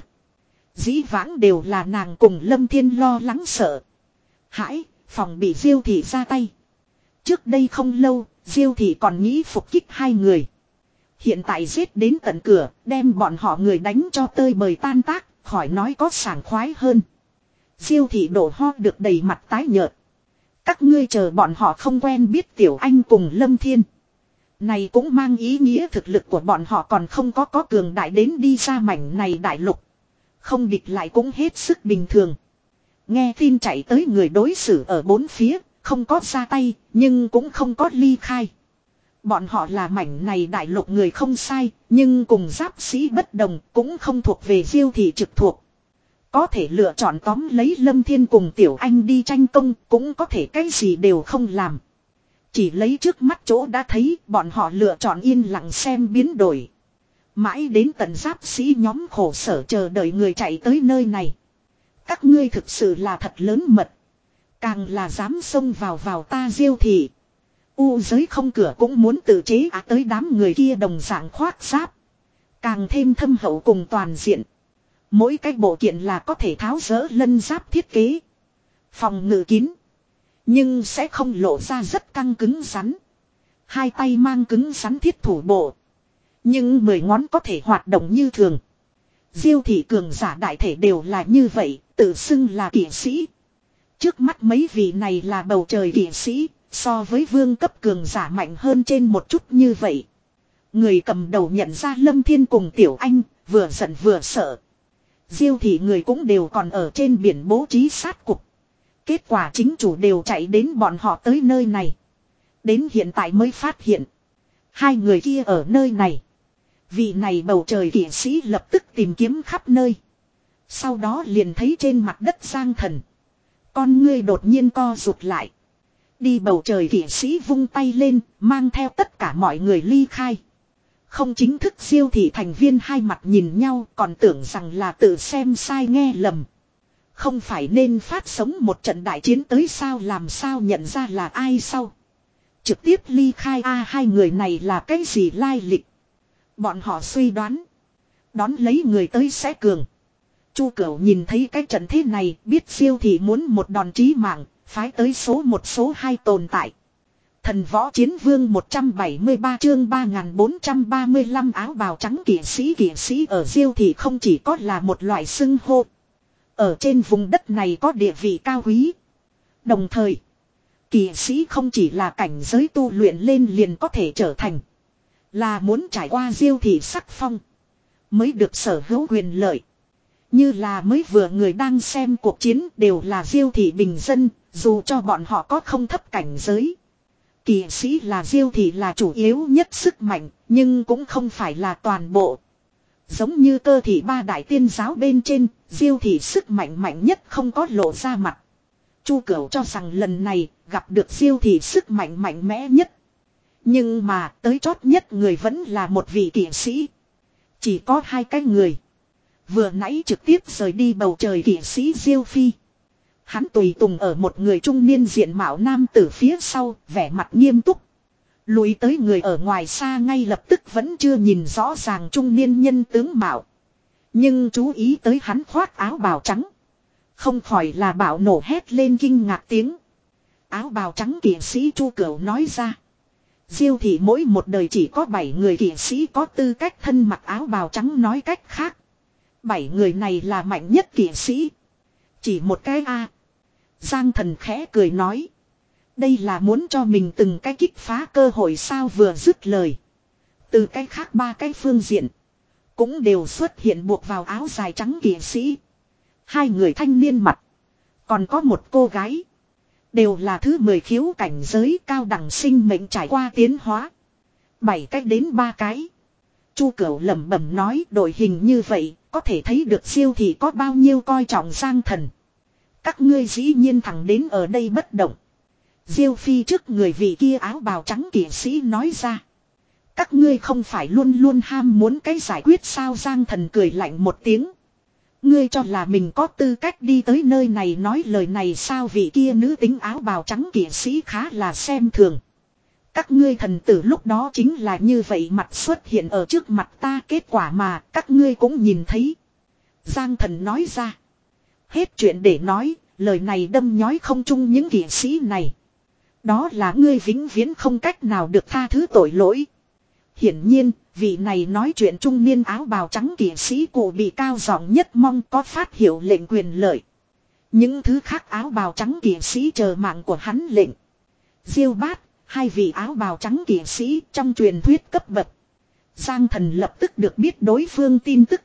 Dĩ vãng đều là nàng cùng Lâm Thiên lo lắng sợ hãi, phòng bị Diêu thị ra tay. Trước đây không lâu, Diêu thị còn nghĩ phục kích hai người. Hiện tại giết đến tận cửa, đem bọn họ người đánh cho tơi bời tan tác, khỏi nói có sảng khoái hơn. Diêu thị đổ ho được đầy mặt tái nhợt. Các ngươi chờ bọn họ không quen biết Tiểu Anh cùng Lâm Thiên. Này cũng mang ý nghĩa thực lực của bọn họ còn không có có cường đại đến đi ra mảnh này đại lục. Không địch lại cũng hết sức bình thường. Nghe tin chạy tới người đối xử ở bốn phía, không có ra tay, nhưng cũng không có ly khai. Bọn họ là mảnh này đại lục người không sai, nhưng cùng giáp sĩ bất đồng, cũng không thuộc về Diêu thị trực thuộc. Có thể lựa chọn tóm lấy Lâm Thiên cùng Tiểu Anh đi tranh công, cũng có thể cái gì đều không làm. Chỉ lấy trước mắt chỗ đã thấy, bọn họ lựa chọn yên lặng xem biến đổi. Mãi đến tận giáp sĩ nhóm khổ sở chờ đợi người chạy tới nơi này. Các ngươi thực sự là thật lớn mật. Càng là dám xông vào vào ta Diêu thị. U giới không cửa cũng muốn tự chế á tới đám người kia đồng dạng khoác giáp. Càng thêm thâm hậu cùng toàn diện. Mỗi cái bộ kiện là có thể tháo dỡ lân giáp thiết kế. Phòng ngự kín. Nhưng sẽ không lộ ra rất căng cứng rắn. Hai tay mang cứng rắn thiết thủ bộ. Nhưng mười ngón có thể hoạt động như thường. Diêu thị cường giả đại thể đều là như vậy, tự xưng là kỵ sĩ. Trước mắt mấy vị này là bầu trời kỵ sĩ, so với vương cấp cường giả mạnh hơn trên một chút như vậy. Người cầm đầu nhận ra Lâm Thiên cùng Tiểu Anh, vừa giận vừa sợ. Diêu thị người cũng đều còn ở trên biển bố trí sát cục. Kết quả chính chủ đều chạy đến bọn họ tới nơi này. Đến hiện tại mới phát hiện. Hai người kia ở nơi này. Vị này bầu trời kỵ sĩ lập tức tìm kiếm khắp nơi. Sau đó liền thấy trên mặt đất Giang Thần. Con ngươi đột nhiên co rụt lại. Đi bầu trời kỵ sĩ vung tay lên, mang theo tất cả mọi người ly khai. Không chính thức Diêu thị thành viên hai mặt nhìn nhau, còn tưởng rằng là tự xem sai nghe lầm. Không phải nên phát sống một trận đại chiến tới sao, làm sao nhận ra là ai sau. Trực tiếp ly khai a hai người này là cái gì lai lịch. Bọn họ suy đoán. Đón lấy người tới sẽ cường. Chu Cửu nhìn thấy cái trận thế này, biết Diêu thị muốn một đòn chí mạng, phái tới số một số hai tồn tại. Thần võ chiến vương một trăm bảy mươi ba chương ba nghìn bốn trăm ba mươi lăm áo bào trắng kỵ sĩ kỵ sĩ ở Diêu thị không chỉ có là một loại xưng hô. Ở trên vùng đất này có địa vị cao quý. Đồng thời, kỵ sĩ không chỉ là cảnh giới tu luyện lên liền có thể trở thành. Là muốn trải qua Diêu thị sắc phong. Mới được sở hữu quyền lợi. Như là mới vừa người đang xem cuộc chiến đều là Diêu thị bình dân, dù cho bọn họ có không thấp cảnh giới. Kỵ sĩ là Diêu thị là chủ yếu nhất sức mạnh, nhưng cũng không phải là toàn bộ. Giống như cơ thị ba đại tiên giáo bên trên, Diêu thị sức mạnh mạnh nhất không có lộ ra mặt. Chu Cửu cho rằng lần này gặp được Diêu thị sức mạnh mạnh mẽ nhất. Nhưng mà tới chót nhất người vẫn là một vị kỵ sĩ. Chỉ có hai cái người. Vừa nãy trực tiếp rời đi bầu trời kỵ sĩ Diêu Phi. Hắn tùy tùng ở một người trung niên diện mạo nam tử phía sau, vẻ mặt nghiêm túc. Lùi tới người ở ngoài xa ngay lập tức vẫn chưa nhìn rõ ràng trung niên nhân tướng mạo. Nhưng chú ý tới hắn khoác áo bào trắng. Không khỏi là bạo nổ hét lên kinh ngạc tiếng. Áo bào trắng kỵ sĩ Chu Cửu nói ra. Diêu thị mỗi một đời chỉ có bảy người kỵ sĩ có tư cách thân mặc áo bào trắng, nói cách khác. Bảy người này là mạnh nhất kỵ sĩ. Chỉ một cái a. Giang Thần khẽ cười nói. Đây là muốn cho mình từng cái kích phá cơ hội sao, vừa dứt lời. Từ cái khác ba cái phương diện. Cũng đều xuất hiện buộc vào áo dài trắng kỵ sĩ. Hai người thanh niên mặt. Còn có một cô gái. Đều là thứ mười khiếu cảnh giới cao đẳng sinh mệnh trải qua tiến hóa. Bảy cách đến ba cái. Chu Cửu lẩm bẩm nói, đội hình như vậy, có thể thấy được Diêu thị có bao nhiêu coi trọng Giang Thần. Các ngươi dĩ nhiên thẳng đến ở đây bất động. Diêu Phi trước người vị kia áo bào trắng kỵ sĩ nói ra. Các ngươi không phải luôn luôn ham muốn cái giải quyết sao? Giang Thần cười lạnh một tiếng. Ngươi cho là mình có tư cách đi tới nơi này nói lời này sao? Vị kia nữ tính áo bào trắng kỵ sĩ khá là xem thường. Các ngươi thần tử lúc đó chính là như vậy mặt xuất hiện ở trước mặt ta, kết quả mà các ngươi cũng nhìn thấy. Giang thần nói ra. Hết chuyện để nói, lời này đâm nhói không chung những kỵ sĩ này. Đó là ngươi vĩnh viễn không cách nào được tha thứ tội lỗi. Hiển nhiên, vị này nói chuyện trung niên áo bào trắng kỵ sĩ cụ bị cao giọng nhất mong có phát hiệu lệnh quyền lợi. Những thứ khác áo bào trắng kỵ sĩ chờ mạng của hắn lệnh. Diêu Bát, hai vị áo bào trắng kỵ sĩ trong truyền thuyết cấp bậc. Giang thần lập tức được biết đối phương tin tức.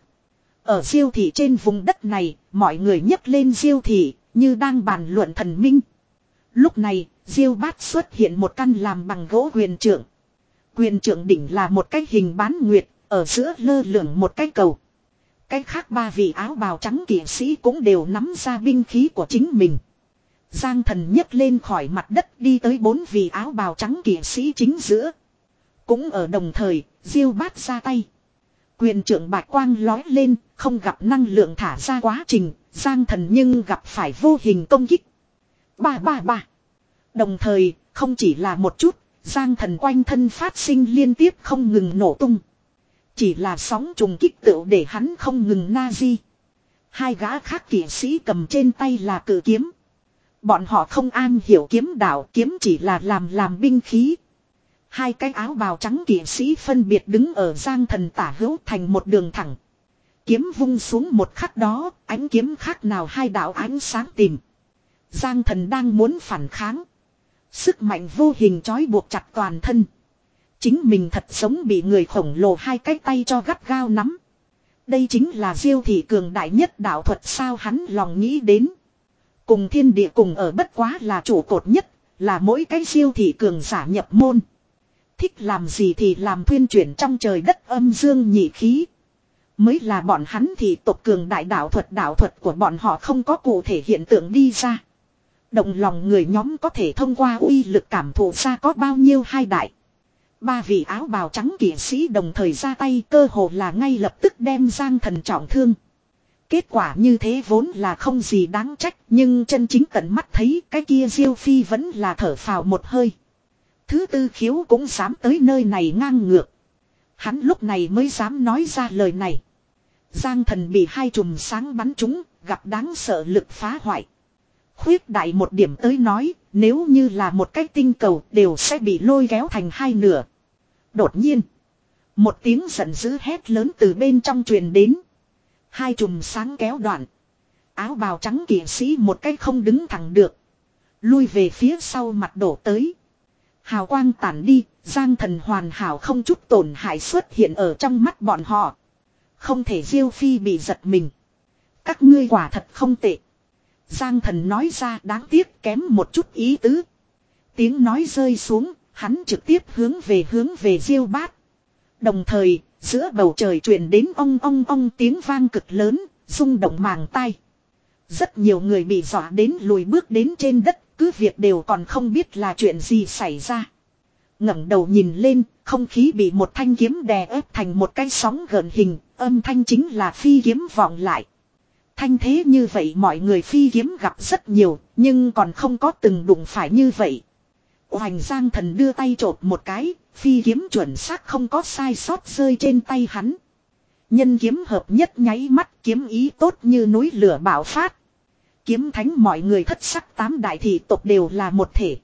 Ở Diêu thị trên vùng đất này, mọi người nhấc lên Diêu thị, như đang bàn luận thần minh. Lúc này, Diêu Bát xuất hiện một căn làm bằng gỗ quyền trượng. Quyền trượng đỉnh là một cái hình bán nguyệt, ở giữa lơ lửng một cái cầu. Cái khác ba vị áo bào trắng kỵ sĩ cũng đều nắm ra binh khí của chính mình. Giang thần nhấc lên khỏi mặt đất đi tới bốn vị áo bào trắng kỵ sĩ chính giữa. Cũng ở đồng thời, Diêu Bát ra tay. Quyền trượng bạch quang lói lên, không gặp năng lượng thả ra quá trình, Giang thần nhưng gặp phải vô hình công kích. Ba ba ba. Đồng thời, không chỉ là một chút, Giang thần quanh thân phát sinh liên tiếp không ngừng nổ tung. Chỉ là sóng trùng kích tựu để hắn không ngừng na di. Hai gã khác kỵ sĩ cầm trên tay là cự kiếm. Bọn họ không an hiểu kiếm đạo, kiếm chỉ là làm làm binh khí. Hai cái áo bào trắng kỵ sĩ phân biệt đứng ở Giang thần tả hữu thành một đường thẳng. Kiếm vung xuống một khắc đó, ánh kiếm khác nào hai đạo ánh sáng tìm. Giang thần đang muốn phản kháng. Sức mạnh vô hình trói buộc chặt toàn thân. Chính mình thật giống bị người khổng lồ hai cái tay cho gắt gao nắm. Đây chính là Diêu thị cường đại nhất đạo thuật sao, hắn lòng nghĩ đến. Cùng thiên địa cùng ở bất quá là trụ cột nhất, là mỗi cái Diêu thị cường giả nhập môn. Thích làm gì thì làm, thuyên chuyển trong trời đất âm dương nhị khí. Mới là bọn hắn thì tộc cường đại đạo thuật, đạo thuật của bọn họ không có cụ thể hiện tượng đi ra. Động lòng người nhóm có thể thông qua uy lực cảm thụ ra có bao nhiêu hai đại. Ba vị áo bào trắng kỵ sĩ đồng thời ra tay, cơ hồ là ngay lập tức đem Giang thần trọng thương. Kết quả như thế vốn là không gì đáng trách, nhưng chân chính tận mắt thấy cái kia Diêu Phi vẫn là thở phào một hơi. Thứ tư khiếu cũng dám tới nơi này ngang ngược. Hắn lúc này mới dám nói ra lời này. Giang thần bị hai chùm sáng bắn trúng, gặp đáng sợ lực phá hoại. Khuyết đại một điểm tới nói, nếu như là một cái tinh cầu đều sẽ bị lôi kéo thành hai nửa. Đột nhiên, một tiếng giận dữ hét lớn từ bên trong truyền đến. Hai chùm sáng kéo đoạn. Áo bào trắng kỵ sĩ một cái không đứng thẳng được. Lui về phía sau mặt đổ tới. Hào quang tản đi, Giang thần hoàn hảo không chút tổn hại xuất hiện ở trong mắt bọn họ. Không thể Diêu Phi bị giật mình. Các ngươi quả thật không tệ. Giang thần nói ra, đáng tiếc kém một chút ý tứ. Tiếng nói rơi xuống, hắn trực tiếp hướng về hướng về Diêu Bát. Đồng thời, giữa bầu trời truyền đến ong ong ong tiếng vang cực lớn, rung động màng tai. Rất nhiều người bị dọa đến lùi bước đến trên đất, cứ việc đều còn không biết là chuyện gì xảy ra. Ngẩng đầu nhìn lên, không khí bị một thanh kiếm đè ép thành một cái sóng gợn hình, âm thanh chính là phi kiếm vọng lại. Thanh thế như vậy mọi người phi kiếm gặp rất nhiều, nhưng còn không có từng đụng phải như vậy. Hoành Giang thần đưa tay chộp một cái, phi kiếm chuẩn xác không có sai sót rơi trên tay hắn. Nhân kiếm hợp nhất nháy mắt, kiếm ý tốt như núi lửa bạo phát. Kiếm thánh mọi người thất sắc tám đại thị tộc đều là một thể.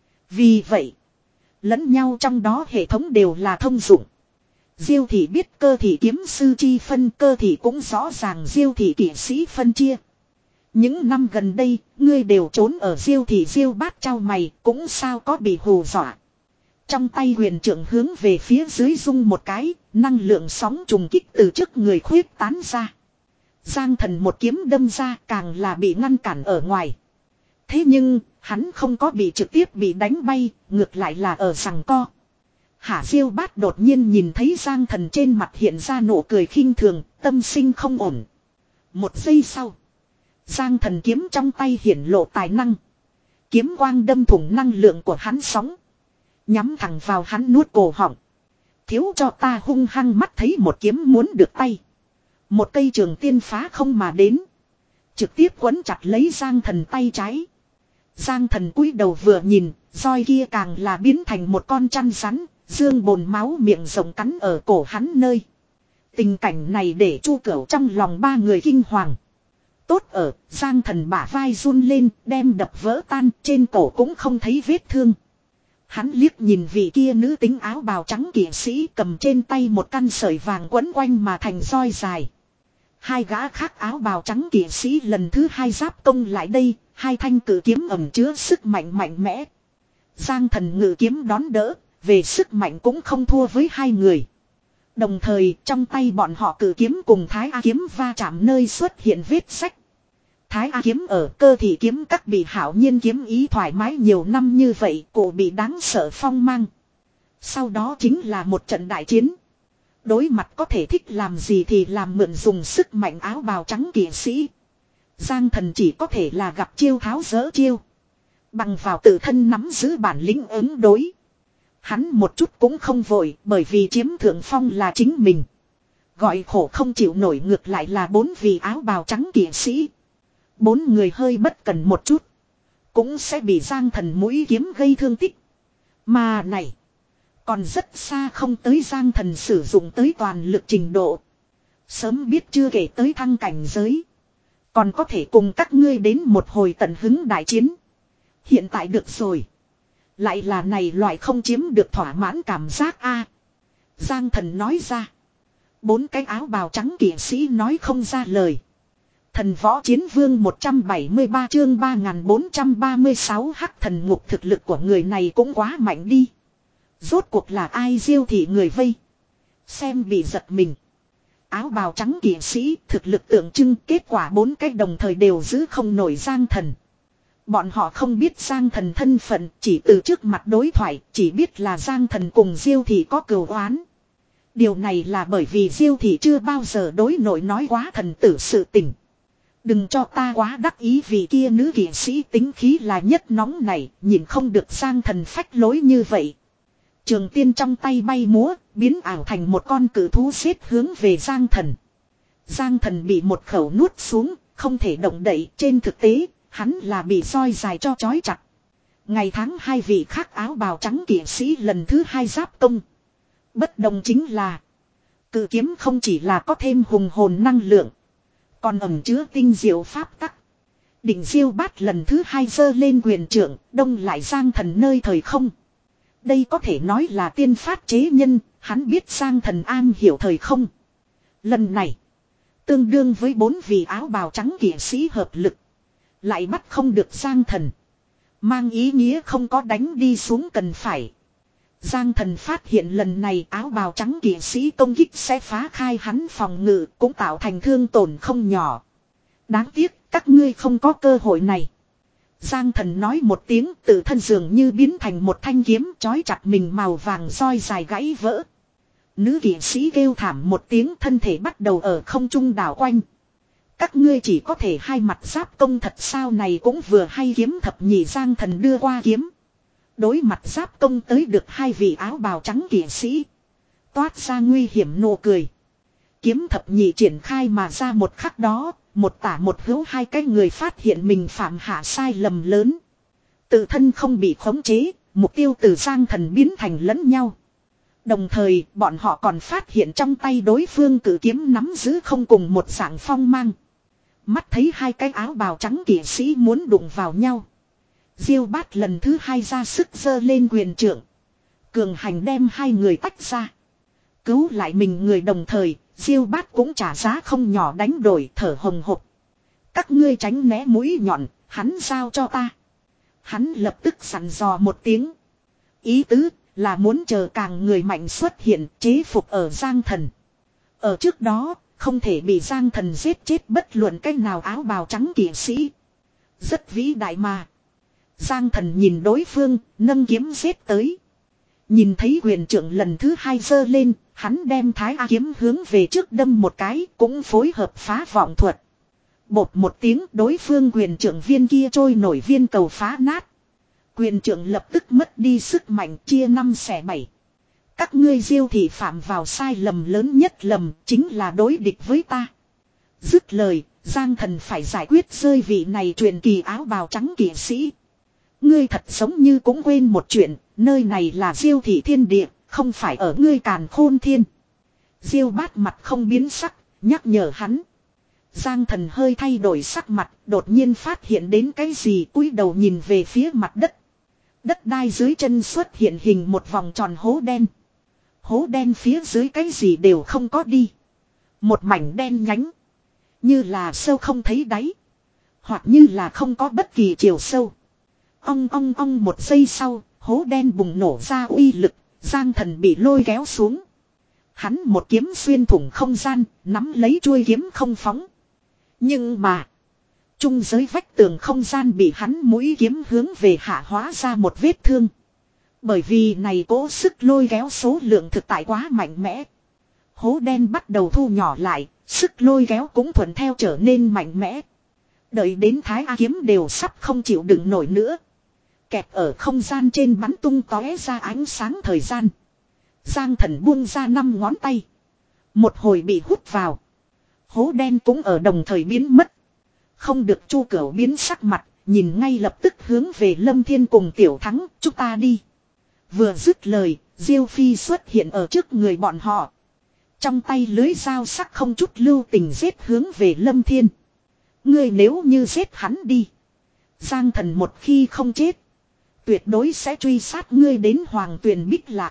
Vì vậy, lẫn nhau trong đó hệ thống đều là thông dụng. Diêu thị biết cơ thị kiếm sư chi phân, cơ thị cũng rõ ràng Diêu thị kỵ sĩ phân chia. Những năm gần đây, ngươi đều trốn ở Diêu thị. Diêu Bát trao mày, cũng sao có bị hù dọa. Trong tay huyền trưởng hướng về phía dưới rung một cái, năng lượng sóng trùng kích từ trước người khuyết tán ra. Giang thần một kiếm đâm ra, càng là bị ngăn cản ở ngoài. Thế nhưng, hắn không có bị trực tiếp bị đánh bay, ngược lại là ở giằng co. Hả Diêu Bát đột nhiên nhìn thấy Giang thần trên mặt hiện ra nụ cười khinh thường, tâm sinh không ổn. Một giây sau, Giang thần kiếm trong tay hiển lộ tài năng. Kiếm quang đâm thủng năng lượng của hắn sóng. Nhắm thẳng vào hắn nuốt cổ họng. Thiếu cho ta hung hăng mắt thấy một kiếm muốn được tay. Một cây trường tiên phá không mà đến. Trực tiếp quấn chặt lấy Giang thần tay trái. Giang Thần cúi đầu vừa nhìn, roi kia càng là biến thành một con chăn rắn, dương bồn máu miệng rồng cắn ở cổ hắn nơi. Tình cảnh này để Chu Cửu trong lòng ba người kinh hoàng. Tốt ở, Giang Thần bả vai run lên, đem đập vỡ tan, trên cổ cũng không thấy vết thương. Hắn liếc nhìn vị kia nữ tính áo bào trắng kỵ sĩ cầm trên tay một căn sợi vàng quấn quanh mà thành roi dài. Hai gã khác áo bào trắng kỵ sĩ lần thứ hai giáp công lại đây, hai thanh cử kiếm ẩn chứa sức mạnh mạnh mẽ. Giang Thần ngự kiếm đón đỡ, về sức mạnh cũng không thua với hai người. Đồng thời trong tay bọn họ cử kiếm cùng Thái A kiếm va chạm nơi xuất hiện vết sách. Thái A kiếm ở cơ thị kiếm các bị hảo nhiên kiếm ý thoải mái nhiều năm như vậy, cổ bị đáng sợ phong mang. Sau đó chính là một trận đại chiến. Đối mặt có thể thích làm gì thì làm, mượn dùng sức mạnh áo bào trắng kỵ sĩ. Giang Thần chỉ có thể là gặp chiêu tháo dỡ chiêu. Bằng vào tự thân nắm giữ bản lĩnh ứng đối. Hắn một chút cũng không vội, bởi vì chiếm thượng phong là chính mình. Gọi khổ không chịu nổi ngược lại là bốn vị áo bào trắng kỵ sĩ. Bốn người hơi bất cẩn một chút, cũng sẽ bị Giang Thần mũi kiếm gây thương tích. Mà này, còn rất xa không tới Giang Thần sử dụng tới toàn lực trình độ. Sớm biết chưa kể tới thăng cảnh giới, còn có thể cùng các ngươi đến một hồi tận hứng đại chiến. Hiện tại được rồi. Lại là này loại không chiếm được thỏa mãn cảm giác a. Giang Thần nói ra. Bốn cái áo bào trắng kỵ sĩ nói không ra lời. Thần võ chiến vương một trăm bảy mươi ba chương ba nghìn bốn trăm ba mươi sáu hắc thần ngục, thực lực của người này cũng quá mạnh đi. Rốt cuộc là ai diêu thị người vây. Xem bị giật mình. Áo bào trắng kỵ sĩ thực lực tượng trưng, kết quả bốn cái đồng thời đều giữ không nổi Giang Thần. Bọn họ không biết Giang Thần thân phận, chỉ từ trước mặt đối thoại, chỉ biết là Giang Thần cùng Diêu thị có cừu oán. Điều này là bởi vì Diêu thị chưa bao giờ đối nội nói quá thần tử sự tình. Đừng cho ta quá đắc ý, vì kia nữ kỵ sĩ tính khí là nhất nóng này, nhìn không được Giang Thần phách lối như vậy. Trường tiên trong tay bay múa, biến ảo thành một con cự thú xếp hướng về Giang Thần. Giang Thần bị một khẩu nuốt xuống, không thể động đậy. Trên thực tế, hắn là bị roi dài cho trói chặt. Ngày tháng hai vị khác áo bào trắng kỵ sĩ lần thứ hai giáp công. Bất đồng chính là, cự kiếm không chỉ là có thêm hùng hồn năng lượng, còn ẩn chứa tinh diệu pháp tắc. Đỉnh Diêu Bát lần thứ hai giơ lên quyền trượng, đông lại Giang Thần nơi thời không. Đây có thể nói là tiên phát chế nhân, hắn biết Giang Thần an hiểu thời không. Lần này, tương đương với bốn vị áo bào trắng kỵ sĩ hợp lực, lại bắt không được Giang Thần. Mang ý nghĩa không có đánh đi xuống cần phải. Giang Thần phát hiện lần này áo bào trắng kỵ sĩ công kích sẽ phá khai hắn phòng ngự, cũng tạo thành thương tổn không nhỏ. Đáng tiếc các ngươi không có cơ hội này. Giang Thần nói một tiếng, tự thân dường như biến thành một thanh kiếm trói chặt mình, màu vàng roi dài gãy vỡ. Nữ kỵ sĩ kêu thảm một tiếng, thân thể bắt đầu ở không trung đảo quanh. Các ngươi chỉ có thể hai mặt giáp công thật sao? Này cũng vừa hay kiếm thập nhị Giang Thần đưa qua kiếm. Đối mặt giáp công tới được hai vị áo bào trắng kỵ sĩ, toát ra nguy hiểm nụ cười. Kiếm thập nhị triển khai mà ra một khắc đó, một tả một hữu hai cái người phát hiện mình phạm hạ sai lầm lớn. Tự thân không bị khống chế, mục tiêu từ Giang Thần biến thành lẫn nhau. Đồng thời bọn họ còn phát hiện trong tay đối phương cử kiếm nắm giữ không cùng một dạng phong mang. Mắt thấy hai cái áo bào trắng kỵ sĩ muốn đụng vào nhau, Diêu Bát lần thứ hai ra sức giơ lên quyền trượng, cường hành đem hai người tách ra. Cứu lại mình người, đồng thời Diêu Bát cũng trả giá không nhỏ đánh đổi, thở hồng hộc. Các ngươi tránh né mũi nhọn, hắn giao cho ta. Hắn lập tức sẵn dò một tiếng. Ý tứ là muốn chờ càng người mạnh xuất hiện, chế phục ở Giang Thần. Ở trước đó, không thể bị Giang Thần giết chết bất luận cách nào áo bào trắng kỵ sĩ. Rất vĩ đại mà. Giang Thần nhìn đối phương, nâng kiếm giết tới. Nhìn thấy quyền trượng lần thứ hai giơ lên, hắn đem Thái A kiếm hướng về trước đâm một cái, cũng phối hợp phá vọng thuật. Bột một tiếng, đối phương quyền trượng viên kia trôi nổi viên cầu phá nát. Quyền trượng lập tức mất đi sức mạnh, chia năm xẻ bảy. Các ngươi Diêu thị phạm vào sai lầm lớn nhất lầm, chính là đối địch với ta. Dứt lời, Giang Thần phải giải quyết rơi vị này truyền kỳ áo bào trắng kỵ sĩ. Ngươi thật giống như cũng quên một chuyện, nơi này là Diêu thị thiên địa, không phải ở ngươi Càn Khôn thiên. Diêu Bát mặt không biến sắc, nhắc nhở hắn. Giang Thần hơi thay đổi sắc mặt, đột nhiên phát hiện đến cái gì, cúi đầu nhìn về phía mặt đất. Đất đai dưới chân xuất hiện hình một vòng tròn hố đen. Hố đen phía dưới cái gì đều không có đi. Một mảnh đen nhánh. Như là sâu không thấy đáy. Hoặc như là không có bất kỳ chiều sâu. Ong ong ong một giây sau, hố đen bùng nổ ra uy lực, Giang Thần bị lôi kéo xuống. Hắn một kiếm xuyên thủng không gian, nắm lấy chuôi kiếm không phóng. Nhưng mà, trung giới vách tường không gian bị hắn mũi kiếm hướng về hạ hóa ra một vết thương. Bởi vì này cố sức lôi kéo số lượng thực tại quá mạnh mẽ. Hố đen bắt đầu thu nhỏ lại, sức lôi kéo cũng thuận theo trở nên mạnh mẽ. Đợi đến Thái A kiếm đều sắp không chịu đựng nổi nữa. Kẹp ở không gian trên bắn tung tóe ra ánh sáng thời gian. Giang Thần buông ra năm ngón tay. Một hồi bị hút vào. Hố đen cũng ở đồng thời biến mất. Không được Chu Cửu biến sắc mặt, nhìn ngay lập tức hướng về Lâm Thiên cùng Tiểu Thắng, chúng ta đi. Vừa dứt lời, Diêu Phi xuất hiện ở trước người bọn họ. Trong tay lưới dao sắc không chút lưu tình giết hướng về Lâm Thiên. Ngươi nếu như giết hắn đi. Giang Thần một khi không chết. Tuyệt đối sẽ truy sát ngươi đến Hoàng Tuyền Bích Lạc.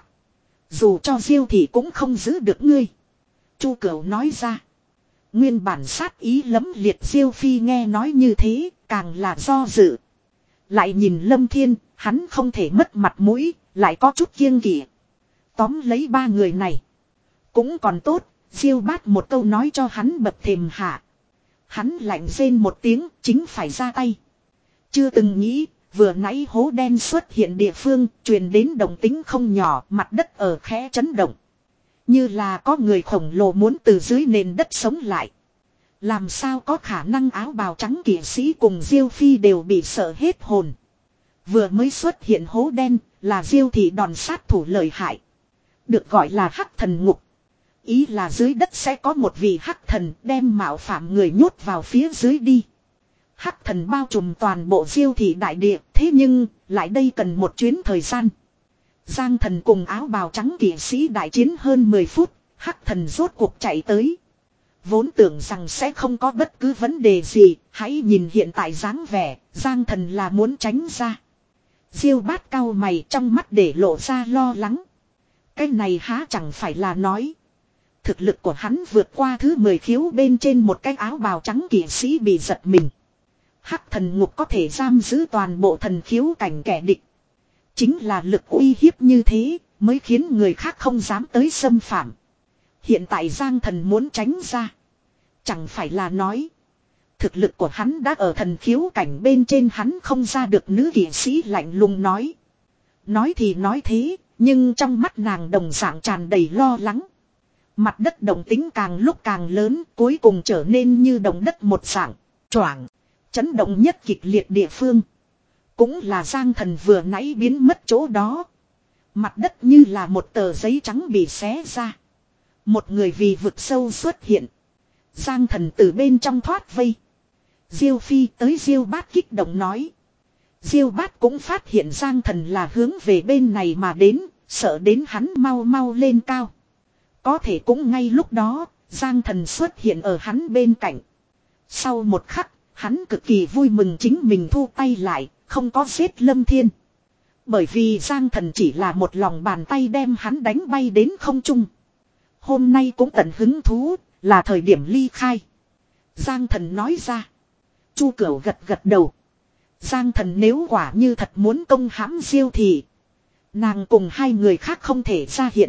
Dù cho Diêu thì cũng không giữ được ngươi. Chu Cửu nói ra. Nguyên bản sát ý lấm liệt Diêu Phi nghe nói như thế, càng là do dự. Lại nhìn Lâm Thiên, hắn không thể mất mặt mũi, lại có chút kiêng kỵ. Tóm lấy ba người này. Cũng còn tốt, Diêu Bát một câu nói cho hắn bập thềm hạ. Hắn lạnh rên một tiếng, chính phải ra tay. Chưa từng nghĩ, vừa nãy hố đen xuất hiện địa phương, truyền đến động tính không nhỏ, mặt đất ở khẽ chấn động. Như là có người khổng lồ muốn từ dưới nền đất sống lại. Làm sao có khả năng áo bào trắng kỵ sĩ cùng Diêu Phi đều bị sợ hết hồn. Vừa mới xuất hiện hố đen, là Diêu thị đòn sát thủ lợi hại. Được gọi là hắc thần ngục. Ý là dưới đất sẽ có một vị hắc thần đem mạo phạm người nhốt vào phía dưới đi. Hắc thần bao trùm toàn bộ Diêu thị đại địa, thế nhưng, lại đây cần một chuyến thời gian. Giang Thần cùng áo bào trắng kỵ sĩ đại chiến hơn mười phút, hắc thần rốt cuộc chạy tới. Vốn tưởng rằng sẽ không có bất cứ vấn đề gì, hãy nhìn hiện tại dáng vẻ, Giang Thần là muốn tránh ra. Diêu Bát cau mày trong mắt để lộ ra lo lắng. Cái này há chẳng phải là nói. Thực lực của hắn vượt qua thứ mười khiếu bên trên một cái áo bào trắng kỵ sĩ bị giật mình. Hắc thần ngục có thể giam giữ toàn bộ thần khiếu cảnh kẻ địch. Chính là lực uy hiếp như thế mới khiến người khác không dám tới xâm phạm. Hiện tại Giang Thần muốn tránh ra. Chẳng phải là nói. Thực lực của hắn đã ở thần khiếu cảnh bên trên hắn không ra được nữ kỵ sĩ lạnh lùng nói. Nói thì nói thế, nhưng trong mắt nàng đồng dạng tràn đầy lo lắng. Mặt đất động tính càng lúc càng lớn, cuối cùng trở nên như động đất một dạng, choảng, chấn động nhất kịch liệt địa phương. Cũng là Giang Thần vừa nãy biến mất chỗ đó. Mặt đất như là một tờ giấy trắng bị xé ra. Một người vì vực sâu xuất hiện. Giang Thần từ bên trong thoát vây. Diêu Phi tới Diêu Bát kích động nói. Diêu Bát cũng phát hiện Giang Thần là hướng về bên này mà đến, sợ đến hắn mau mau lên cao. Có thể cũng ngay lúc đó, Giang Thần xuất hiện ở hắn bên cạnh. Sau một khắc, hắn cực kỳ vui mừng chính mình thu tay lại, không có giết Lâm Thiên. Bởi vì Giang Thần chỉ là một lòng bàn tay đem hắn đánh bay đến không trung. Hôm nay cũng tận hứng thú, là thời điểm ly khai. Giang Thần nói ra. Chu Cửu gật gật đầu. Giang Thần nếu quả như thật muốn công hãm Diêu thì nàng cùng hai người khác không thể ra hiện.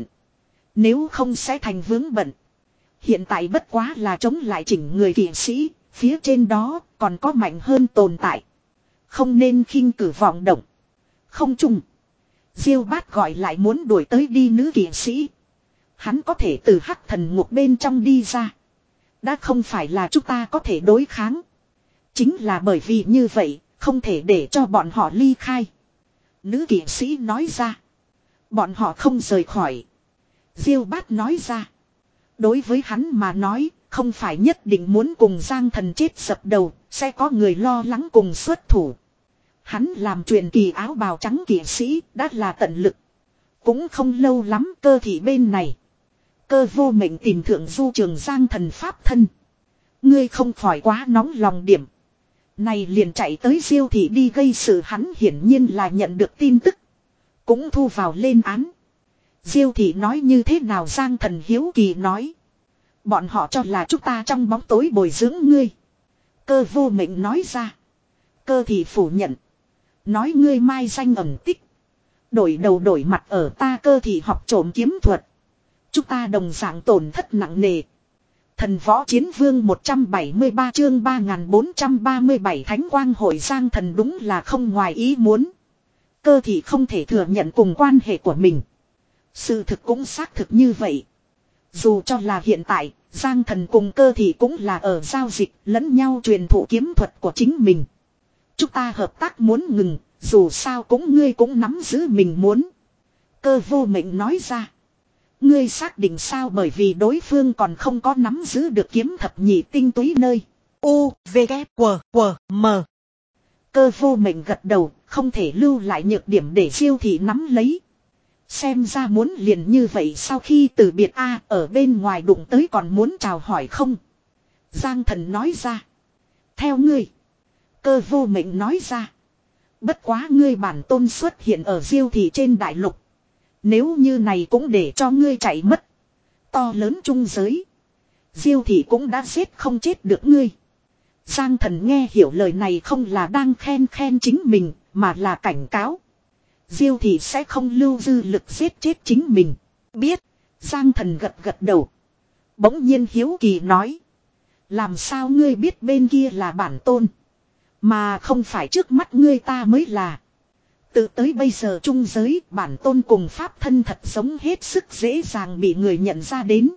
Nếu không sẽ thành vướng bận. Hiện tại bất quá là chống lại chỉnh người kỵ sĩ, phía trên đó còn có mạnh hơn tồn tại. Không nên khinh cử vọng động. Không chung. Diêu Bát gọi lại muốn đuổi tới đi nữ kỵ sĩ. Hắn có thể từ hắc thần ngục bên trong đi ra. Đã không phải là chúng ta có thể đối kháng. Chính là bởi vì như vậy, không thể để cho bọn họ ly khai. Nữ kỵ sĩ nói ra. Bọn họ không rời khỏi. Diêu Bát nói ra. Đối với hắn mà nói, không phải nhất định muốn cùng Giang Thần chết sập đầu, sẽ có người lo lắng cùng xuất thủ. Hắn làm truyền kỳ áo bào trắng kỵ sĩ đã là tận lực. Cũng không lâu lắm cơ thị bên này. Cơ vô mệnh tìm thượng du trường giang thần pháp thân. Ngươi không khỏi quá nóng lòng điểm. Này liền chạy tới diêu thị đi gây sự, hắn hiển nhiên là nhận được tin tức. Cũng thu vào lên án. Diêu thị nói như thế nào, giang thần hiếu kỳ nói. Bọn họ cho là chúng ta trong bóng tối bồi dưỡng ngươi. Cơ vô mệnh nói ra. Cơ thị phủ nhận. Nói ngươi mai danh ẩn tích. Đổi đầu đổi mặt ở ta cơ thị học trộm kiếm thuật. Chúng ta đồng dạng tổn thất nặng nề. Thần võ chiến vương một trăm bảy mươi ba chương ba nghìn bốn trăm ba mươi bảy thánh quang hội giang thần đúng là không ngoài ý muốn. Cơ thị không thể thừa nhận cùng quan hệ của mình. Sự thực cũng xác thực như vậy. Dù cho là hiện tại, giang thần cùng cơ thị cũng là ở giao dịch lẫn nhau truyền thụ kiếm thuật của chính mình. Chúng ta hợp tác muốn ngừng, dù sao cũng ngươi cũng nắm giữ mình muốn. Cơ vô mệnh nói ra. Ngươi xác định sao, bởi vì đối phương còn không có nắm giữ được kiếm thập nhị tinh túy nơi. U, V, K, W, W, M. Cơ vô mệnh gật đầu, không thể lưu lại nhược điểm để diêu thị nắm lấy. Xem ra muốn liền như vậy sau khi từ biệt A ở bên ngoài đụng tới còn muốn chào hỏi không? Giang thần nói ra. Theo ngươi. Cơ vô mệnh nói ra. Bất quá ngươi bản tôn xuất hiện ở diêu thị trên đại lục. Nếu như này cũng để cho ngươi chạy mất. To lớn trung giới. Diêu thị cũng đã giết không chết được ngươi. Giang thần nghe hiểu lời này không là đang khen khen chính mình, mà là cảnh cáo. Diêu thị sẽ không lưu dư lực giết chết chính mình. Biết. Giang thần gật gật đầu. Bỗng nhiên hiếu kỳ nói. Làm sao ngươi biết bên kia là bản tôn. Mà không phải trước mắt ngươi ta mới là. Từ tới bây giờ trung giới bản tôn cùng pháp thân thật giống hết sức dễ dàng bị người nhận ra đến.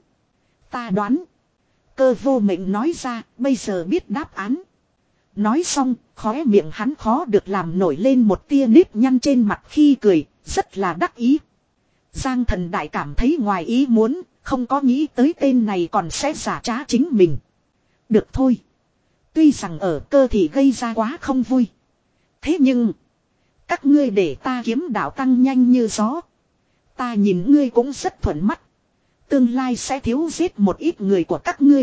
Ta đoán. Cơ vô mệnh nói ra bây giờ biết đáp án. Nói xong khóe miệng hắn khó được làm nổi lên một tia nếp nhăn trên mặt khi cười. Rất là đắc ý. Giang thần đại cảm thấy ngoài ý muốn. Không có nghĩ tới tên này còn sẽ giả trá chính mình. Được thôi. Tuy rằng ở cơ thị gây ra quá không vui. Thế nhưng. Các ngươi để ta kiếm đạo tăng nhanh như gió. Ta nhìn ngươi cũng rất thuận mắt. Tương lai sẽ thiếu giết một ít người của các ngươi.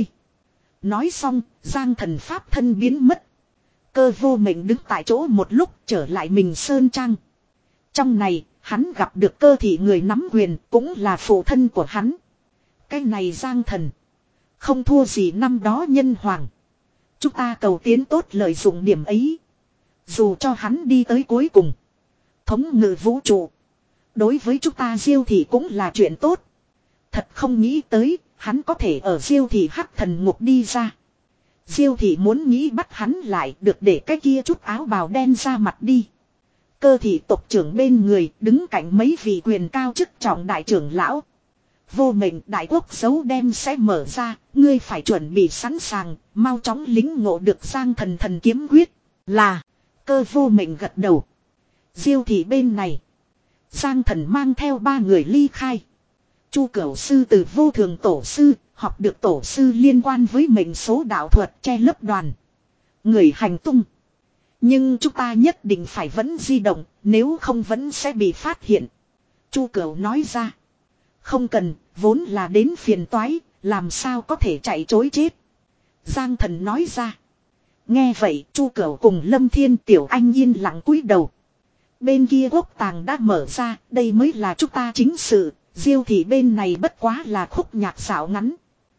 Nói xong, giang thần pháp thân biến mất. Cơ vô mệnh đứng tại chỗ một lúc trở lại mình sơn trang. Trong này, hắn gặp được cơ thị người nắm quyền cũng là phụ thân của hắn. Cái này giang thần. Không thua gì năm đó nhân hoàng. Chúng ta cầu tiến tốt lợi dụng điểm ấy. Dù cho hắn đi tới cuối cùng. Thống ngự vũ trụ. Đối với chúng ta diêu thị cũng là chuyện tốt. Thật không nghĩ tới. Hắn có thể ở diêu thị hắc thần ngục đi ra. Diêu thị muốn nghĩ bắt hắn lại. Được để cái kia chút áo bào đen ra mặt đi. Cơ thị tộc trưởng bên người. Đứng cạnh mấy vị quyền cao chức trọng đại trưởng lão. Vô mệnh đại quốc dấu đem sẽ mở ra. Ngươi phải chuẩn bị sẵn sàng. Mau chóng lính ngộ được giang thần thần kiếm quyết. Là. Cơ vô mệnh gật đầu. Diêu thị bên này. Giang thần mang theo ba người ly khai. Chu Cửu sư từ vô thường tổ sư. Học được tổ sư liên quan với mệnh số đạo thuật che lấp đoàn. Người hành tung. Nhưng chúng ta nhất định phải vẫn di động. Nếu không vẫn sẽ bị phát hiện. Chu Cửu nói ra. Không cần, vốn là đến phiền toái. Làm sao có thể chạy chối chết. Giang thần nói ra. Nghe vậy Chu Cửu cùng Lâm Thiên Tiểu Anh yên lặng cúi đầu. Bên kia quốc tàng đã mở ra, đây mới là chúng ta chính sự, diêu thị bên này bất quá là khúc nhạc xảo ngắn.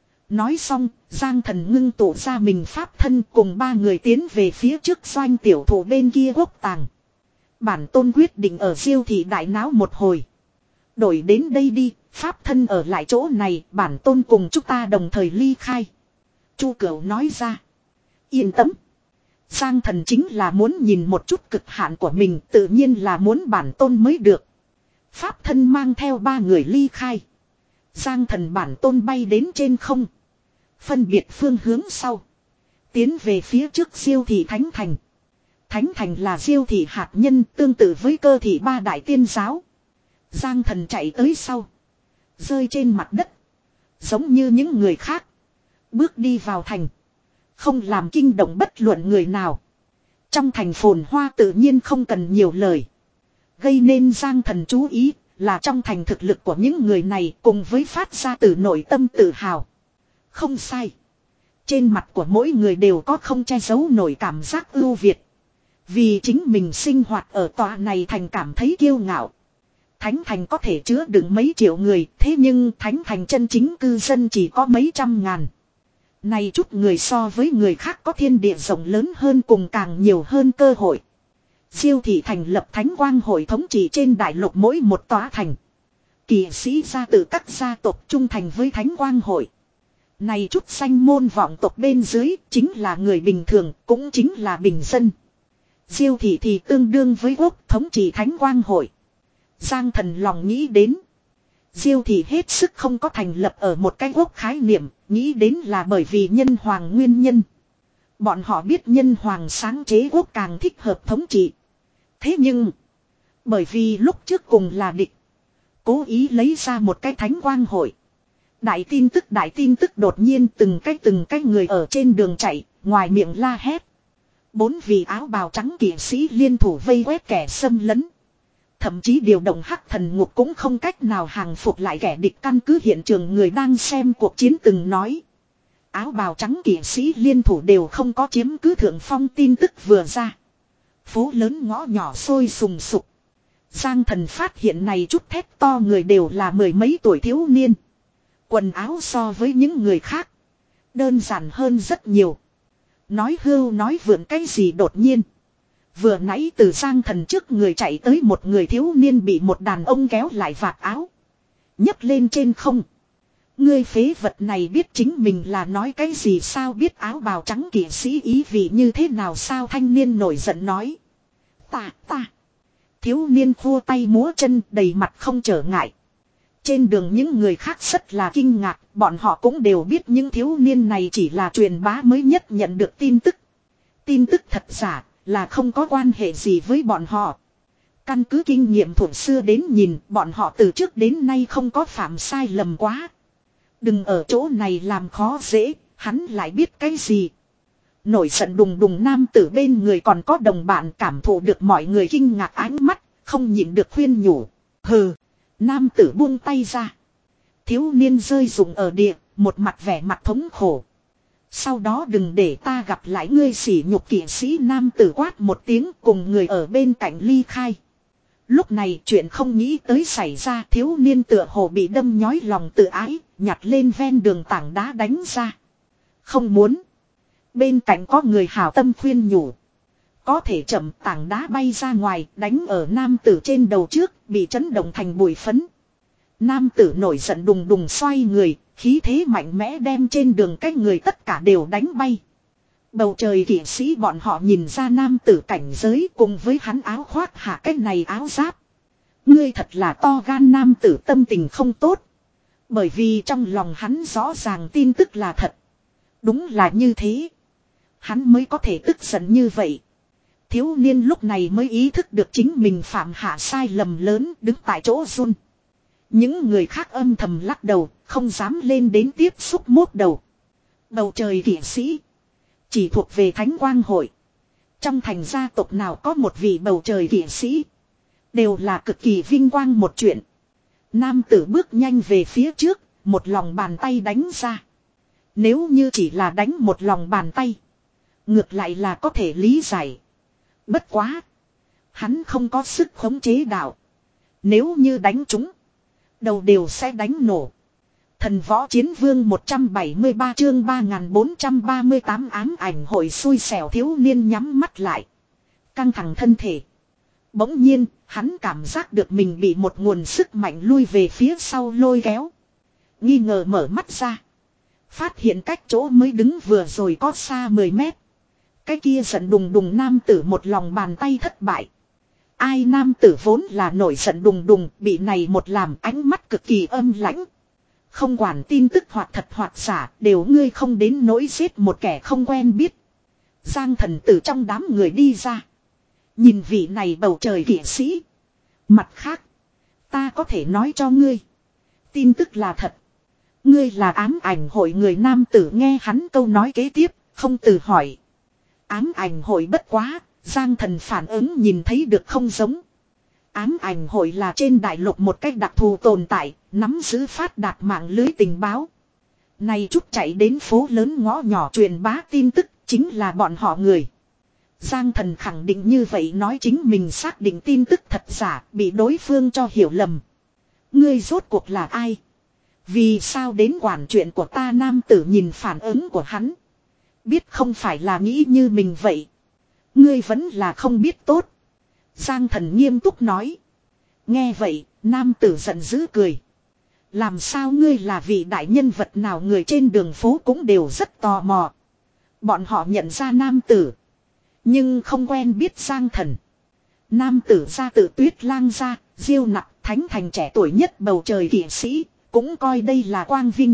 Nói xong, Giang thần ngưng tụ ra mình pháp thân cùng ba người tiến về phía trước doanh tiểu thủ bên kia quốc tàng. Bản tôn quyết định ở diêu thị đại náo một hồi. Đổi đến đây đi, pháp thân ở lại chỗ này, bản tôn cùng chúng ta đồng thời ly khai. Chu Cửu nói ra. Yên tâm. Giang thần chính là muốn nhìn một chút cực hạn của mình, tự nhiên là muốn bản tôn mới được. Pháp thân mang theo ba người ly khai. Giang thần bản tôn bay đến trên không. Phân biệt phương hướng sau. Tiến về phía trước diêu thị Thánh Thành. Thánh Thành là diêu thị hạt nhân tương tự với cơ thị ba đại tiên giáo. Giang thần chạy tới sau. Rơi trên mặt đất. Giống như những người khác. Bước đi vào thành. Không làm kinh động bất luận người nào. Trong thành phồn hoa tự nhiên không cần nhiều lời. Gây nên Giang Thần chú ý là trong thành thực lực của những người này cùng với phát ra từ nội tâm tự hào. Không sai. Trên mặt của mỗi người đều có không che giấu nổi cảm giác ưu việt. Vì chính mình sinh hoạt ở tòa này thành cảm thấy kiêu ngạo. Thánh thành có thể chứa đựng mấy triệu người, thế nhưng thánh thành chân chính cư dân chỉ có mấy trăm ngàn. Này chút người so với người khác có thiên địa rộng lớn hơn cùng càng nhiều hơn cơ hội. Diêu thị thành lập thánh quang hội thống trị trên đại lục mỗi một tòa thành. Kỵ sĩ ra từ các gia tộc trung thành với thánh quang hội. Này chút danh môn vọng tộc bên dưới chính là người bình thường, cũng chính là bình dân. Diêu thị thì tương đương với quốc thống trị thánh quang hội. Giang Thần lòng nghĩ đến. Diêu thị hết sức không có thành lập ở một cái quốc khái niệm, nghĩ đến là bởi vì nhân hoàng nguyên nhân. Bọn họ biết nhân hoàng sáng chế quốc càng thích hợp thống trị. Thế nhưng, bởi vì lúc trước cùng là địch, cố ý lấy ra một cái thánh quang hội. Đại tin tức đại tin tức đột nhiên từng cái từng cái người ở trên đường chạy, ngoài miệng la hét. Bốn vị áo bào trắng kỵ sĩ liên thủ vây quét kẻ xâm lấn. Thậm chí điều động hắc thần ngục cũng không cách nào hàng phục lại kẻ địch. Căn cứ hiện trường người đang xem cuộc chiến từng nói. Áo bào trắng kỵ sĩ liên thủ đều không có chiếm cứ thượng phong. Tin tức vừa ra, phố lớn ngõ nhỏ sôi sùng sục. Giang Thần phát hiện này chút thét to người đều là mười mấy tuổi thiếu niên. Quần áo so với những người khác đơn giản hơn rất nhiều. Nói hưu nói vượn cái gì đột nhiên. Vừa nãy từ Giang Thần trước người chạy tới một người thiếu niên bị một đàn ông kéo lại vạt áo. nhấc lên trên không. Ngươi phế vật này biết chính mình là nói cái gì sao, biết áo bào trắng kỵ sĩ ý vị như thế nào sao, thanh niên nổi giận nói. Ta ta. Thiếu niên khua tay múa chân đầy mặt không trở ngại. Trên đường những người khác rất là kinh ngạc, bọn họ cũng đều biết những thiếu niên này chỉ là truyền bá mới nhất nhận được tin tức. Tin tức thật giả là không có quan hệ gì với bọn họ. Căn cứ kinh nghiệm thuở xưa đến nhìn, bọn họ từ trước đến nay không có phạm sai lầm quá. Đừng ở chỗ này làm khó dễ, hắn lại biết cái gì. Nổi giận đùng đùng nam tử bên người còn có đồng bạn cảm thụ được mọi người kinh ngạc ánh mắt, không nhịn được khuyên nhủ. Hừ, nam tử buông tay ra. Thiếu niên rơi rụng ở địa, một mặt vẻ mặt thống khổ. Sau đó đừng để ta gặp lại ngươi, sỉ nhục kỵ sĩ, nam tử quát một tiếng cùng người ở bên cạnh ly khai. Lúc này chuyện không nghĩ tới xảy ra, thiếu niên tựa hồ bị đâm nhói lòng tự ái, nhặt lên ven đường tảng đá đánh ra. Không muốn. Bên cạnh có người hảo tâm khuyên nhủ. Có thể chậm, tảng đá bay ra ngoài, đánh ở nam tử trên đầu trước, bị chấn động thành bụi phấn. Nam tử nổi giận đùng đùng xoay người, khí thế mạnh mẽ đem trên đường cách người tất cả đều đánh bay. Bầu trời kỵ sĩ bọn họ nhìn ra nam tử cảnh giới cùng với hắn áo khoác hạ cái này áo giáp. Ngươi thật là to gan, nam tử tâm tình không tốt. Bởi vì trong lòng hắn rõ ràng tin tức là thật. Đúng là như thế. Hắn mới có thể tức giận như vậy. Thiếu niên lúc này mới ý thức được chính mình phạm hạ sai lầm lớn, đứng tại chỗ run. Những người khác âm thầm lắc đầu, không dám lên đến tiếp xúc mốt đầu. Bầu trời kỵ sĩ chỉ thuộc về thánh quang hội. Trong thành gia tộc nào có một vị bầu trời kỵ sĩ, đều là cực kỳ vinh quang một chuyện. Nam tử bước nhanh về phía trước, một lòng bàn tay đánh ra. Nếu như chỉ là đánh một lòng bàn tay, ngược lại là có thể lý giải. Bất quá, hắn không có sức khống chế đạo. Nếu như đánh chúng, đầu đều sẽ đánh nổ. Thần võ chiến vương một trăm bảy mươi ba chương ba nghìn bốn trăm ba mươi tám ám ảnh hội, xui xẻo thiếu niên nhắm mắt lại. Căng thẳng thân thể. Bỗng nhiên, hắn cảm giác được mình bị một nguồn sức mạnh lui về phía sau lôi kéo. Nghi ngờ mở mắt ra. Phát hiện cách chỗ mới đứng vừa rồi có xa mười mét. Cái kia giận đùng đùng nam tử một lòng bàn tay thất bại. Ai, nam tử vốn là nổi giận đùng đùng, bị này một làm, ánh mắt cực kỳ âm lãnh. Không quản tin tức hoặc thật hoặc giả, đều ngươi không đến nỗi giết một kẻ không quen biết. Giang Thần từ trong đám người đi ra. Nhìn vị này bầu trời kỵ sĩ. Mặt khác, ta có thể nói cho ngươi. Tin tức là thật. Ngươi là ám ảnh hội người, nam tử nghe hắn câu nói kế tiếp, không từ hỏi. Ám ảnh hội bất quá, Giang Thần phản ứng nhìn thấy được không giống. Ám ảnh hội là trên đại lục một cách đặc thù tồn tại, nắm giữ phát đạt mạng lưới tình báo. Này chút chạy đến phố lớn ngõ nhỏ truyền bá tin tức chính là bọn họ người. Giang Thần khẳng định như vậy nói chính mình xác định tin tức thật giả bị đối phương cho hiểu lầm. Ngươi rốt cuộc là ai? Vì sao đến quản chuyện của ta? Nam tử nhìn phản ứng của hắn. Biết không phải là nghĩ như mình vậy. Ngươi vẫn là không biết tốt. Giang Thần nghiêm túc nói. Nghe vậy, nam tử giận dữ cười. Làm sao ngươi là vị đại nhân vật nào? Người trên đường phố cũng đều rất tò mò. Bọn họ nhận ra nam tử. Nhưng không quen biết Giang Thần. Nam tử ra tự Tuyết Lang ra, Diêu Nặc Thánh Thành trẻ tuổi nhất bầu trời kỵ sĩ, cũng coi đây là quang vinh.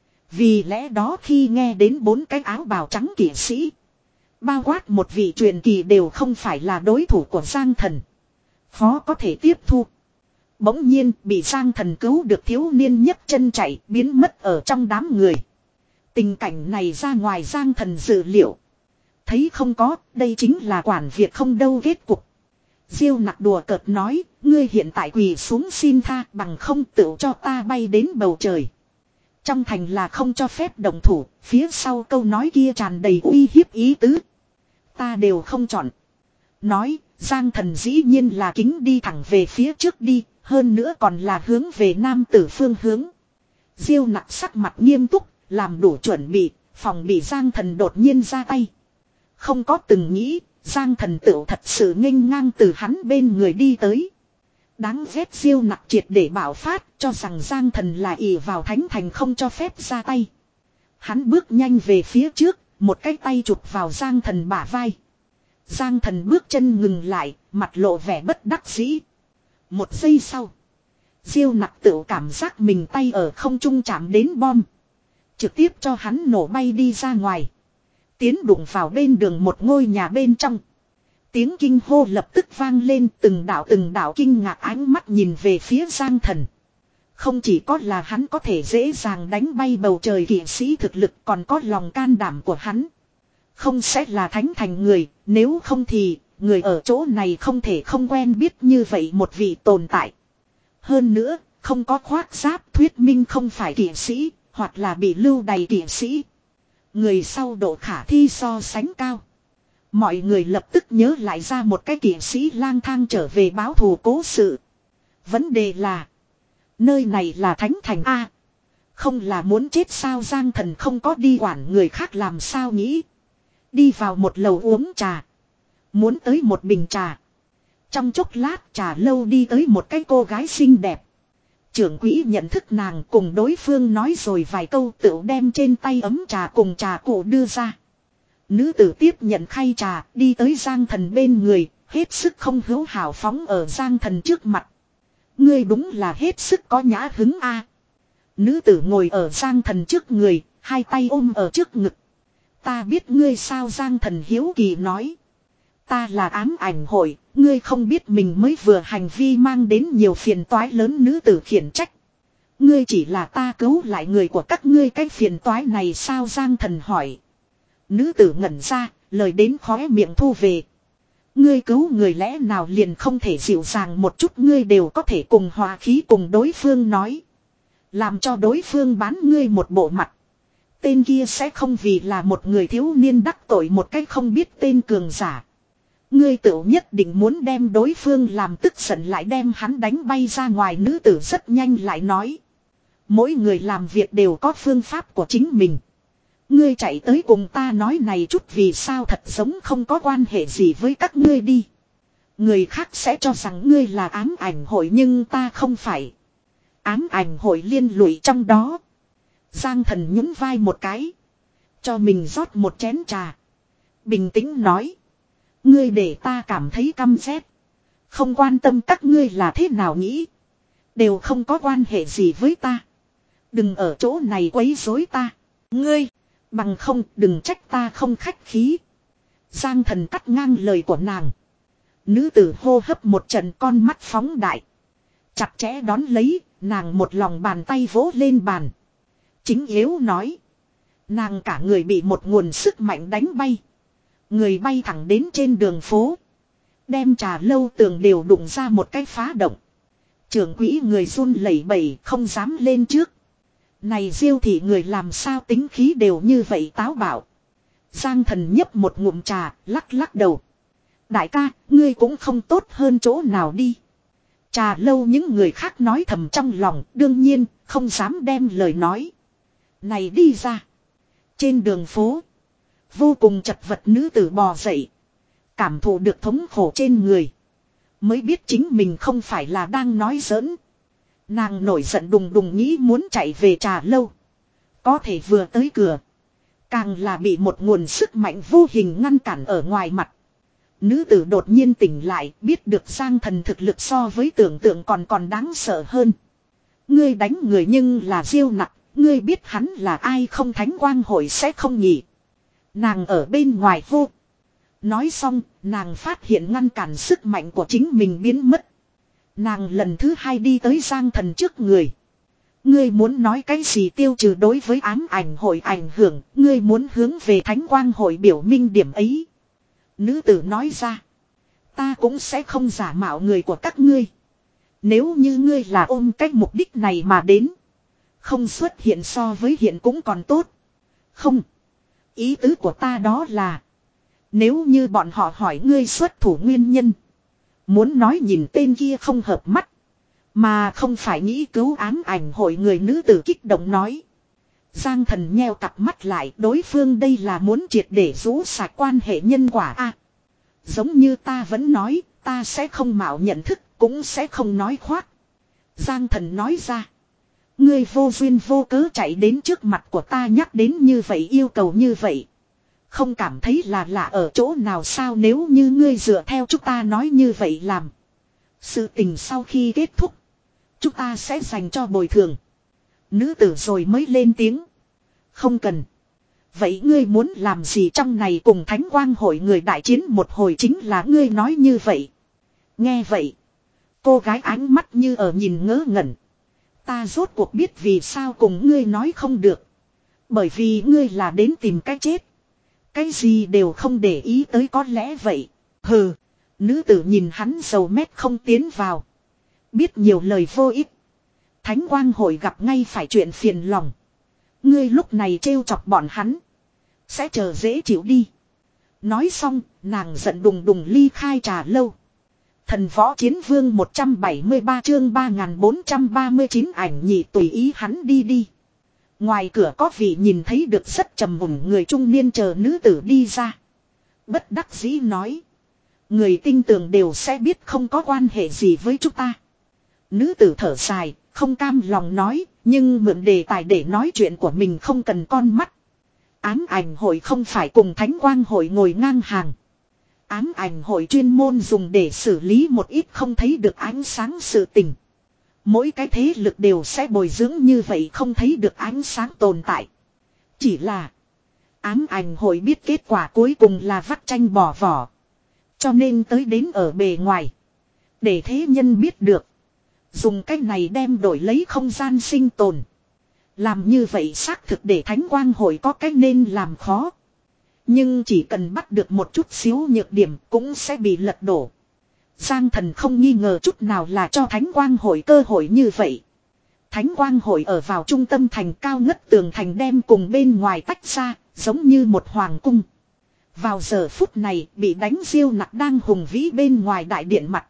Vì lẽ đó khi nghe đến bốn cái áo bào trắng kỵ sĩ, bao quát một vị truyền kỳ đều không phải là đối thủ của Giang Thần, khó có thể tiếp thu. Bỗng nhiên bị Giang Thần cứu được thiếu niên nhấc chân chạy biến mất ở trong đám người. Tình cảnh này ra ngoài Giang Thần dự liệu. Thấy không có, đây chính là quản việc không đâu kết cục. Diêu Nặc đùa cợt nói, ngươi hiện tại quỳ xuống xin tha, bằng không tự cho ta bay đến bầu trời. Trong thành là không cho phép động thủ, phía sau câu nói kia tràn đầy uy hiếp ý tứ. Ta đều không chọn. Nói, Giang Thần dĩ nhiên là kính đi thẳng về phía trước đi, hơn nữa còn là hướng về nam tử phương hướng. Diêu Nặc sắc mặt nghiêm túc, làm đủ chuẩn bị, phòng bị Giang Thần đột nhiên ra tay. Không có từng nghĩ, Giang Thần tựu thật sự nghênh ngang từ hắn bên người đi tới. Đáng ghét Diêu Nặc triệt để bảo phát, cho rằng Giang Thần là ỷ vào Thánh Thành không cho phép ra tay. Hắn bước nhanh về phía trước, một cái tay chụp vào Giang Thần bả vai. Giang Thần bước chân ngừng lại, mặt lộ vẻ bất đắc dĩ. Một giây sau, Diêu Nặc tựu cảm giác mình tay ở không trung chạm đến bom, trực tiếp cho hắn nổ bay đi ra ngoài. Tiến đụng vào bên đường một ngôi nhà bên trong. Tiếng kinh hô lập tức vang lên, từng đạo từng đạo kinh ngạc ánh mắt nhìn về phía Giang Thần. Không chỉ có là hắn có thể dễ dàng đánh bay bầu trời kỵ sĩ thực lực, còn có lòng can đảm của hắn. Không sẽ là Thánh Thành người, nếu không thì người ở chỗ này không thể không quen biết như vậy một vị tồn tại. Hơn nữa, không có khoác giáp thuyết minh không phải kỵ sĩ, hoặc là bị lưu đày kỵ sĩ. Người sau độ khả thi so sánh cao. Mọi người lập tức nhớ lại ra một cái kỵ sĩ lang thang trở về báo thù cố sự. Vấn đề là, nơi này là Thánh Thành A. Không là muốn chết sao? Giang Thần không có đi quản người khác làm sao nghĩ. Đi vào một lầu uống trà. Muốn tới một bình trà. Trong chốc lát trà lâu đi tới một cái cô gái xinh đẹp. Trưởng quỹ nhận thức nàng, cùng đối phương nói rồi vài câu, tựu đem trên tay ấm trà cùng trà cụ đưa ra. Nữ tử tiếp nhận khay trà, đi tới Giang Thần bên người, hết sức không hữu hào phóng ở Giang Thần trước mặt. Ngươi đúng là hết sức có nhã hứng a. Nữ tử ngồi ở Giang Thần trước người, hai tay ôm ở trước ngực. Ta biết ngươi sao? Giang Thần hiếu kỳ nói. Ta là ám ảnh hội, ngươi không biết mình mới vừa hành vi mang đến nhiều phiền toái lớn. Nữ tử khiển trách. Ngươi chỉ là ta cứu lại người của các ngươi, cái phiền toái này sao? Giang Thần hỏi. Nữ tử ngẩn ra, lời đến khóe miệng thu về. Ngươi cứu người lẽ nào liền không thể dịu dàng một chút? Ngươi đều có thể cùng hòa khí cùng đối phương nói. Làm cho đối phương bán ngươi một bộ mặt. Tên kia sẽ không vì là một người thiếu niên đắc tội một cách không biết tên cường giả. Ngươi tự nhất định muốn đem đối phương làm tức giận lại đem hắn đánh bay ra ngoài. Nữ tử rất nhanh lại nói. Mỗi người làm việc đều có phương pháp của chính mình. Ngươi chạy tới cùng ta nói này chút vì sao thật giống không có quan hệ gì với các ngươi đi. Người khác sẽ cho rằng ngươi là ám ảnh hội nhưng ta không phải. Ám ảnh hội liên lụy trong đó. Giang Thần nhún vai một cái. Cho mình rót một chén trà. Bình tĩnh nói. Ngươi để ta cảm thấy căm ghét. Không quan tâm các ngươi là thế nào nghĩ. Đều không có quan hệ gì với ta. Đừng ở chỗ này quấy rối ta. Ngươi. Bằng không đừng trách ta không khách khí. Giang Thần cắt ngang lời của nàng. Nữ tử hô hấp một trận, con mắt phóng đại. Chặt chẽ đón lấy, nàng một lòng bàn tay vỗ lên bàn. Chính yếu nói. Nàng cả người bị một nguồn sức mạnh đánh bay. Người bay thẳng đến trên đường phố. Đem trà lâu tường đều đụng ra một cái phá động. Trưởng quỹ người run lẩy bẩy không dám lên trước. Này Diêu thị người làm sao tính khí đều như vậy táo bạo. Giang Thần nhấp một ngụm trà, lắc lắc đầu. Đại ca, ngươi cũng không tốt hơn chỗ nào đi. Trà lâu những người khác nói thầm trong lòng, đương nhiên, không dám đem lời nói. Này đi ra. Trên đường phố. Vô cùng chật vật nữ tử bò dậy. Cảm thụ được thống khổ trên người. Mới biết chính mình không phải là đang nói giỡn. Nàng nổi giận đùng đùng nghĩ muốn chạy về trà lâu. Có thể vừa tới cửa. Càng là bị một nguồn sức mạnh vô hình ngăn cản ở ngoài mặt. Nữ tử đột nhiên tỉnh lại, biết được Giang Thần thực lực so với tưởng tượng còn còn đáng sợ hơn. Ngươi đánh người nhưng là Diêu Nặc, ngươi biết hắn là ai không? Thánh Quang Hội sẽ không nhỉ? Nàng ở bên ngoài hô. Nói xong, nàng phát hiện ngăn cản sức mạnh của chính mình biến mất. Nàng lần thứ hai đi tới Giang Thần trước người. Ngươi muốn nói cái gì? Tiêu trừ đối với ám ảnh hội ảnh hưởng, ngươi muốn hướng về Thánh Quang Hội biểu minh điểm ấy. Nữ tử nói ra. Ta cũng sẽ không giả mạo người của các ngươi. Nếu như ngươi là ôm cách mục đích này mà đến. Không xuất hiện so với hiện cũng còn tốt. Không. Ý tứ của ta đó là. Nếu như bọn họ hỏi ngươi xuất thủ nguyên nhân. Muốn nói nhìn tên kia không hợp mắt. Mà không phải nghĩ cứu ám ảnh hội người, nữ tử kích động nói. Giang Thần nheo cặp mắt lại, đối phương đây là muốn triệt để rũ sạch quan hệ nhân quả a. À, giống như ta vẫn nói, ta sẽ không mạo nhận thức, cũng sẽ không nói khoác. Giang Thần nói ra. Ngươi vô duyên vô cớ chạy đến trước mặt của ta nhắc đến như vậy, yêu cầu như vậy. Không cảm thấy là lạ ở chỗ nào sao? Nếu như ngươi dựa theo chúng ta nói như vậy làm. Sự tình sau khi kết thúc, chúng ta sẽ dành cho bồi thường. Nữ tử rồi mới lên tiếng. Không cần. Vậy ngươi muốn làm gì trong này? Cùng Thánh Quang Hội người đại chiến một hồi chính là ngươi nói như vậy. Nghe vậy. Cô gái ánh mắt như ở nhìn ngớ ngẩn. Ta rốt cuộc biết vì sao cùng ngươi nói không được. Bởi vì ngươi là đến tìm cái chết. Cái gì đều không để ý tới, có lẽ vậy. Hừ. Nữ tử nhìn hắn dầu mét không tiến vào. Biết nhiều lời vô ích. Thánh Quang Hội gặp ngay phải chuyện phiền lòng. Ngươi lúc này trêu chọc bọn hắn. Sẽ chờ dễ chịu đi. Nói xong, nàng giận đùng đùng ly khai trà lâu. Thần Võ Chiến Vương một trăm bảy mươi ba chương ba nghìn bốn trăm ba mươi chín ảnh nhị tùy ý hắn đi đi. Ngoài cửa có vị nhìn thấy được rất trầm mùng người trung niên chờ nữ tử đi ra. Bất đắc dĩ nói. Người tinh tường đều sẽ biết không có quan hệ gì với chúng ta. Nữ tử thở dài, không cam lòng nói, nhưng mượn đề tài để nói chuyện của mình không cần con mắt. Ám ảnh hội không phải cùng Thánh Quang Hội ngồi ngang hàng. Ám ảnh hội chuyên môn dùng để xử lý một ít không thấy được ánh sáng sự tình. Mỗi cái thế lực đều sẽ bồi dưỡng như vậy không thấy được ánh sáng tồn tại. Chỉ là ám ảnh hội biết kết quả cuối cùng là vắt tranh bỏ vỏ. Cho nên tới đến ở bề ngoài. Để thế nhân biết được. Dùng cách này đem đổi lấy không gian sinh tồn. Làm như vậy xác thực để Thánh Quang Hội có cách nên làm khó. Nhưng chỉ cần bắt được một chút xíu nhược điểm cũng sẽ bị lật đổ. Giang Thần không nghi ngờ chút nào là cho Thánh Quang Hội cơ hội như vậy. Thánh Quang Hội ở vào trung tâm thành, cao ngất tường thành đem cùng bên ngoài tách ra, giống như một hoàng cung. Vào giờ phút này bị đánh Diêu Nặc đang hùng vĩ bên ngoài đại điện mặt.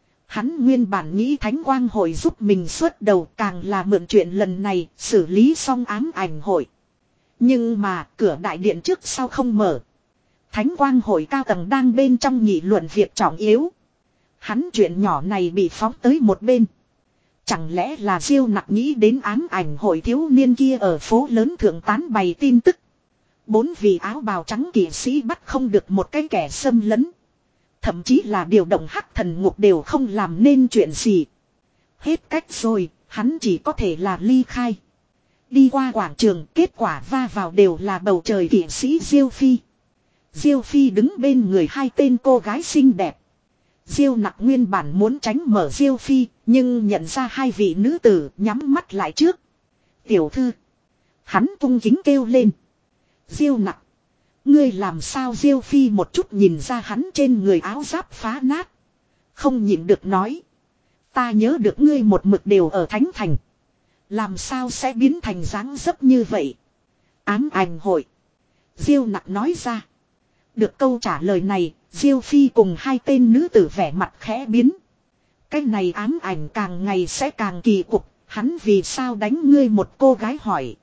Hắn nguyên bản nghĩ Thánh Quang Hội giúp mình xuất đầu, càng là mượn chuyện lần này xử lý xong ám ảnh hội. Nhưng mà cửa đại điện trước sau không mở. Thánh Quang Hội cao tầng đang bên trong nghị luận việc trọng yếu. Hắn chuyện nhỏ này bị phóng tới một bên. Chẳng lẽ là Diêu Nặc nghĩ đến ám ảnh hội thiếu niên kia ở phố lớn thượng tán bày tin tức. Bốn vị áo bào trắng kỵ sĩ bắt không được một cái kẻ xâm lấn. Thậm chí là điều động hắc thần ngục đều không làm nên chuyện gì. Hết cách rồi, hắn chỉ có thể là ly khai. Đi qua quảng trường, kết quả va vào đều là bầu trời kỵ sĩ Diêu Phi. Diêu Phi đứng bên người hai tên cô gái xinh đẹp. Diêu Nặc nguyên bản muốn tránh mở Diêu Phi, nhưng nhận ra hai vị nữ tử nhắm mắt lại trước. Tiểu thư. Hắn cung kính kêu lên. Diêu Nặc. Ngươi làm sao Diêu Phi một chút nhìn ra hắn trên người áo giáp phá nát. Không nhịn được nói. Ta nhớ được ngươi một mực đều ở Thánh Thành. Làm sao sẽ biến thành dáng dấp như vậy? Ám ảnh hội. Diêu nặc nói ra. Được câu trả lời này, Diêu Phi cùng hai tên nữ tử vẻ mặt khẽ biến. Cái này ám ảnh càng ngày sẽ càng kỳ cục, hắn vì sao đánh ngươi một cô gái hỏi.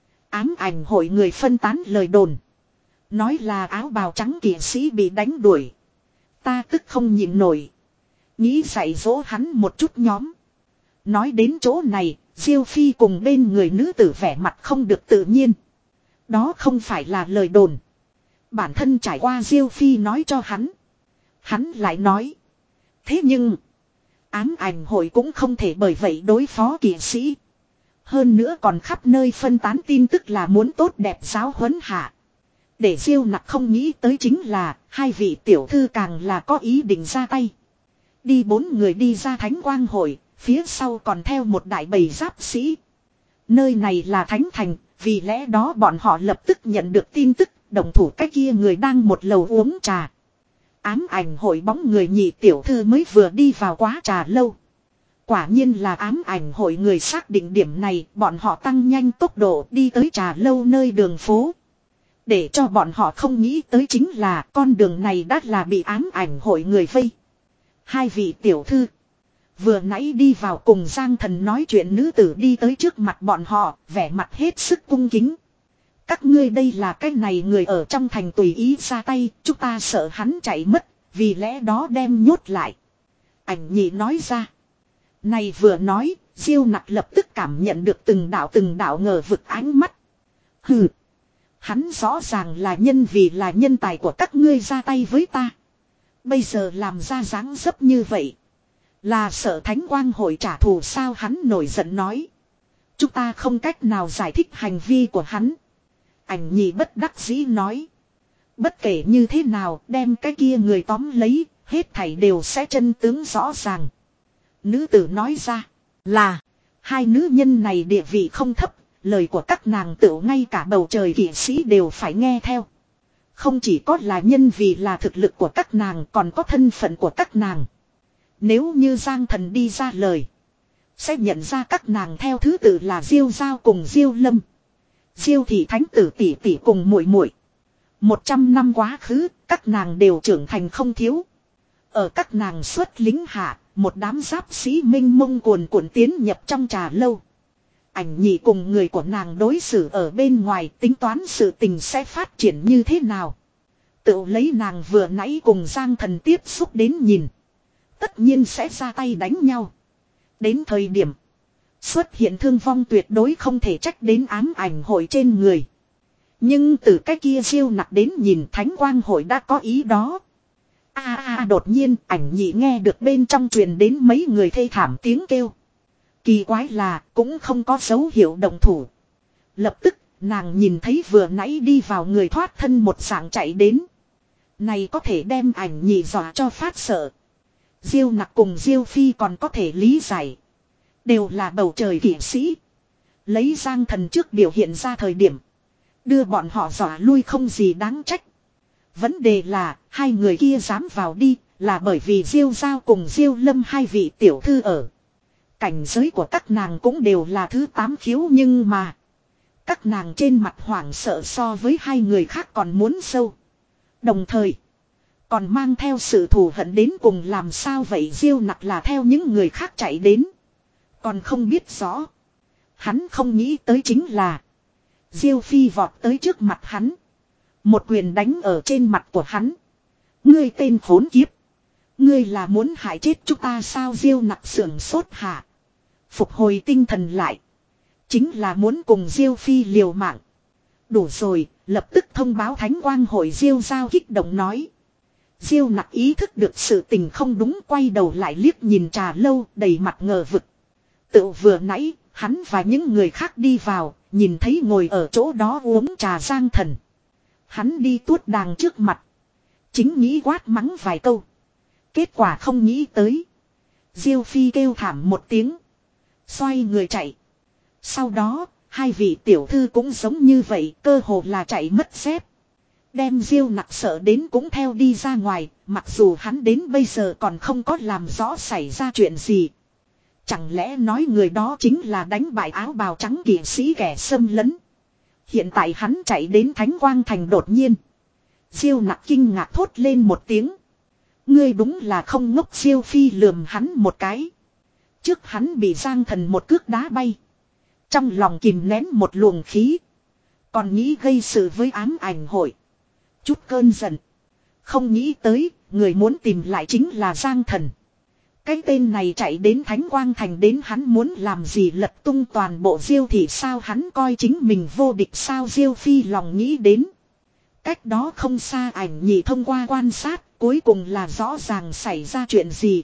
Ám ảnh hội người phân tán lời đồn. Nói là áo bào trắng kỵ sĩ bị đánh đuổi. Ta tức không nhịn nổi. Nghĩ dạy dỗ hắn một chút nhóm. Nói đến chỗ này, Diêu Phi cùng bên người nữ tử vẻ mặt không được tự nhiên. Đó không phải là lời đồn. Bản thân trải qua Diêu Phi nói cho hắn. Hắn lại nói. Thế nhưng, ám ảnh hội cũng không thể bởi vậy đối phó kỵ sĩ. Hơn nữa còn khắp nơi phân tán tin tức là muốn tốt đẹp giáo huấn hạ. Để Diêu nặc không nghĩ tới chính là, hai vị tiểu thư càng là có ý định ra tay. Đi bốn người đi ra Thánh Quang hội, phía sau còn theo một đại bầy giáp sĩ. Nơi này là Thánh Thành, vì lẽ đó bọn họ lập tức nhận được tin tức, đồng thủ cái kia người đang một lầu uống trà. Ám ảnh hội bóng người nhị tiểu thư mới vừa đi vào quá trà lâu. Quả nhiên là ám ảnh hội người xác định điểm này, bọn họ tăng nhanh tốc độ đi tới trà lâu nơi đường phố. Để cho bọn họ không nghĩ tới chính là con đường này đã là bị ám ảnh hội người vây. Hai vị tiểu thư. Vừa nãy đi vào cùng Giang Thần nói chuyện nữ tử đi tới trước mặt bọn họ, vẻ mặt hết sức cung kính. Các ngươi đây là cái này người ở trong thành tùy ý ra tay, chúng ta sợ hắn chạy mất, vì lẽ đó đem nhốt lại. Ảnh nhị nói ra. Này vừa nói, Diêu nặc lập tức cảm nhận được từng đạo từng đạo ngờ vực ánh mắt. Hừ. Hắn rõ ràng là nhân vì là nhân tài của các ngươi ra tay với ta. Bây giờ làm ra dáng dấp như vậy. Là sợ Thánh Quang hội trả thù sao, hắn nổi giận nói. Chúng ta không cách nào giải thích hành vi của hắn. Ảnh nhị bất đắc dĩ nói. Bất kể như thế nào đem cái kia người tóm lấy, hết thảy đều sẽ chân tướng rõ ràng. Nữ tử nói ra là hai nữ nhân này địa vị không thấp, lời của các nàng tựu ngay cả bầu trời kỵ sĩ đều phải nghe theo. Không chỉ có là nhân vì là thực lực của các nàng, còn có thân phận của các nàng. Nếu như Giang Thần đi ra lời, sẽ nhận ra các nàng theo thứ tự là Diêu Giao cùng Diêu Lâm, Diêu thị thánh tử tỷ tỷ cùng muội muội. Một trăm năm quá khứ, các nàng đều trưởng thành không thiếu. Ở các nàng xuất lính hạ, một đám giáp sĩ minh mông cuồn cuộn tiến nhập trong trà lâu. Ảnh nhị cùng người của nàng đối xử ở bên ngoài, tính toán sự tình sẽ phát triển như thế nào. Tự lấy nàng vừa nãy cùng Giang Thần tiếp xúc đến nhìn. Tất nhiên sẽ ra tay đánh nhau. Đến thời điểm xuất hiện thương vong tuyệt đối không thể trách đến ám ảnh hội trên người. Nhưng từ cái kia Diêu nặc đến nhìn Thánh Quang hội đã có ý đó. A a đột nhiên ảnh nhị nghe được bên trong truyền đến mấy người thê thảm tiếng kêu. Kỳ quái là cũng không có dấu hiệu động thủ. Lập tức nàng nhìn thấy vừa nãy đi vào người thoát thân một dạng chạy đến. Này có thể đem ảnh nhị dọa cho phát sợ. Diêu nặc cùng Diêu Phi còn có thể lý giải. Đều là bầu trời kỵ sĩ. Lấy Giang Thần trước biểu hiện ra thời điểm. Đưa bọn họ dọa lui không gì đáng trách. Vấn đề là hai người kia dám vào đi là bởi vì Diêu Giao cùng Diêu Lâm hai vị tiểu thư ở. Cảnh giới của các nàng cũng đều là thứ tám khiếu, nhưng mà các nàng trên mặt hoảng sợ so với hai người khác còn muốn sâu. Đồng thời còn mang theo sự thù hận đến cùng, làm sao vậy Diêu nặc là theo những người khác chạy đến. Còn không biết rõ. Hắn không nghĩ tới chính là Diêu Phi vọt tới trước mặt hắn. Một quyền đánh ở trên mặt của hắn. Ngươi tên khốn kiếp. Ngươi là muốn hại chết chúng ta sao? Diêu nặc sưởng sốt hạ. Phục hồi tinh thần lại. Chính là muốn cùng Diêu Phi liều mạng. Đủ rồi, lập tức thông báo Thánh Quang hội. Diêu Giao kích động nói. Diêu nặc ý thức được sự tình không đúng, quay đầu lại liếc nhìn trà lâu đầy mặt ngờ vực. Tự vừa nãy, hắn và những người khác đi vào, nhìn thấy ngồi ở chỗ đó uống trà Giang Thần. Hắn đi tuốt đàng trước mặt. Chính nghĩ quát mắng vài câu. Kết quả không nghĩ tới. Diêu Phi kêu thảm một tiếng. Xoay người chạy. Sau đó, hai vị tiểu thư cũng giống như vậy, cơ hồ là chạy mất dép. Đem Diêu Nặc sợ đến cũng theo đi ra ngoài, mặc dù hắn đến bây giờ còn không có làm rõ xảy ra chuyện gì. Chẳng lẽ nói người đó chính là đánh bại áo bào trắng kỵ sĩ kẻ xâm lấn. Hiện tại hắn chạy đến Thánh Quang Thành đột nhiên. Diêu Nặc kinh ngạc thốt lên một tiếng. Ngươi đúng là không ngốc. Diêu Phi lườm hắn một cái. Trước hắn bị Giang Thần một cước đá bay. Trong lòng kìm nén một luồng khí. Còn nghĩ gây sự với ám ảnh hội. Chút cơn giận. Không nghĩ tới, người muốn tìm lại chính là Giang Thần. Cái tên này chạy đến Thánh Quang Thành đến hắn muốn làm gì lật tung toàn bộ Diêu thị sao hắn coi chính mình vô địch sao Diêu Phi lòng nghĩ đến. Cách đó không xa ảnh nhị thông qua quan sát, cuối cùng là rõ ràng xảy ra chuyện gì.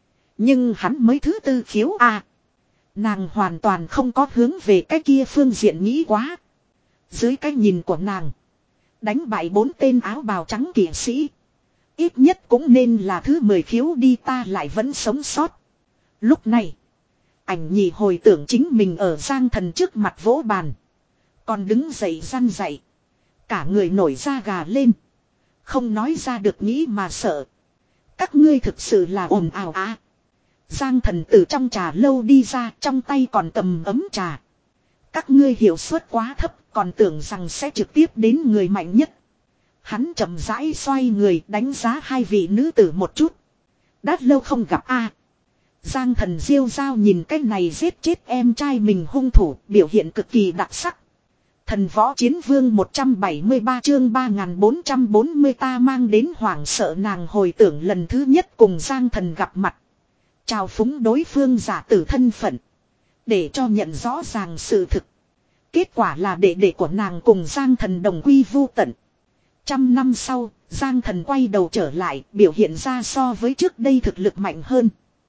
Nhưng hắn mới thứ tư khiếu à. Nàng hoàn toàn không có hướng về cái kia phương diện nghĩ quá. Dưới cái nhìn của nàng. Đánh bại bốn tên áo bào trắng kỵ sĩ. Ít nhất cũng nên là thứ mười khiếu đi ta lại vẫn sống sót. Lúc này. Ảnh nhì hồi tưởng chính mình ở Giang Thần trước mặt vỗ bàn. Còn đứng dậy răn dậy. Cả người nổi da gà lên. Không nói ra được nghĩ mà sợ. Các ngươi thực sự là ồn ào á. Giang Thần từ trong trà lâu đi ra trong tay còn cầm ấm trà. Các ngươi hiệu suất quá thấp còn tưởng rằng sẽ trực tiếp đến người mạnh nhất. Hắn chậm rãi xoay người đánh giá hai vị nữ tử một chút. Đã lâu không gặp a. Giang Thần diêu dao nhìn cái này giết chết em trai mình hung thủ biểu hiện cực kỳ đặc sắc. Thần võ chiến vương một trăm bảy mươi ba chương ba nghìn bốn trăm bốn mươi ta mang đến hoảng sợ nàng hồi tưởng lần thứ nhất cùng Giang Thần gặp mặt. Chào phúng đối phương giả tử thân phận. Để cho nhận rõ ràng sự thực. Kết quả là đệ đệ của nàng cùng Giang Thần đồng quy vu tận. Trăm năm sau, Giang Thần quay đầu trở lại biểu hiện ra so với trước đây thực lực mạnh hơn.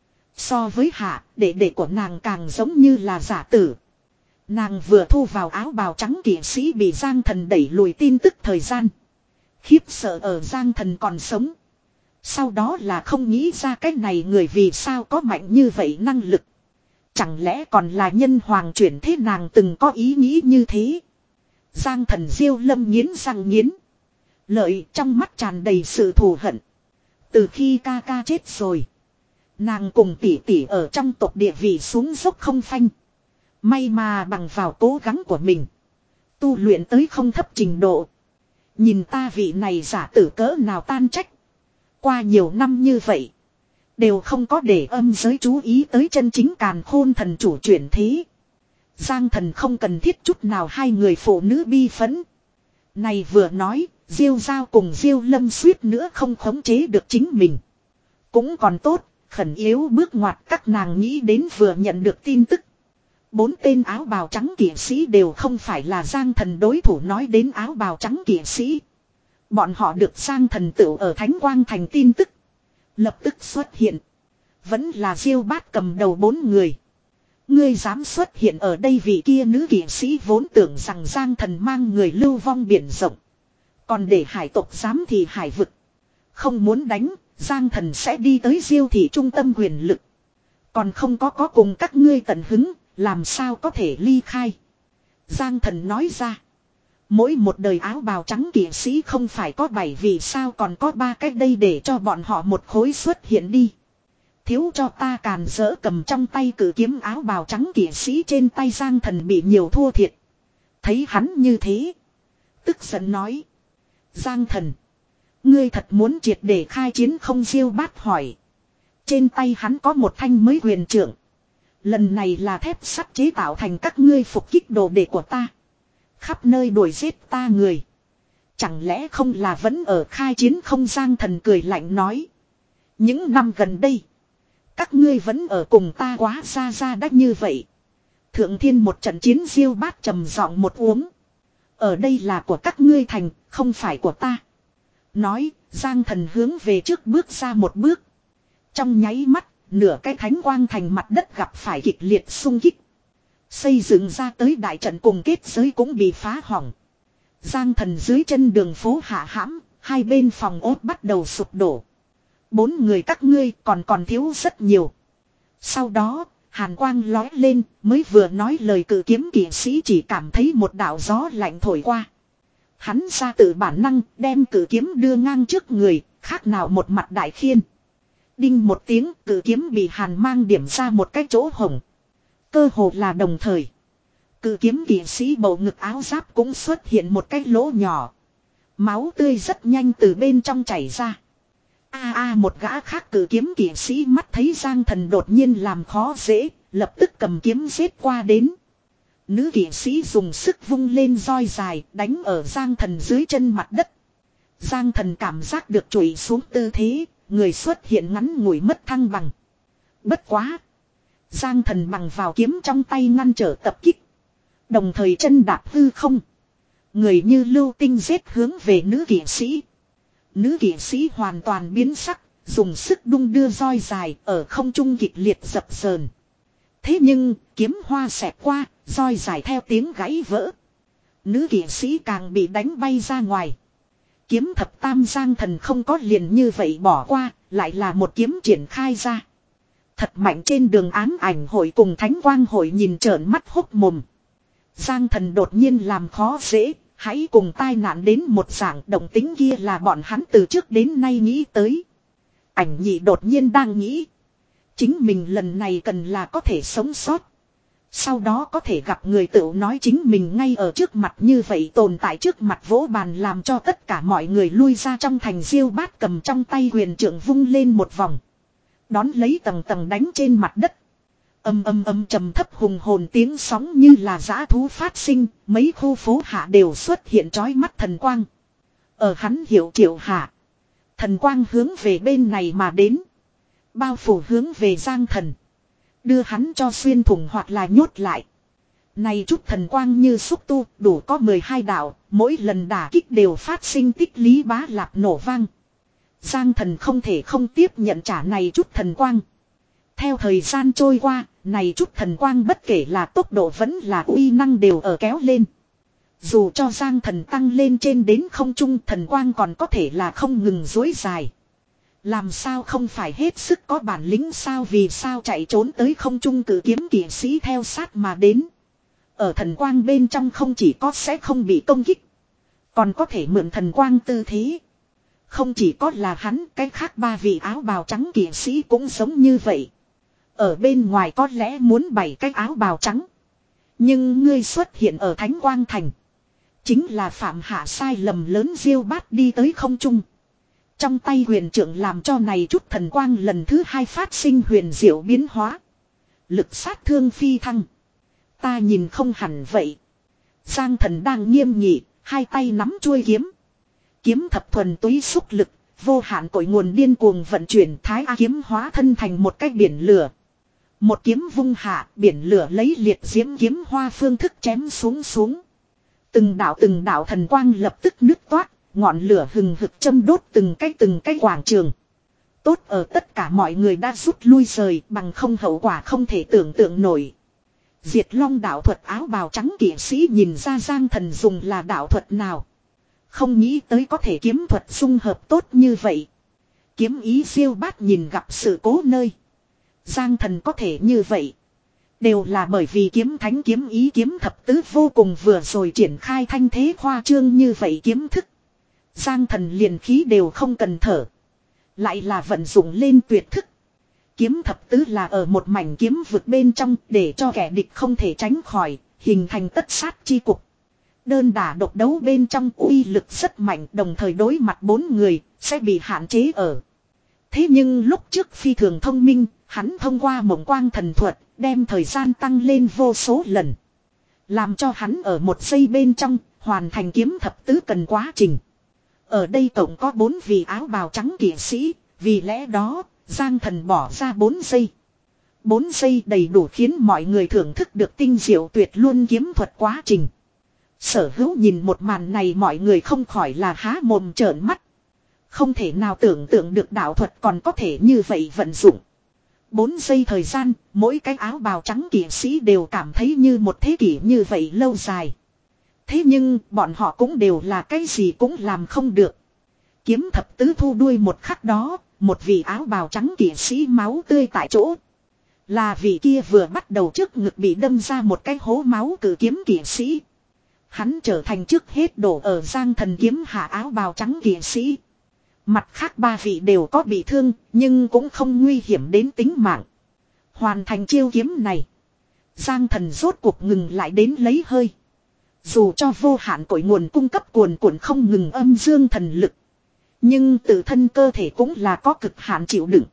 So với hạ, đệ đệ của nàng càng giống như là giả tử. Nàng vừa thu vào áo bào trắng kỵ sĩ bị Giang Thần đẩy lùi tin tức thời gian. Khiếp sợ ở Giang Thần còn sống. Sau đó là không nghĩ ra cái này người vì sao có mạnh như vậy năng lực. Chẳng lẽ còn là nhân hoàng chuyển thế nàng từng có ý nghĩ như thế. Giang Thần Diêu Lâm nghiến răng nghiến. Lợi trong mắt tràn đầy sự thù hận. Từ khi ca ca chết rồi. Nàng cùng tỷ tỷ ở trong tộc địa vị xuống dốc không phanh. May mà bằng vào cố gắng của mình. Tu luyện tới không thấp trình độ. Nhìn ta vị này giả tử cỡ nào tan trách. Qua nhiều năm như vậy. Đều không có để âm giới chú ý tới chân chính càn khôn thần chủ chuyển thế. Giang Thần không cần thiết chút nào hai người phụ nữ bi phẫn. Này vừa nói, Diêu Giao cùng Diêu Lâm suýt nữa không khống chế được chính mình. Cũng còn tốt, khẩn yếu bước ngoặt các nàng nghĩ đến vừa nhận được tin tức. Bốn tên áo bào trắng kỵ sĩ đều không phải là Giang Thần đối thủ nói đến áo bào trắng kỵ sĩ. Bọn họ được Giang Thần tựu ở Thánh Quang Thành tin tức. Lập tức xuất hiện. Vẫn là Diêu Bát cầm đầu bốn người. Ngươi dám xuất hiện ở đây vì kia nữ kỵ sĩ vốn tưởng rằng Giang Thần mang người lưu vong biển rộng. Còn để hải tộc dám thì hải vực. Không muốn đánh, Giang Thần sẽ đi tới Diêu thị trung tâm quyền lực. Còn không có có cùng các ngươi tận hứng, làm sao có thể ly khai. Giang Thần nói ra. Mỗi một đời áo bào trắng kỵ sĩ không phải có bảy vì sao còn có ba cách đây để cho bọn họ một khối xuất hiện đi. Thiếu cho ta càn dỡ cầm trong tay cử kiếm áo bào trắng kỵ sĩ trên tay Giang Thần bị nhiều thua thiệt. Thấy hắn như thế. Tức giận nói. Giang Thần. Ngươi thật muốn triệt để khai chiến không Diêu Bát hỏi. Trên tay hắn có một thanh mới huyền trượng. Lần này là thép sắt chế tạo thành các ngươi phục kích đồ đệ của ta. Khắp nơi đuổi giết ta người. Chẳng lẽ không là vẫn ở khai chiến không Giang Thần cười lạnh nói. Những năm gần đây. Các ngươi vẫn ở cùng ta quá xa xa đắt như vậy. Thượng thiên một trận chiến Diêu Bát trầm giọng một uống. Ở đây là của các ngươi thành, không phải của ta. Nói, Giang Thần hướng về trước bước ra một bước. Trong nháy mắt, nửa cái Thánh Quang Thành mặt đất gặp phải kịch liệt xung kích. Xây dựng ra tới đại trận cùng kết giới cũng bị phá hỏng. Giang Thần dưới chân đường phố hạ hãm, hai bên phòng ốt bắt đầu sụp đổ. Bốn người các ngươi còn còn thiếu rất nhiều. Sau đó, hàn quang lói lên, mới vừa nói lời cử kiếm kỵ sĩ chỉ cảm thấy một đạo gió lạnh thổi qua. Hắn ra tự bản năng đem cử kiếm đưa ngang trước người, khác nào một mặt đại khiên. Đinh một tiếng, cử kiếm bị hàn mang điểm ra một cái chỗ hổng. Cơ hồ là đồng thời. Cử kiếm kỵ sĩ bầu ngực áo giáp cũng xuất hiện một cái lỗ nhỏ. Máu tươi rất nhanh từ bên trong chảy ra. A a một gã khác cử kiếm kỵ sĩ mắt thấy Giang Thần đột nhiên làm khó dễ, lập tức cầm kiếm giết qua đến. Nữ kỵ sĩ dùng sức vung lên roi dài, đánh ở Giang Thần dưới chân mặt đất. Giang Thần cảm giác được chùi xuống tư thế, người xuất hiện ngắn ngủi mất thăng bằng. Bất quá. Giang Thần bằng vào kiếm trong tay ngăn trở tập kích. Đồng thời chân đạp hư không. Người như lưu tinh giết hướng về nữ kỵ sĩ. Nữ kỵ sĩ hoàn toàn biến sắc, dùng sức đung đưa roi dài ở không trung kịch liệt dập dờn. Thế nhưng, kiếm hoa xẹt qua, roi dài theo tiếng gãy vỡ. Nữ kỵ sĩ càng bị đánh bay ra ngoài. Kiếm thập tam Giang Thần không có liền như vậy bỏ qua, lại là một kiếm triển khai ra. Thật mạnh trên đường ám ảnh hội cùng thánh quang hội nhìn trợn mắt hốc mồm. Giang Thần đột nhiên làm khó dễ, hãy cùng tai nạn đến một dạng động tính kia là bọn hắn từ trước đến nay nghĩ tới. Ảnh nhị đột nhiên đang nghĩ. Chính mình lần này cần là có thể sống sót. Sau đó có thể gặp người tự nói chính mình ngay ở trước mặt như vậy tồn tại trước mặt vỗ bàn làm cho tất cả mọi người lui ra trong thành diêu bát cầm trong tay huyền trượng vung lên một vòng. Đón lấy tầng tầng đánh trên mặt đất. Âm âm âm trầm thấp hùng hồn tiếng sóng như là dã thú phát sinh, mấy khu phố hạ đều xuất hiện chói mắt thần quang. Ở hắn hiệu triệu hạ. Thần quang hướng về bên này mà đến. Bao phủ hướng về Giang Thần. Đưa hắn cho xuyên thủng hoặc là nhốt lại. Này chút thần quang như xúc tu, đủ có mười hai đạo, mỗi lần đả kích đều phát sinh tích lý bá lạp nổ vang. Giang Thần không thể không tiếp nhận trả này chút thần quang. Theo thời gian trôi qua, này chút thần quang bất kể là tốc độ vẫn là uy năng đều ở kéo lên. Dù cho Giang Thần tăng lên trên đến không trung thần quang còn có thể là không ngừng dối dài. Làm sao không phải hết sức có bản lĩnh sao vì sao chạy trốn tới không trung cử kiếm kỵ sĩ theo sát mà đến. Ở thần quang bên trong không chỉ có sẽ không bị công kích. Còn có thể mượn thần quang tư thế. Không chỉ có là hắn, cái khác ba vị áo bào trắng kỵ sĩ cũng giống như vậy. Ở bên ngoài có lẽ muốn bày cái áo bào trắng. Nhưng ngươi xuất hiện ở Thánh Quang Thành. Chính là phạm hạ sai lầm lớn diêu bát đi tới không trung. Trong tay huyền trượng làm cho này chút thần quang lần thứ hai phát sinh huyền diệu biến hóa. Lực sát thương phi thăng. Ta nhìn không hẳn vậy. Giang Thần đang nghiêm nghị, hai tay nắm chuôi kiếm. Kiếm thập thuần túy xúc lực, vô hạn cội nguồn điên cuồng vận chuyển thái A kiếm hóa thân thành một cái biển lửa. Một kiếm vung hạ, biển lửa lấy liệt diễm kiếm hoa phương thức chém xuống xuống. Từng đạo từng đạo thần quang lập tức nứt toát, ngọn lửa hừng hực châm đốt từng cái từng cái quảng trường. Tốt ở tất cả mọi người đã rút lui rời bằng không hậu quả không thể tưởng tượng nổi. Diệt Long đạo thuật áo bào trắng kỵ sĩ nhìn ra Giang Thần dùng là đạo thuật nào. Không nghĩ tới có thể kiếm thuật dung hợp tốt như vậy. Kiếm ý siêu bát nhìn gặp sự cố nơi. Giang Thần có thể như vậy. Đều là bởi vì kiếm thánh kiếm ý kiếm thập tứ vô cùng vừa rồi triển khai thanh thế khoa trương như vậy kiếm thức. Giang Thần liền khí đều không cần thở. Lại là vận dụng lên tuyệt thức. Kiếm thập tứ là ở một mảnh kiếm vực bên trong để cho kẻ địch không thể tránh khỏi, hình thành tất sát chi cục. Đơn đả độc đấu bên trong uy lực rất mạnh đồng thời đối mặt bốn người sẽ bị hạn chế ở. Thế nhưng lúc trước phi thường thông minh, hắn thông qua mộng quang thần thuật đem thời gian tăng lên vô số lần. Làm cho hắn ở một giây bên trong hoàn thành kiếm thập tứ cần quá trình. Ở đây tổng có bốn vị áo bào trắng kỵ sĩ, vì lẽ đó Giang Thần bỏ ra bốn giây. Bốn giây đầy đủ khiến mọi người thưởng thức được tinh diệu tuyệt luôn kiếm thuật quá trình. Sở Hữu nhìn một màn này mọi người không khỏi là há mồm trợn mắt. Không thể nào tưởng tượng được đạo thuật còn có thể như vậy vận dụng. Bốn giây thời gian, mỗi cái áo bào trắng kỵ sĩ đều cảm thấy như một thế kỷ như vậy lâu dài. Thế nhưng bọn họ cũng đều là cái gì cũng làm không được. Kiếm thập tứ thu đuôi một khắc đó, một vị áo bào trắng kỵ sĩ máu tươi tại chỗ. Là vị kia vừa bắt đầu trước ngực bị đâm ra một cái hố máu cử kiếm kỵ sĩ. Hắn trở thành trước hết đổ ở Giang Thần kiếm hạ áo bào trắng kỵ sĩ. Mặt khác ba vị đều có bị thương, nhưng cũng không nguy hiểm đến tính mạng. Hoàn thành chiêu kiếm này, Giang Thần rốt cuộc ngừng lại đến lấy hơi. Dù cho vô hạn cội nguồn cung cấp cuồn cuộn không ngừng âm dương thần lực, nhưng tự thân cơ thể cũng là có cực hạn chịu đựng.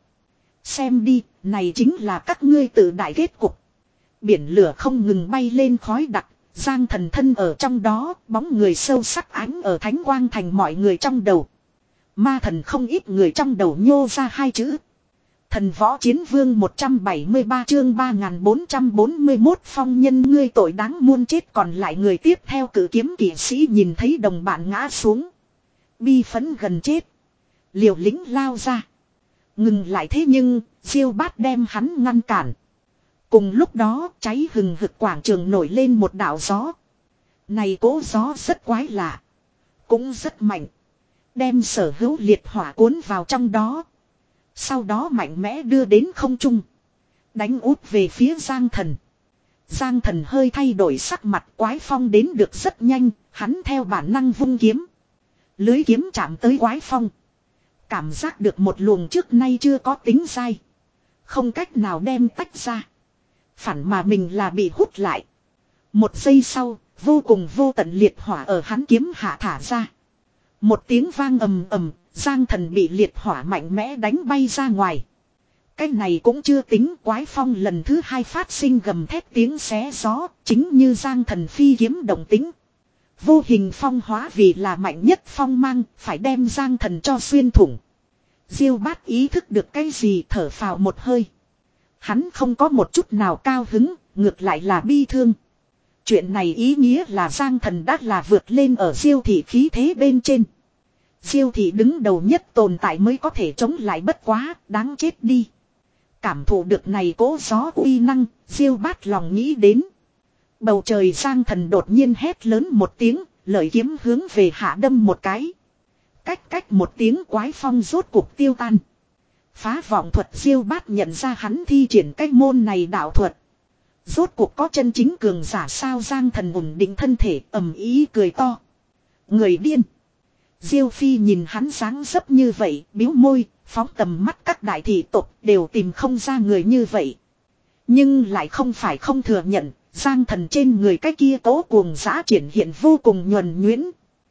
Xem đi, này chính là các ngươi tự đại kết cục. Biển lửa không ngừng bay lên khói đặc, Giang Thần thân ở trong đó, bóng người sâu sắc ánh ở thánh quang thành mọi người trong đầu. Ma thần không ít người trong đầu nhô ra hai chữ. Thần võ chiến vương một trăm bảy mươi ba chương ba nghìn bốn trăm bốn mươi mốt phong nhân ngươi tội đáng muôn chết, còn lại người tiếp theo cử kiếm kỵ sĩ nhìn thấy đồng bạn ngã xuống. Bi phấn gần chết. Liều lĩnh lao ra. Ngừng lại thế nhưng, Diêu Bát đem hắn ngăn cản. Cùng lúc đó cháy hừng hực quảng trường nổi lên một đạo gió. Này cỗ gió rất quái lạ. Cũng rất mạnh. Đem sở hữu liệt hỏa cuốn vào trong đó. Sau đó mạnh mẽ đưa đến không trung. Đánh úp về phía Giang Thần. Giang Thần hơi thay đổi sắc mặt, quái phong đến được rất nhanh. Hắn theo bản năng vung kiếm. Lưới kiếm chạm tới quái phong. Cảm giác được một luồng trước nay chưa có tính dai. Không cách nào đem tách ra. Phản mà mình là bị hút lại. Một giây sau, vô cùng vô tận liệt hỏa ở hắn kiếm hạ thả ra. Một tiếng vang ầm ầm, Giang Thần bị liệt hỏa mạnh mẽ đánh bay ra ngoài. Cái này cũng chưa tính, quái phong lần thứ hai phát sinh gầm thét tiếng xé gió, chính như Giang Thần phi kiếm động tính. Vô hình phong hóa vì là mạnh nhất phong mang, phải đem Giang Thần cho xuyên thủng. Diêu Bát ý thức được cái gì, thở phào một hơi. Hắn không có một chút nào cao hứng, ngược lại là bi thương. Chuyện này ý nghĩa là Giang Thần đã là vượt lên ở Diêu thị khí thế bên trên. Diêu thị đứng đầu nhất tồn tại mới có thể chống lại, bất quá, đáng chết đi. Cảm thụ được này cố gió uy năng, Diêu Bát lòng nghĩ đến. Bầu trời Giang Thần đột nhiên hét lớn một tiếng, lợi kiếm hướng về hạ đâm một cái. Cách cách một tiếng quái phong rốt cuộc tiêu tan. Phá vọng thuật Diêu Bát nhận ra hắn thi triển cái môn này đạo thuật. Rốt cuộc có chân chính cường giả sao? Giang Thần ổn định thân thể, ầm ý cười to. Người điên. Diêu Phi nhìn hắn dáng dấp như vậy, biếu môi, phóng tầm mắt các đại thị tộc đều tìm không ra người như vậy. Nhưng lại không phải không thừa nhận, Giang Thần trên người cái kia tố cuồng dã triển hiện vô cùng nhuần nhuyễn.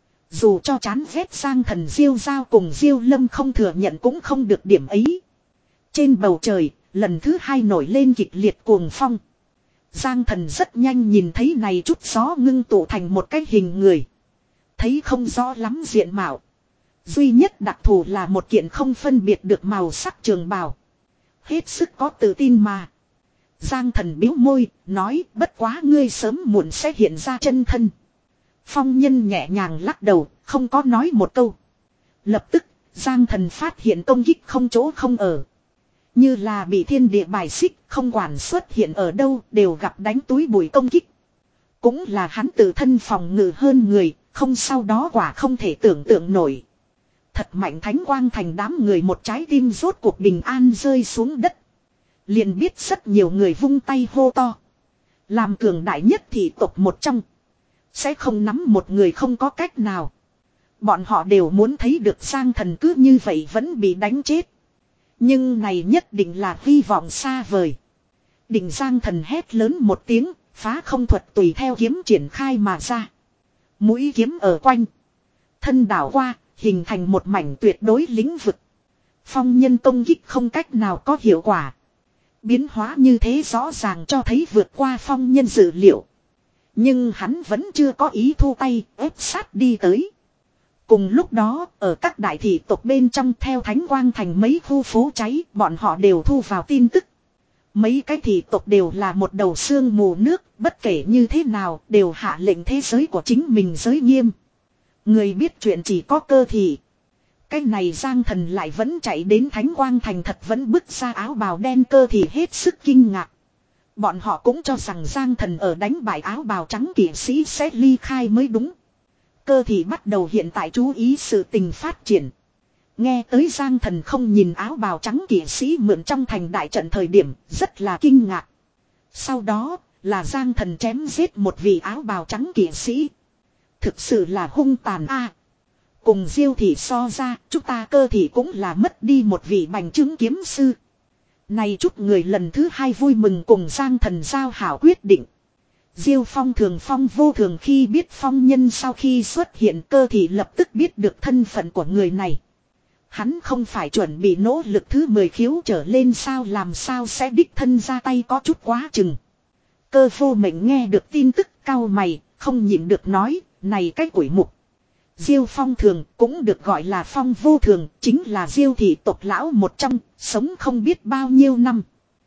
Dù cho chán ghét Giang Thần Diêu Giao cùng Diêu Lâm không thừa nhận cũng không được điểm ấy. Trên bầu trời, lần thứ hai nổi lên kịch liệt cuồng phong. Giang Thần rất nhanh nhìn thấy này chút gió ngưng tụ thành một cái hình người. Thấy không rõ lắm diện mạo. Duy nhất đặc thù là một kiện không phân biệt được màu sắc trường bào. Hết sức có tự tin mà. Giang Thần biếu môi, nói bất quá ngươi sớm muộn sẽ hiện ra chân thân. Phong nhân nhẹ nhàng lắc đầu, không có nói một câu. Lập tức, Giang Thần phát hiện công kích không chỗ không ở. Như là bị thiên địa bài xích, không quản xuất hiện ở đâu đều gặp đánh túi bụi công kích. Cũng là hắn tự thân phòng ngự hơn người, không sau đó quả không thể tưởng tượng nổi. Thật mạnh thánh quang thành đám người một trái tim rốt cuộc bình an rơi xuống đất. Liền biết rất nhiều người vung tay hô to. Làm cường đại nhất thì tộc một trong. Sẽ không nắm một người không có cách nào. Bọn họ đều muốn thấy được Giang Thần cứ như vậy vẫn bị đánh chết. Nhưng này nhất định là hy vọng xa vời. Đỉnh Giang Thần hét lớn một tiếng, phá không thuật tùy theo kiếm triển khai mà ra. Mũi kiếm ở quanh. Thân đảo qua, hình thành một mảnh tuyệt đối lĩnh vực. Phong nhân công kích không cách nào có hiệu quả. Biến hóa như thế rõ ràng cho thấy vượt qua phong nhân dự liệu. Nhưng hắn vẫn chưa có ý thu tay, ép sát đi tới. Cùng lúc đó, ở các đại thị tộc bên trong theo Thánh Quang thành mấy khu phố cháy, bọn họ đều thu vào tin tức. Mấy cái thị tộc đều là một đầu sương mù nước, bất kể như thế nào, đều hạ lệnh thế giới của chính mình giới nghiêm. Người biết chuyện chỉ có cơ thị. Cái này Giang Thần lại vẫn chạy đến Thánh Quang thành, thật vẫn bứt ra áo bào đen cơ thị hết sức kinh ngạc. Bọn họ cũng cho rằng Giang Thần ở đánh bại áo bào trắng kỵ sĩ sẽ ly khai mới đúng. Cơ thị bắt đầu hiện tại chú ý sự tình phát triển. Nghe tới Giang Thần không nhìn áo bào trắng kỵ sĩ mượn trong thành đại trận thời điểm rất là kinh ngạc. Sau đó là Giang Thần chém giết một vị áo bào trắng kỵ sĩ. Thực sự là hung tàn a. Cùng Diêu thị so ra, chúng ta Cơ thị cũng là mất đi một vị bành trướng kiếm sư. Này chút người lần thứ hai vui mừng cùng Giang Thần giao hảo quyết định. Diêu Phong thường phong vô thường khi biết phong nhân sau khi xuất hiện Cơ thị lập tức biết được thân phận của người này. Hắn không phải chuẩn bị nỗ lực thứ mười khiếu trở lên sao, làm sao sẽ đích thân ra tay, có chút quá chừng. Cơ Vô Mệnh nghe được tin tức cau mày, không nhịn được nói, này cái quỷ mục. Diêu Phong thường cũng được gọi là Phong vô thường, chính là Diêu thị tộc lão một trong, sống không biết bao nhiêu năm.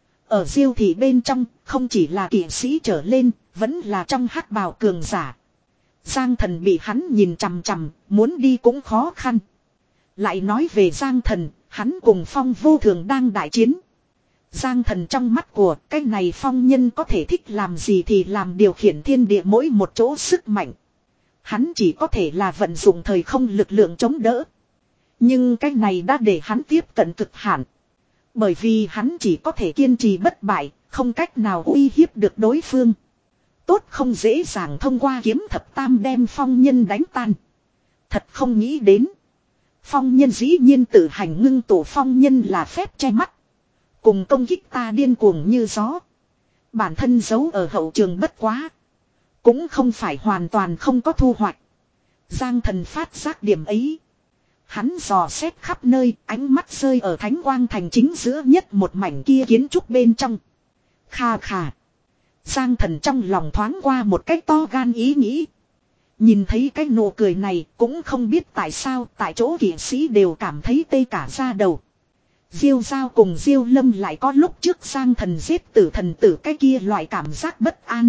Ở Diêu thị bên trong, không chỉ là kỵ sĩ trở lên, vẫn là trong hắc bào cường giả. Giang Thần bị hắn nhìn chằm chằm, muốn đi cũng khó khăn. Lại nói về Giang Thần, hắn cùng Phong vô thường đang đại chiến. Giang Thần trong mắt của cái này phong nhân có thể thích làm gì thì làm, điều khiển thiên địa mỗi một chỗ sức mạnh. Hắn chỉ có thể là vận dụng thời không lực lượng chống đỡ. Nhưng cái này đã để hắn tiếp cận cực hạn. Bởi vì hắn chỉ có thể kiên trì bất bại, không cách nào uy hiếp được đối phương. Tốt không dễ dàng thông qua kiếm thập tam đem phong nhân đánh tan. Thật không nghĩ đến. Phong nhân dĩ nhiên tự hành ngưng tụ phong nhân là phép che mắt. Cùng công kích ta điên cuồng như gió. Bản thân giấu ở hậu trường bất quá. Cũng không phải hoàn toàn không có thu hoạch. Giang Thần phát giác điểm ấy. Hắn dò xét khắp nơi, ánh mắt rơi ở Thánh Quang Thành chính giữa nhất một mảnh kia kiến trúc bên trong. Kha khà. Giang Thần trong lòng thoáng qua một cách to gan ý nghĩ. Nhìn thấy cái nụ cười này cũng không biết tại sao tại chỗ kỵ sĩ đều cảm thấy tê cả da đầu. Diêu Giao cùng Diêu Lâm lại có lúc trước Giang Thần giết tử thần tử cái kia loại cảm giác bất an.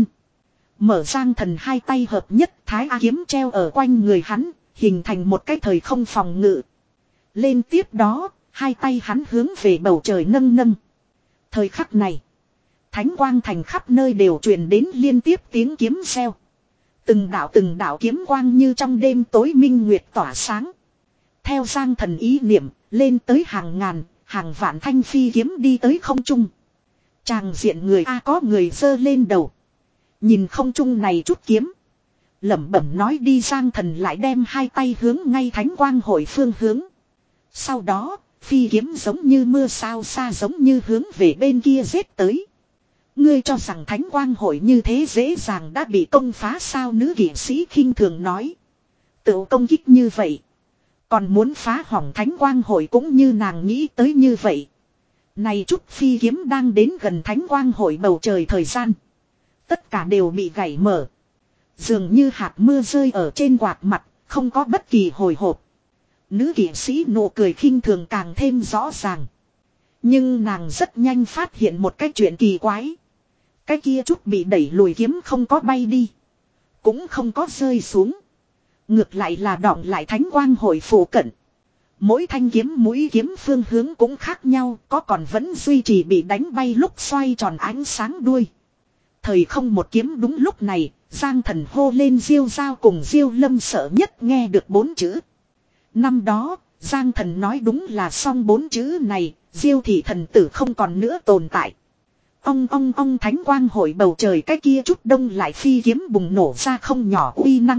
Mở Giang Thần hai tay hợp nhất, thái A kiếm treo ở quanh người hắn, hình thành một cái thời không phòng ngự. Lên tiếp đó, hai tay hắn hướng về bầu trời nâng nâng. Thời khắc này, Thánh Quang Thành khắp nơi đều truyền đến liên tiếp tiếng kiếm reo. Từng đạo từng đạo kiếm quang như trong đêm tối minh nguyệt tỏa sáng. Theo Giang Thần ý niệm, lên tới hàng ngàn, hàng vạn thanh phi kiếm đi tới không trung. Tràng diện người A có người giơ lên đầu. Nhìn không trung này chút kiếm. Lẩm bẩm nói đi, Giang Thần lại đem hai tay hướng ngay Thánh Quang hội phương hướng. Sau đó, phi kiếm giống như mưa sao xa giống như hướng về bên kia giết tới. Ngươi cho rằng Thánh Quang hội như thế dễ dàng đã bị công phá sao, nữ kỵ sĩ khinh thường nói. Tự công kích như vậy. Còn muốn phá hỏng Thánh Quang hội cũng như nàng nghĩ tới như vậy. Này chút phi kiếm đang đến gần Thánh Quang hội bầu trời thời gian. Tất cả đều bị gãy mở. Dường như hạt mưa rơi ở trên quạt mặt, không có bất kỳ hồi hộp. Nữ kỵ sĩ nụ cười khinh thường càng thêm rõ ràng. Nhưng nàng rất nhanh phát hiện một cái chuyện kỳ quái. Cái kia chút bị đẩy lùi kiếm không có bay đi. Cũng không có rơi xuống. Ngược lại là đọng lại Thánh Quang hội phụ cận. Mỗi thanh kiếm mũi kiếm phương hướng cũng khác nhau, có còn vẫn duy trì bị đánh bay lúc xoay tròn ánh sáng đuôi. Thời không một kiếm, đúng lúc này, Giang Thần hô lên Diêu Giao cùng Diêu Lâm sợ nhất nghe được bốn chữ. Năm đó, Giang Thần nói đúng là xong bốn chữ này, Diêu thị thần tử không còn nữa tồn tại. Ong ong ong, Thánh Quang hội bầu trời cái kia chút đông lại phi kiếm bùng nổ ra không nhỏ uy năng.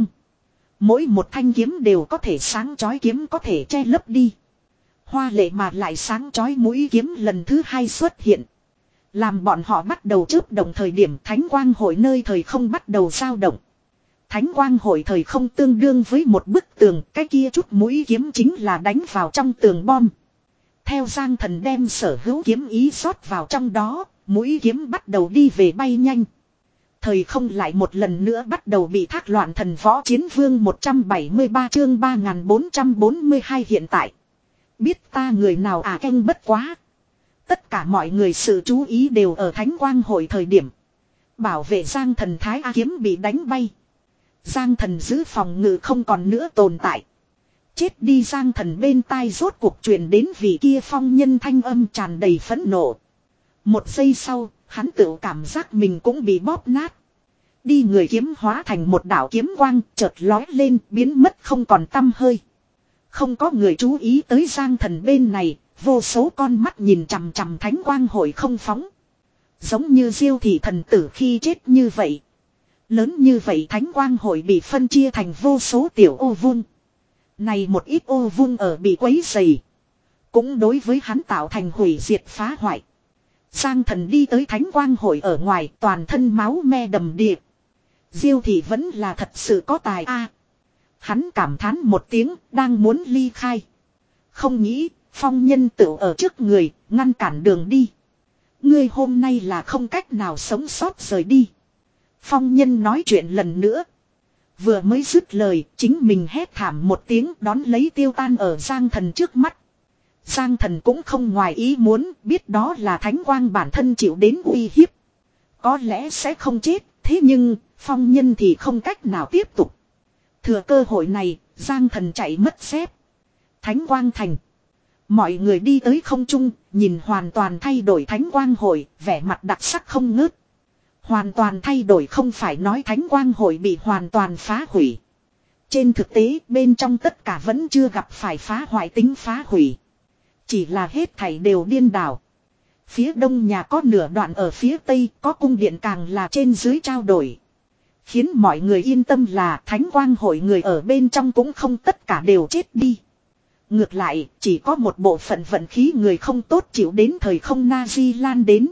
Mỗi một thanh kiếm đều có thể sáng chói, kiếm có thể che lấp đi. Hoa lệ mà lại sáng chói mũi kiếm lần thứ hai xuất hiện. Làm bọn họ bắt đầu chớp động thời điểm Thánh Quang hội nơi thời không bắt đầu dao động. Thánh Quang hội thời không tương đương với một bức tường, cái kia chút mũi kiếm chính là đánh vào trong tường bom. Theo Giang Thần đem sở hữu kiếm ý rót vào trong đó, mũi kiếm bắt đầu đi về bay nhanh. Thời không lại một lần nữa bắt đầu bị thác loạn. Thần võ chiến vương một trăm bảy mươi ba chương ba nghìn bốn trăm bốn mươi hai hiện tại. Biết ta người nào à, canh bất quá. Tất cả mọi người sự chú ý đều ở Thánh Quang hội thời điểm. Bảo vệ Giang Thần Thái A kiếm bị đánh bay. Giang Thần giữ phòng ngự không còn nữa tồn tại. Chết đi, Giang Thần bên tai rốt cuộc truyền đến vị kia phong nhân thanh âm tràn đầy phẫn nộ. Một giây sau, hắn tự cảm giác mình cũng bị bóp nát. Đi người kiếm hóa thành một đạo kiếm quang chợt lói lên biến mất không còn tăm hơi. Không có người chú ý tới Giang Thần bên này, vô số con mắt nhìn chằm chằm Thánh Quang hội không phóng. Giống như Diêu thị thần tử khi chết như vậy. Lớn như vậy thánh quang hội bị phân chia thành vô số tiểu ô vuông. Này một ít ô vuông ở bị quấy dày. Cũng đối với hắn tạo thành hủy diệt phá hoại. Giang Thần đi tới thánh quang hội ở ngoài, toàn thân máu me đầm đìa. Diêu thị vẫn là thật sự có tài a. Hắn cảm thán một tiếng, đang muốn ly khai. Không nghĩ, phong nhân tựu ở trước người, ngăn cản đường đi. Ngươi hôm nay là không cách nào sống sót rời đi. Phong nhân nói chuyện lần nữa. Vừa mới dứt lời, chính mình hét thảm một tiếng đón lấy tiêu tan ở Giang Thần trước mắt. Giang Thần cũng không ngoài ý muốn, biết đó là thánh quang bản thân chịu đến uy hiếp. Có lẽ sẽ không chết, thế nhưng, phong nhân thì không cách nào tiếp tục. Thừa cơ hội này, Giang Thần chạy mất dép. Thánh quang thành. Mọi người đi tới không trung, nhìn hoàn toàn thay đổi thánh quang hội, vẻ mặt đặc sắc không ngớt. Hoàn toàn thay đổi không phải nói thánh quang hội bị hoàn toàn phá hủy. Trên thực tế, bên trong tất cả vẫn chưa gặp phải phá hoại tính phá hủy. Chỉ là hết thảy đều điên đảo. Phía đông nhà có nửa đoạn ở phía tây, có cung điện càng là trên dưới trao đổi. Khiến mọi người yên tâm là thánh quang hội người ở bên trong cũng không tất cả đều chết đi. Ngược lại, chỉ có một bộ phận vận khí người không tốt chịu đến thời không Nazi lan đến.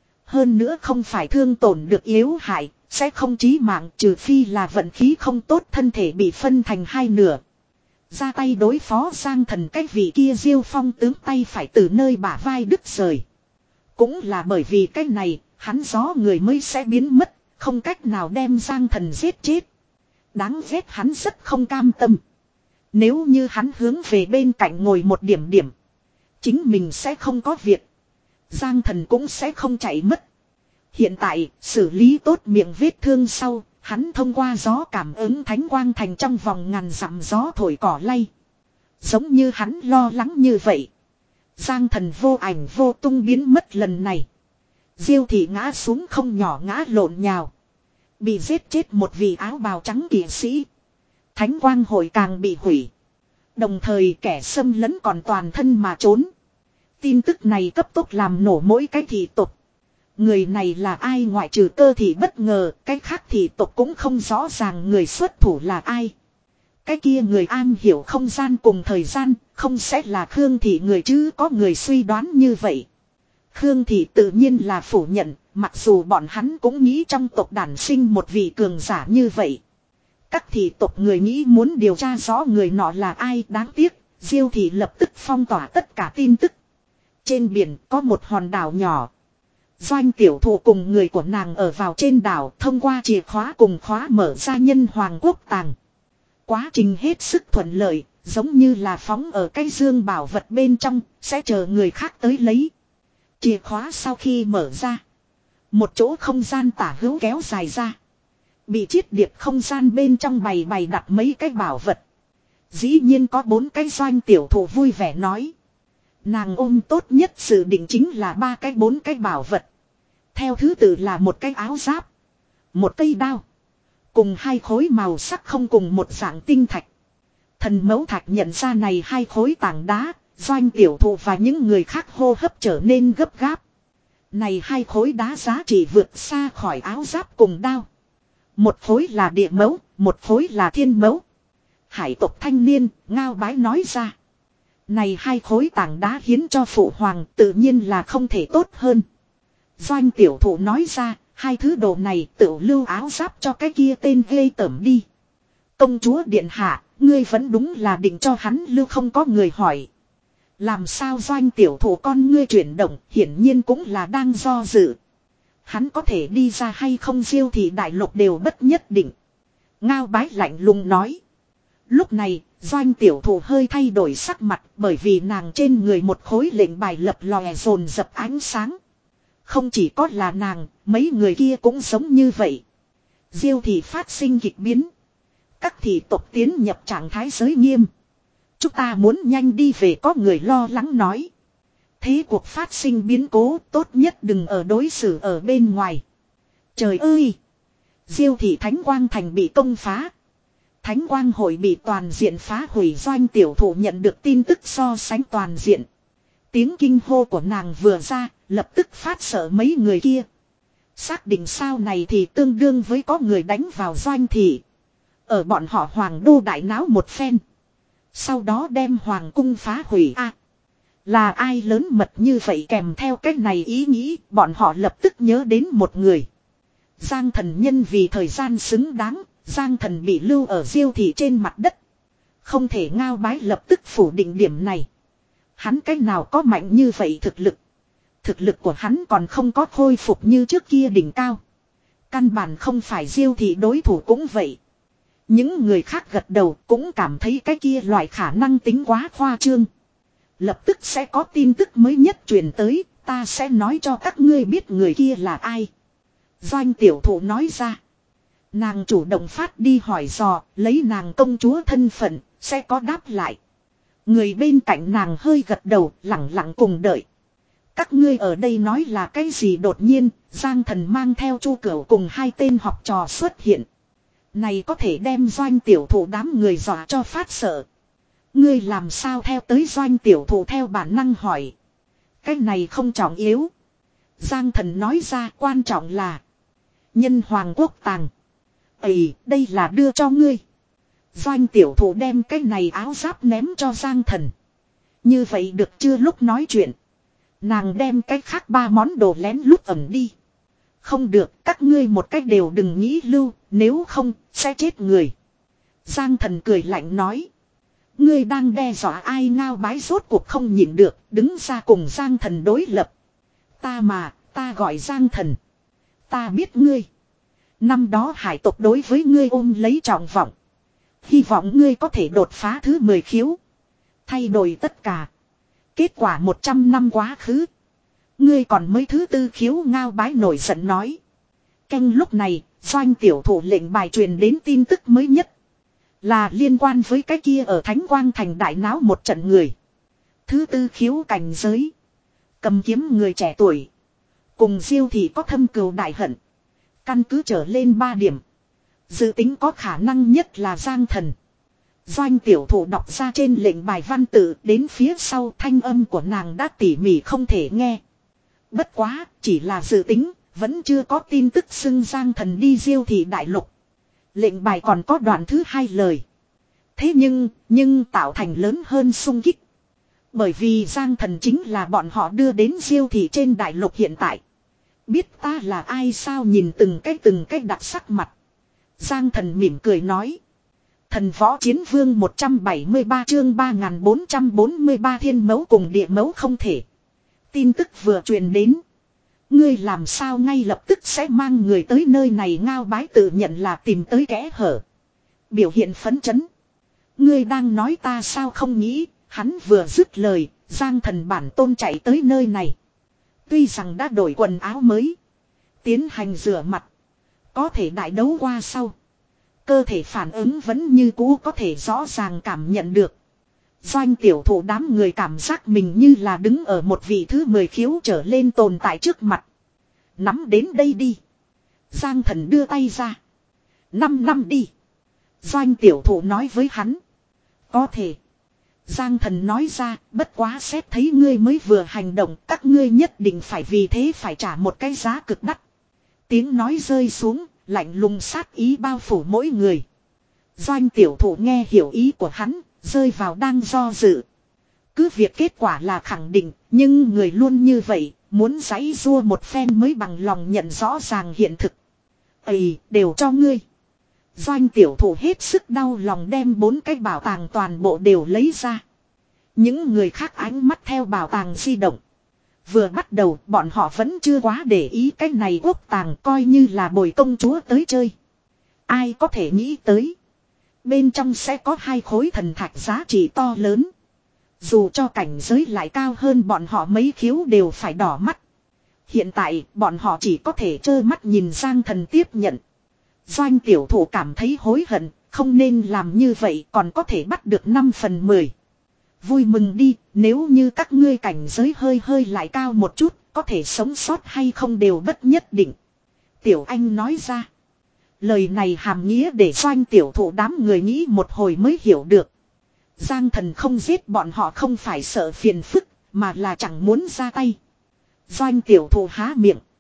Hơn nữa không phải thương tổn được yếu hại, sẽ không chí mạng trừ phi là vận khí không tốt thân thể bị phân thành hai nửa. Ra tay đối phó Giang Thần cái vị kia Diêu Phong tướng tay phải từ nơi bả vai đứt rời. Cũng là bởi vì cái này, hắn gió người mới sẽ biến mất, không cách nào đem Giang Thần giết chết. Đáng ghét hắn rất không cam tâm. Nếu như hắn hướng về bên cạnh ngồi một điểm điểm, chính mình sẽ không có việc. Giang Thần cũng sẽ không chạy mất. Hiện tại, xử lý tốt miệng vết thương sau, hắn thông qua gió cảm ứng thánh quang thành trong vòng ngàn dặm gió thổi cỏ lay. Giống như hắn lo lắng như vậy. Giang Thần vô ảnh vô tung biến mất lần này. Diêu thị ngã xuống không nhỏ ngã lộn nhào. Bị giết chết một vị áo bào trắng kỵ sĩ. Thánh quang hội càng bị hủy. Đồng thời kẻ xâm lấn còn toàn thân mà trốn. Tin tức này cấp tốc làm nổ mỗi cái thị tộc. Người này là ai ngoại trừ cơ thì bất ngờ, cái khác thị tộc cũng không rõ ràng người xuất thủ là ai. Cái kia người an hiểu không gian cùng thời gian, không sẽ là Khương thị người chứ có người suy đoán như vậy. Khương thị tự nhiên là phủ nhận, mặc dù bọn hắn cũng nghĩ trong tộc đản sinh một vị cường giả như vậy. Các thị tộc người nghĩ muốn điều tra rõ người nọ là ai, đáng tiếc, Diêu thị lập tức phong tỏa tất cả tin tức. Trên biển có một hòn đảo nhỏ. Doanh tiểu thụ cùng người của nàng ở vào trên đảo thông qua chìa khóa cùng khóa mở ra nhân hoàng quốc tàng. Quá trình hết sức thuận lợi, giống như là phóng ở cái dương bảo vật bên trong, sẽ chờ người khác tới lấy. Chìa khóa sau khi mở ra, một chỗ không gian tả hữu kéo dài ra. Bị chiết điệp không gian bên trong bày bày đặt mấy cái bảo vật. Dĩ nhiên có bốn cái doanh tiểu thụ vui vẻ nói. Nàng ôm tốt nhất dự định chính là ba cái bốn cái bảo vật. Theo thứ tự là một cái áo giáp, một cây đao, cùng hai khối màu sắc không cùng một dạng tinh thạch. Thần mẫu thạch nhận ra này hai khối tảng đá, doanh tiểu thụ và những người khác hô hấp trở nên gấp gáp. Này hai khối đá giá trị vượt xa khỏi áo giáp cùng đao. Một khối là địa mẫu, một khối là thiên mẫu. Hải tộc thanh niên, ngao bái nói ra. Này hai khối tảng đá hiến cho phụ hoàng tự nhiên là không thể tốt hơn. Doanh tiểu thụ nói ra, hai thứ đồ này tự lưu áo giáp cho cái kia tên ghê tởm đi. Công chúa điện hạ, ngươi vẫn đúng là định cho hắn lưu không có người hỏi. Làm sao doanh tiểu thụ con ngươi chuyển động, hiển nhiên cũng là đang do dự. Hắn có thể đi ra hay không Diêu thị đại lục đều bất nhất định. Ngao bái lạnh lùng nói. Lúc này, doanh tiểu thụ hơi thay đổi sắc mặt bởi vì nàng trên người một khối lệnh bài lập lòe dồn dập ánh sáng. Không chỉ có là nàng, mấy người kia cũng giống như vậy. Diêu thị phát sinh kịch biến. Các thị tộc tiến nhập trạng thái giới nghiêm. Chúng ta muốn nhanh đi về có người lo lắng nói. Thế cuộc phát sinh biến cố tốt nhất đừng ở đối xử ở bên ngoài. Trời ơi! Diêu thị Thánh Quang Thành bị công phá. Thánh Quang hội bị toàn diện phá hủy doanh tiểu thụ nhận được tin tức so sánh toàn diện. Tiếng kinh hô của nàng vừa ra, lập tức phát sợ mấy người kia. Xác định sao này thì tương đương với có người đánh vào doanh thị. Ở bọn họ hoàng đô đại náo một phen. Sau đó đem hoàng cung phá hủy a. À, là ai lớn mật như vậy kèm theo cái này ý nghĩ bọn họ lập tức nhớ đến một người. Giang Thần nhân vì thời gian xứng đáng, Giang Thần bị lưu ở Diêu thị trên mặt đất. Không thể Ngao Bái lập tức phủ định điểm này. Hắn cách nào có mạnh như vậy thực lực. Thực lực của hắn còn không có khôi phục như trước kia đỉnh cao. Căn bản không phải Diêu thị đối thủ cũng vậy. Những người khác gật đầu cũng cảm thấy cái kia loại khả năng tính quá khoa trương. Lập tức sẽ có tin tức mới nhất truyền tới, ta sẽ nói cho các ngươi biết người kia là ai. Doanh tiểu thụ nói ra. Nàng chủ động phát đi hỏi dò, lấy nàng công chúa thân phận, sẽ có đáp lại. Người bên cạnh nàng hơi gật đầu, lặng lặng cùng đợi. Các ngươi ở đây nói là cái gì đột nhiên, Giang Thần mang theo Chu Cửu cùng hai tên học trò xuất hiện. Này có thể đem doanh tiểu thụ đám người dọa cho phát sợ. Ngươi làm sao theo tới doanh tiểu thụ theo bản năng hỏi. Cái này không trọng yếu. Giang Thần nói ra quan trọng là. Nhân hoàng quốc tàng. Ây, đây là đưa cho ngươi. Doanh tiểu thụ đem cái này áo giáp ném cho Giang Thần. Như vậy được chưa lúc nói chuyện. Nàng đem cái khác ba món đồ lén lút ẩn đi. Không được, các ngươi một cách đều đừng nghĩ lưu, nếu không, sẽ chết người. Giang Thần cười lạnh nói. Ngươi đang đe dọa ai Ngao Bái rốt cuộc không nhịn được, đứng ra cùng Giang Thần đối lập. Ta mà, ta gọi Giang Thần. Ta biết ngươi. Năm đó hải tộc đối với ngươi ôm lấy trọng vọng. Hy vọng ngươi có thể đột phá thứ mười khiếu. Thay đổi tất cả. Kết quả một trăm năm quá khứ. Ngươi còn mới thứ tư khiếu Ngao Bái nổi giận nói. Canh lúc này, doanh tiểu thủ lệnh bài truyền đến tin tức mới nhất. Là liên quan với cái kia ở Thánh Quang Thành đại náo một trận người. Thứ tư khiếu cảnh giới. Cầm kiếm người trẻ tuổi. Cùng Diêu thị có thâm cừu đại hận. Căn cứ trở lên ba điểm. Dự tính có khả năng nhất là Giang Thần. Doanh tiểu thủ đọc ra trên lệnh bài văn tự đến phía sau thanh âm của nàng đã tỉ mỉ không thể nghe. Bất quá, chỉ là dự tính, vẫn chưa có tin tức xưng Giang Thần đi Diêu thị đại lục. Lệnh bài còn có đoạn thứ hai lời. Thế nhưng, nhưng tạo thành lớn hơn xung kích. Bởi vì Giang Thần chính là bọn họ đưa đến Diêu thị trên đại lục hiện tại. Biết ta là ai sao nhìn từng cái từng cái đặc sắc mặt. Giang Thần mỉm cười nói. Thần võ chiến vương một trăm bảy mươi ba chương ba nghìn bốn trăm bốn mươi ba thiên mẫu cùng địa mẫu không thể. Tin tức vừa truyền đến. Ngươi làm sao ngay lập tức sẽ mang người tới nơi này Ngao Bái tự nhận là tìm tới kẽ hở. Biểu hiện phấn chấn. Ngươi đang nói ta sao không nghĩ, hắn vừa dứt lời, Giang Thần bản tôn chạy tới nơi này. Tuy rằng đã đổi quần áo mới. Tiến hành rửa mặt. Có thể đại đấu qua sau. Cơ thể phản ứng vẫn như cũ có thể rõ ràng cảm nhận được. Doanh tiểu thủ đám người cảm giác mình như là đứng ở một vị thứ mười khiếu trở lên tồn tại trước mặt. Nắm đến đây đi. Giang Thần đưa tay ra. Năm năm đi. Doanh tiểu thủ nói với hắn. Có thể. Giang Thần nói ra, bất quá xét thấy ngươi mới vừa hành động, các ngươi nhất định phải vì thế phải trả một cái giá cực đắt. Tiếng nói rơi xuống, lạnh lùng sát ý bao phủ mỗi người. Doanh tiểu thủ nghe hiểu ý của hắn, rơi vào đang do dự. Cứ việc kết quả là khẳng định, nhưng người luôn như vậy, muốn giãy giụa một phen mới bằng lòng nhận rõ ràng hiện thực. Ây, đều cho ngươi. Doanh tiểu thủ hết sức đau lòng đem bốn cái bảo tàng toàn bộ đều lấy ra. Những người khác ánh mắt theo bảo tàng di động. Vừa bắt đầu bọn họ vẫn chưa quá để ý cái này quốc tàng coi như là bồi công chúa tới chơi. Ai có thể nghĩ tới. Bên trong sẽ có hai khối thần thạch giá trị to lớn. Dù cho cảnh giới lại cao hơn bọn họ mấy khiếu đều phải đỏ mắt. Hiện tại bọn họ chỉ có thể trơ mắt nhìn Giang Thần tiếp nhận. Doanh tiểu thủ cảm thấy hối hận, không nên làm như vậy còn có thể bắt được năm phần mười. Vui mừng đi, nếu như các ngươi cảnh giới hơi hơi lại cao một chút, có thể sống sót hay không đều bất nhất định. Tiểu Anh nói ra. Lời này hàm nghĩa để Doanh tiểu thủ đám người nghĩ một hồi mới hiểu được. Giang Thần không giết bọn họ không phải sợ phiền phức, mà là chẳng muốn ra tay. Doanh tiểu thủ há miệng.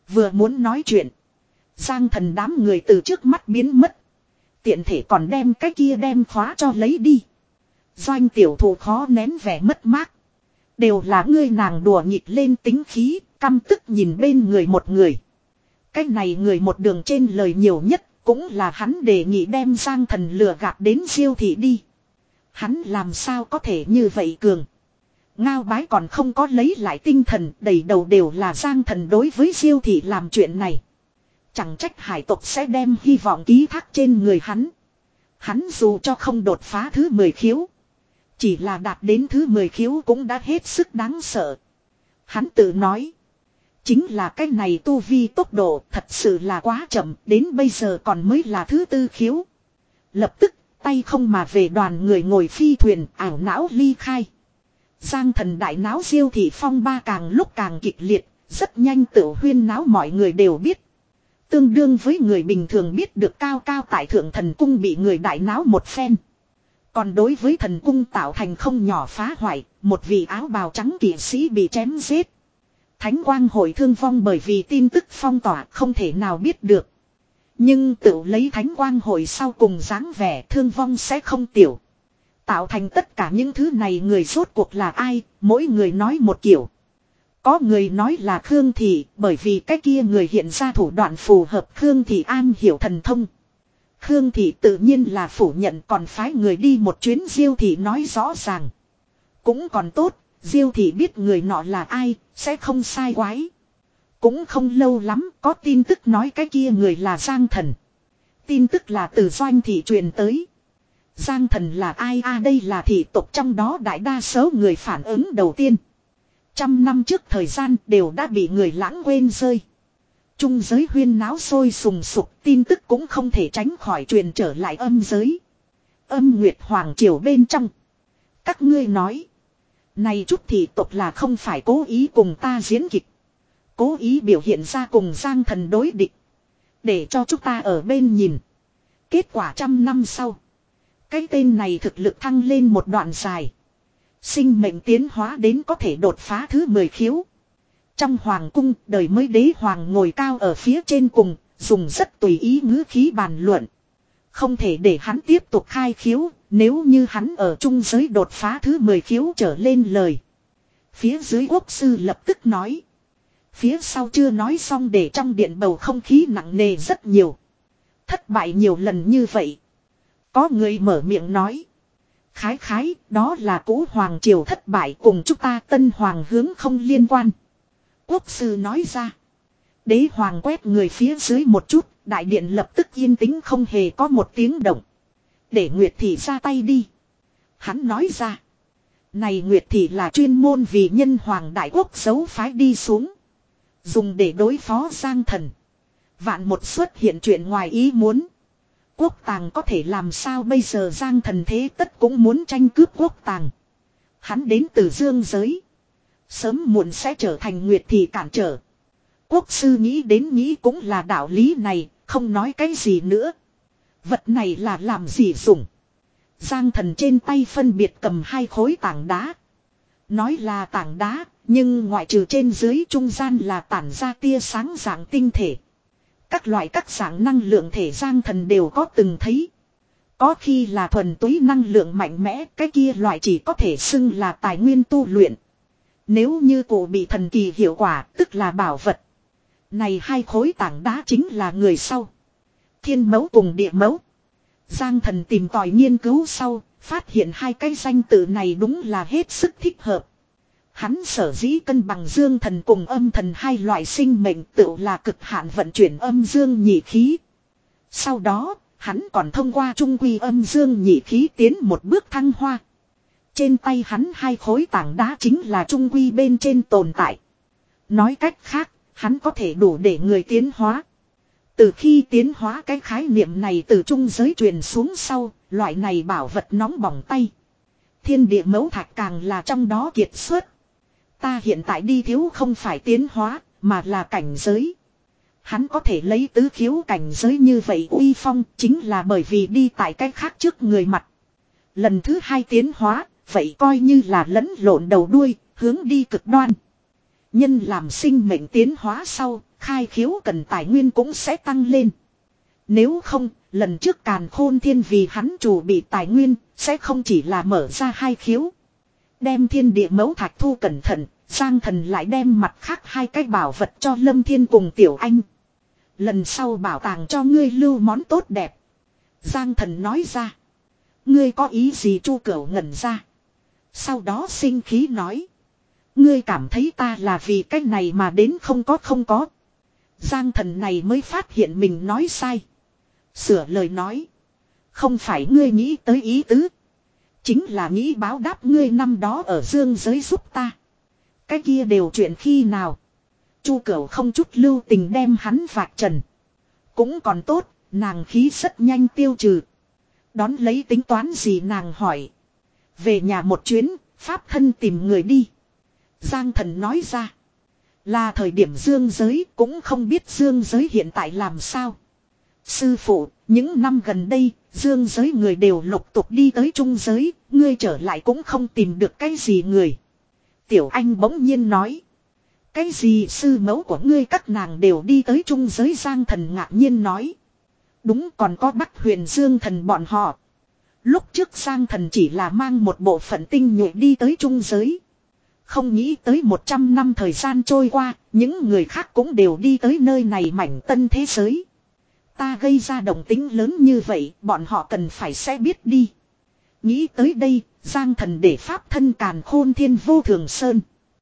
Vừa muốn nói chuyện. Giang Thần đám người từ trước mắt biến mất. Tiện thể còn đem cái kia đem khóa cho lấy đi. Doanh tiểu thụ khó nén vẻ mất mát. Đều là ngươi nàng đùa nghịch lên tính khí, căm tức nhìn bên người một người. Cái này người một đường trên lời nhiều nhất, cũng là hắn đề nghị đem Giang Thần lừa gạt đến siêu thị đi. Hắn làm sao có thể như vậy cường. Ngao bái còn không có lấy lại tinh thần, đầy đầu đều là Giang Thần đối với siêu thị làm chuyện này. Chẳng trách hải tộc sẽ đem hy vọng ký thác trên người hắn. Hắn dù cho không đột phá thứ mười khiếu. Chỉ là đạt đến thứ mười khiếu cũng đã hết sức đáng sợ. Hắn tự nói. Chính là cái này tu vi tốc độ thật sự là quá chậm. Đến bây giờ còn mới là thứ tư khiếu. Lập tức tay không mà về đoàn người ngồi phi thuyền ảo não ly khai. Giang Thần đại náo siêu thị phong ba càng lúc càng kịch liệt. Rất nhanh tự huyên náo mọi người đều biết. Tương đương với người bình thường biết được cao cao tại thượng thần cung bị người đại náo một phen. Còn đối với thần cung tạo thành không nhỏ phá hoại, một vị áo bào trắng kỵ sĩ bị chém giết. Thánh quang hội thương vong bởi vì tin tức phong tỏa không thể nào biết được. Nhưng tự lấy thánh quang hội sau cùng dáng vẻ thương vong sẽ không tiểu. Tạo thành tất cả những thứ này người rốt cuộc là ai, mỗi người nói một kiểu. Có người nói là Khương Thị, bởi vì cái kia người hiện ra thủ đoạn phù hợp Khương Thị an hiểu thần thông. Khương Thị tự nhiên là phủ nhận còn phái người đi một chuyến Diêu Thị nói rõ ràng. Cũng còn tốt, Diêu Thị biết người nọ là ai, sẽ không sai quái. Cũng không lâu lắm có tin tức nói cái kia người là Giang Thần. Tin tức là từ Doanh Thị truyền tới. Giang Thần là ai a à, đây là thị tộc trong đó đại đa số người phản ứng đầu tiên. Trăm năm trước thời gian đều đã bị người lãng quên rơi. Trung giới huyên náo sôi sùng sục, tin tức cũng không thể tránh khỏi truyền trở lại âm giới. Âm Nguyệt Hoàng Triều bên trong. Các ngươi nói. Này chút thị tộc là không phải cố ý cùng ta diễn kịch. Cố ý biểu hiện ra cùng Giang Thần đối địch. Để cho chúng ta ở bên nhìn. Kết quả trăm năm sau. Cái tên này thực lực thăng lên một đoạn dài. Sinh mệnh tiến hóa đến có thể đột phá thứ mười khiếu. Trong hoàng cung, đời mới đế hoàng ngồi cao ở phía trên cùng, dùng rất tùy ý ngữ khí bàn luận. Không thể để hắn tiếp tục khai khiếu, nếu như hắn ở trung giới đột phá thứ mười khiếu trở lên lời. Phía dưới quốc sư lập tức nói. Phía sau chưa nói xong để trong điện bầu không khí nặng nề rất nhiều. Thất bại nhiều lần như vậy. Có người mở miệng nói. Khái khái, đó là cũ hoàng triều thất bại cùng chúng ta tân hoàng hướng không liên quan. Quốc sư nói ra. Đế hoàng quét người phía dưới một chút, đại điện lập tức yên tĩnh không hề có một tiếng động. Để Nguyệt Thị ra tay đi. Hắn nói ra. Này Nguyệt Thị là chuyên môn vì nhân hoàng đại quốc giấu phái đi xuống. Dùng để đối phó Giang Thần. Vạn một xuất hiện chuyện ngoài ý muốn. Quốc tàng có thể làm sao bây giờ Giang Thần thế tất cũng muốn tranh cướp quốc tàng. Hắn đến từ dương giới. Sớm muộn sẽ trở thành Nguyệt Thị cản trở. Quốc sư nghĩ đến nghĩ cũng là đạo lý này, không nói cái gì nữa. Vật này là làm gì dùng. Giang Thần trên tay phân biệt cầm hai khối tảng đá. Nói là tảng đá, nhưng ngoại trừ trên dưới trung gian là tản ra tia sáng dạng tinh thể. Các loại các dạng năng lượng thể Giang Thần đều có từng thấy. Có khi là thuần túy năng lượng mạnh mẽ, cái kia loại chỉ có thể xưng là tài nguyên tu luyện. Nếu như cụ bị thần kỳ hiệu quả, tức là bảo vật. Này hai khối tảng đá chính là người sau. Thiên mẫu cùng địa mẫu. Giang Thần tìm tòi nghiên cứu sau, phát hiện hai cái danh tự này đúng là hết sức thích hợp. Hắn sở dĩ cân bằng dương thần cùng âm thần hai loại sinh mệnh tự là cực hạn vận chuyển âm dương nhị khí. Sau đó, hắn còn thông qua trung quy âm dương nhị khí tiến một bước thăng hoa. Trên tay hắn hai khối tảng đá chính là trung quy bên trên tồn tại. Nói cách khác, hắn có thể đủ để người tiến hóa. Từ khi tiến hóa cái khái niệm này từ trung giới truyền xuống sau, loại này bảo vật nóng bỏng tay. Thiên địa mẫu thạch càng là trong đó kiệt xuất. Ta hiện tại đi thiếu không phải tiến hóa, mà là cảnh giới. Hắn có thể lấy tứ khiếu cảnh giới như vậy uy phong chính là bởi vì đi tại cách khác trước người mặt. Lần thứ hai tiến hóa, vậy coi như là lẫn lộn đầu đuôi, hướng đi cực đoan. Nhân làm sinh mệnh tiến hóa sau, khai khiếu cần tài nguyên cũng sẽ tăng lên. Nếu không, lần trước Càn Khôn Thiên vì hắn chủ bị tài nguyên, sẽ không chỉ là mở ra hai khiếu. Đem thiên địa mẫu thạch thu cẩn thận, Giang Thần lại đem mặt khác hai cái bảo vật cho Lâm Thiên cùng Tiểu Anh. Lần sau bảo tàng cho ngươi lưu món tốt đẹp. Giang Thần nói ra. Ngươi có ý gì? Chu Cửu ngẩn ra. Sau đó sinh khí nói. Ngươi cảm thấy ta là vì cái này mà đến không có không có. Giang Thần này mới phát hiện mình nói sai. Sửa lời nói. Không phải ngươi nghĩ tới ý tứ. Chính là nghĩ báo đáp ngươi năm đó ở dương giới giúp ta. Cái kia đều chuyện khi nào. Chu Cửu không chút lưu tình đem hắn vạch trần. Cũng còn tốt, nàng khí rất nhanh tiêu trừ. Đón lấy tính toán gì nàng hỏi. Về nhà một chuyến, pháp thân tìm người đi. Giang Thần nói ra. Là thời điểm dương giới, cũng không biết dương giới hiện tại làm sao. Sư phụ, những năm gần đây, dương giới người đều lục tục đi tới trung giới, ngươi trở lại cũng không tìm được cái gì người. Tiểu Anh bỗng nhiên nói. Cái gì sư mẫu của ngươi các nàng đều đi tới trung giới? Giang Thần ngạc nhiên nói. Đúng, còn có Bắc Huyền Dương Thần bọn họ. Lúc trước Giang Thần chỉ là mang một bộ phận tinh nhuệ đi tới trung giới. Không nghĩ tới một trăm năm thời gian trôi qua, những người khác cũng đều đi tới nơi này mảnh tân thế giới. Ta gây ra động tính lớn như vậy, bọn họ cần phải sẽ biết đi. Nghĩ tới đây, Giang Thần để pháp thân Càn Khôn Thiên vô thường sơn.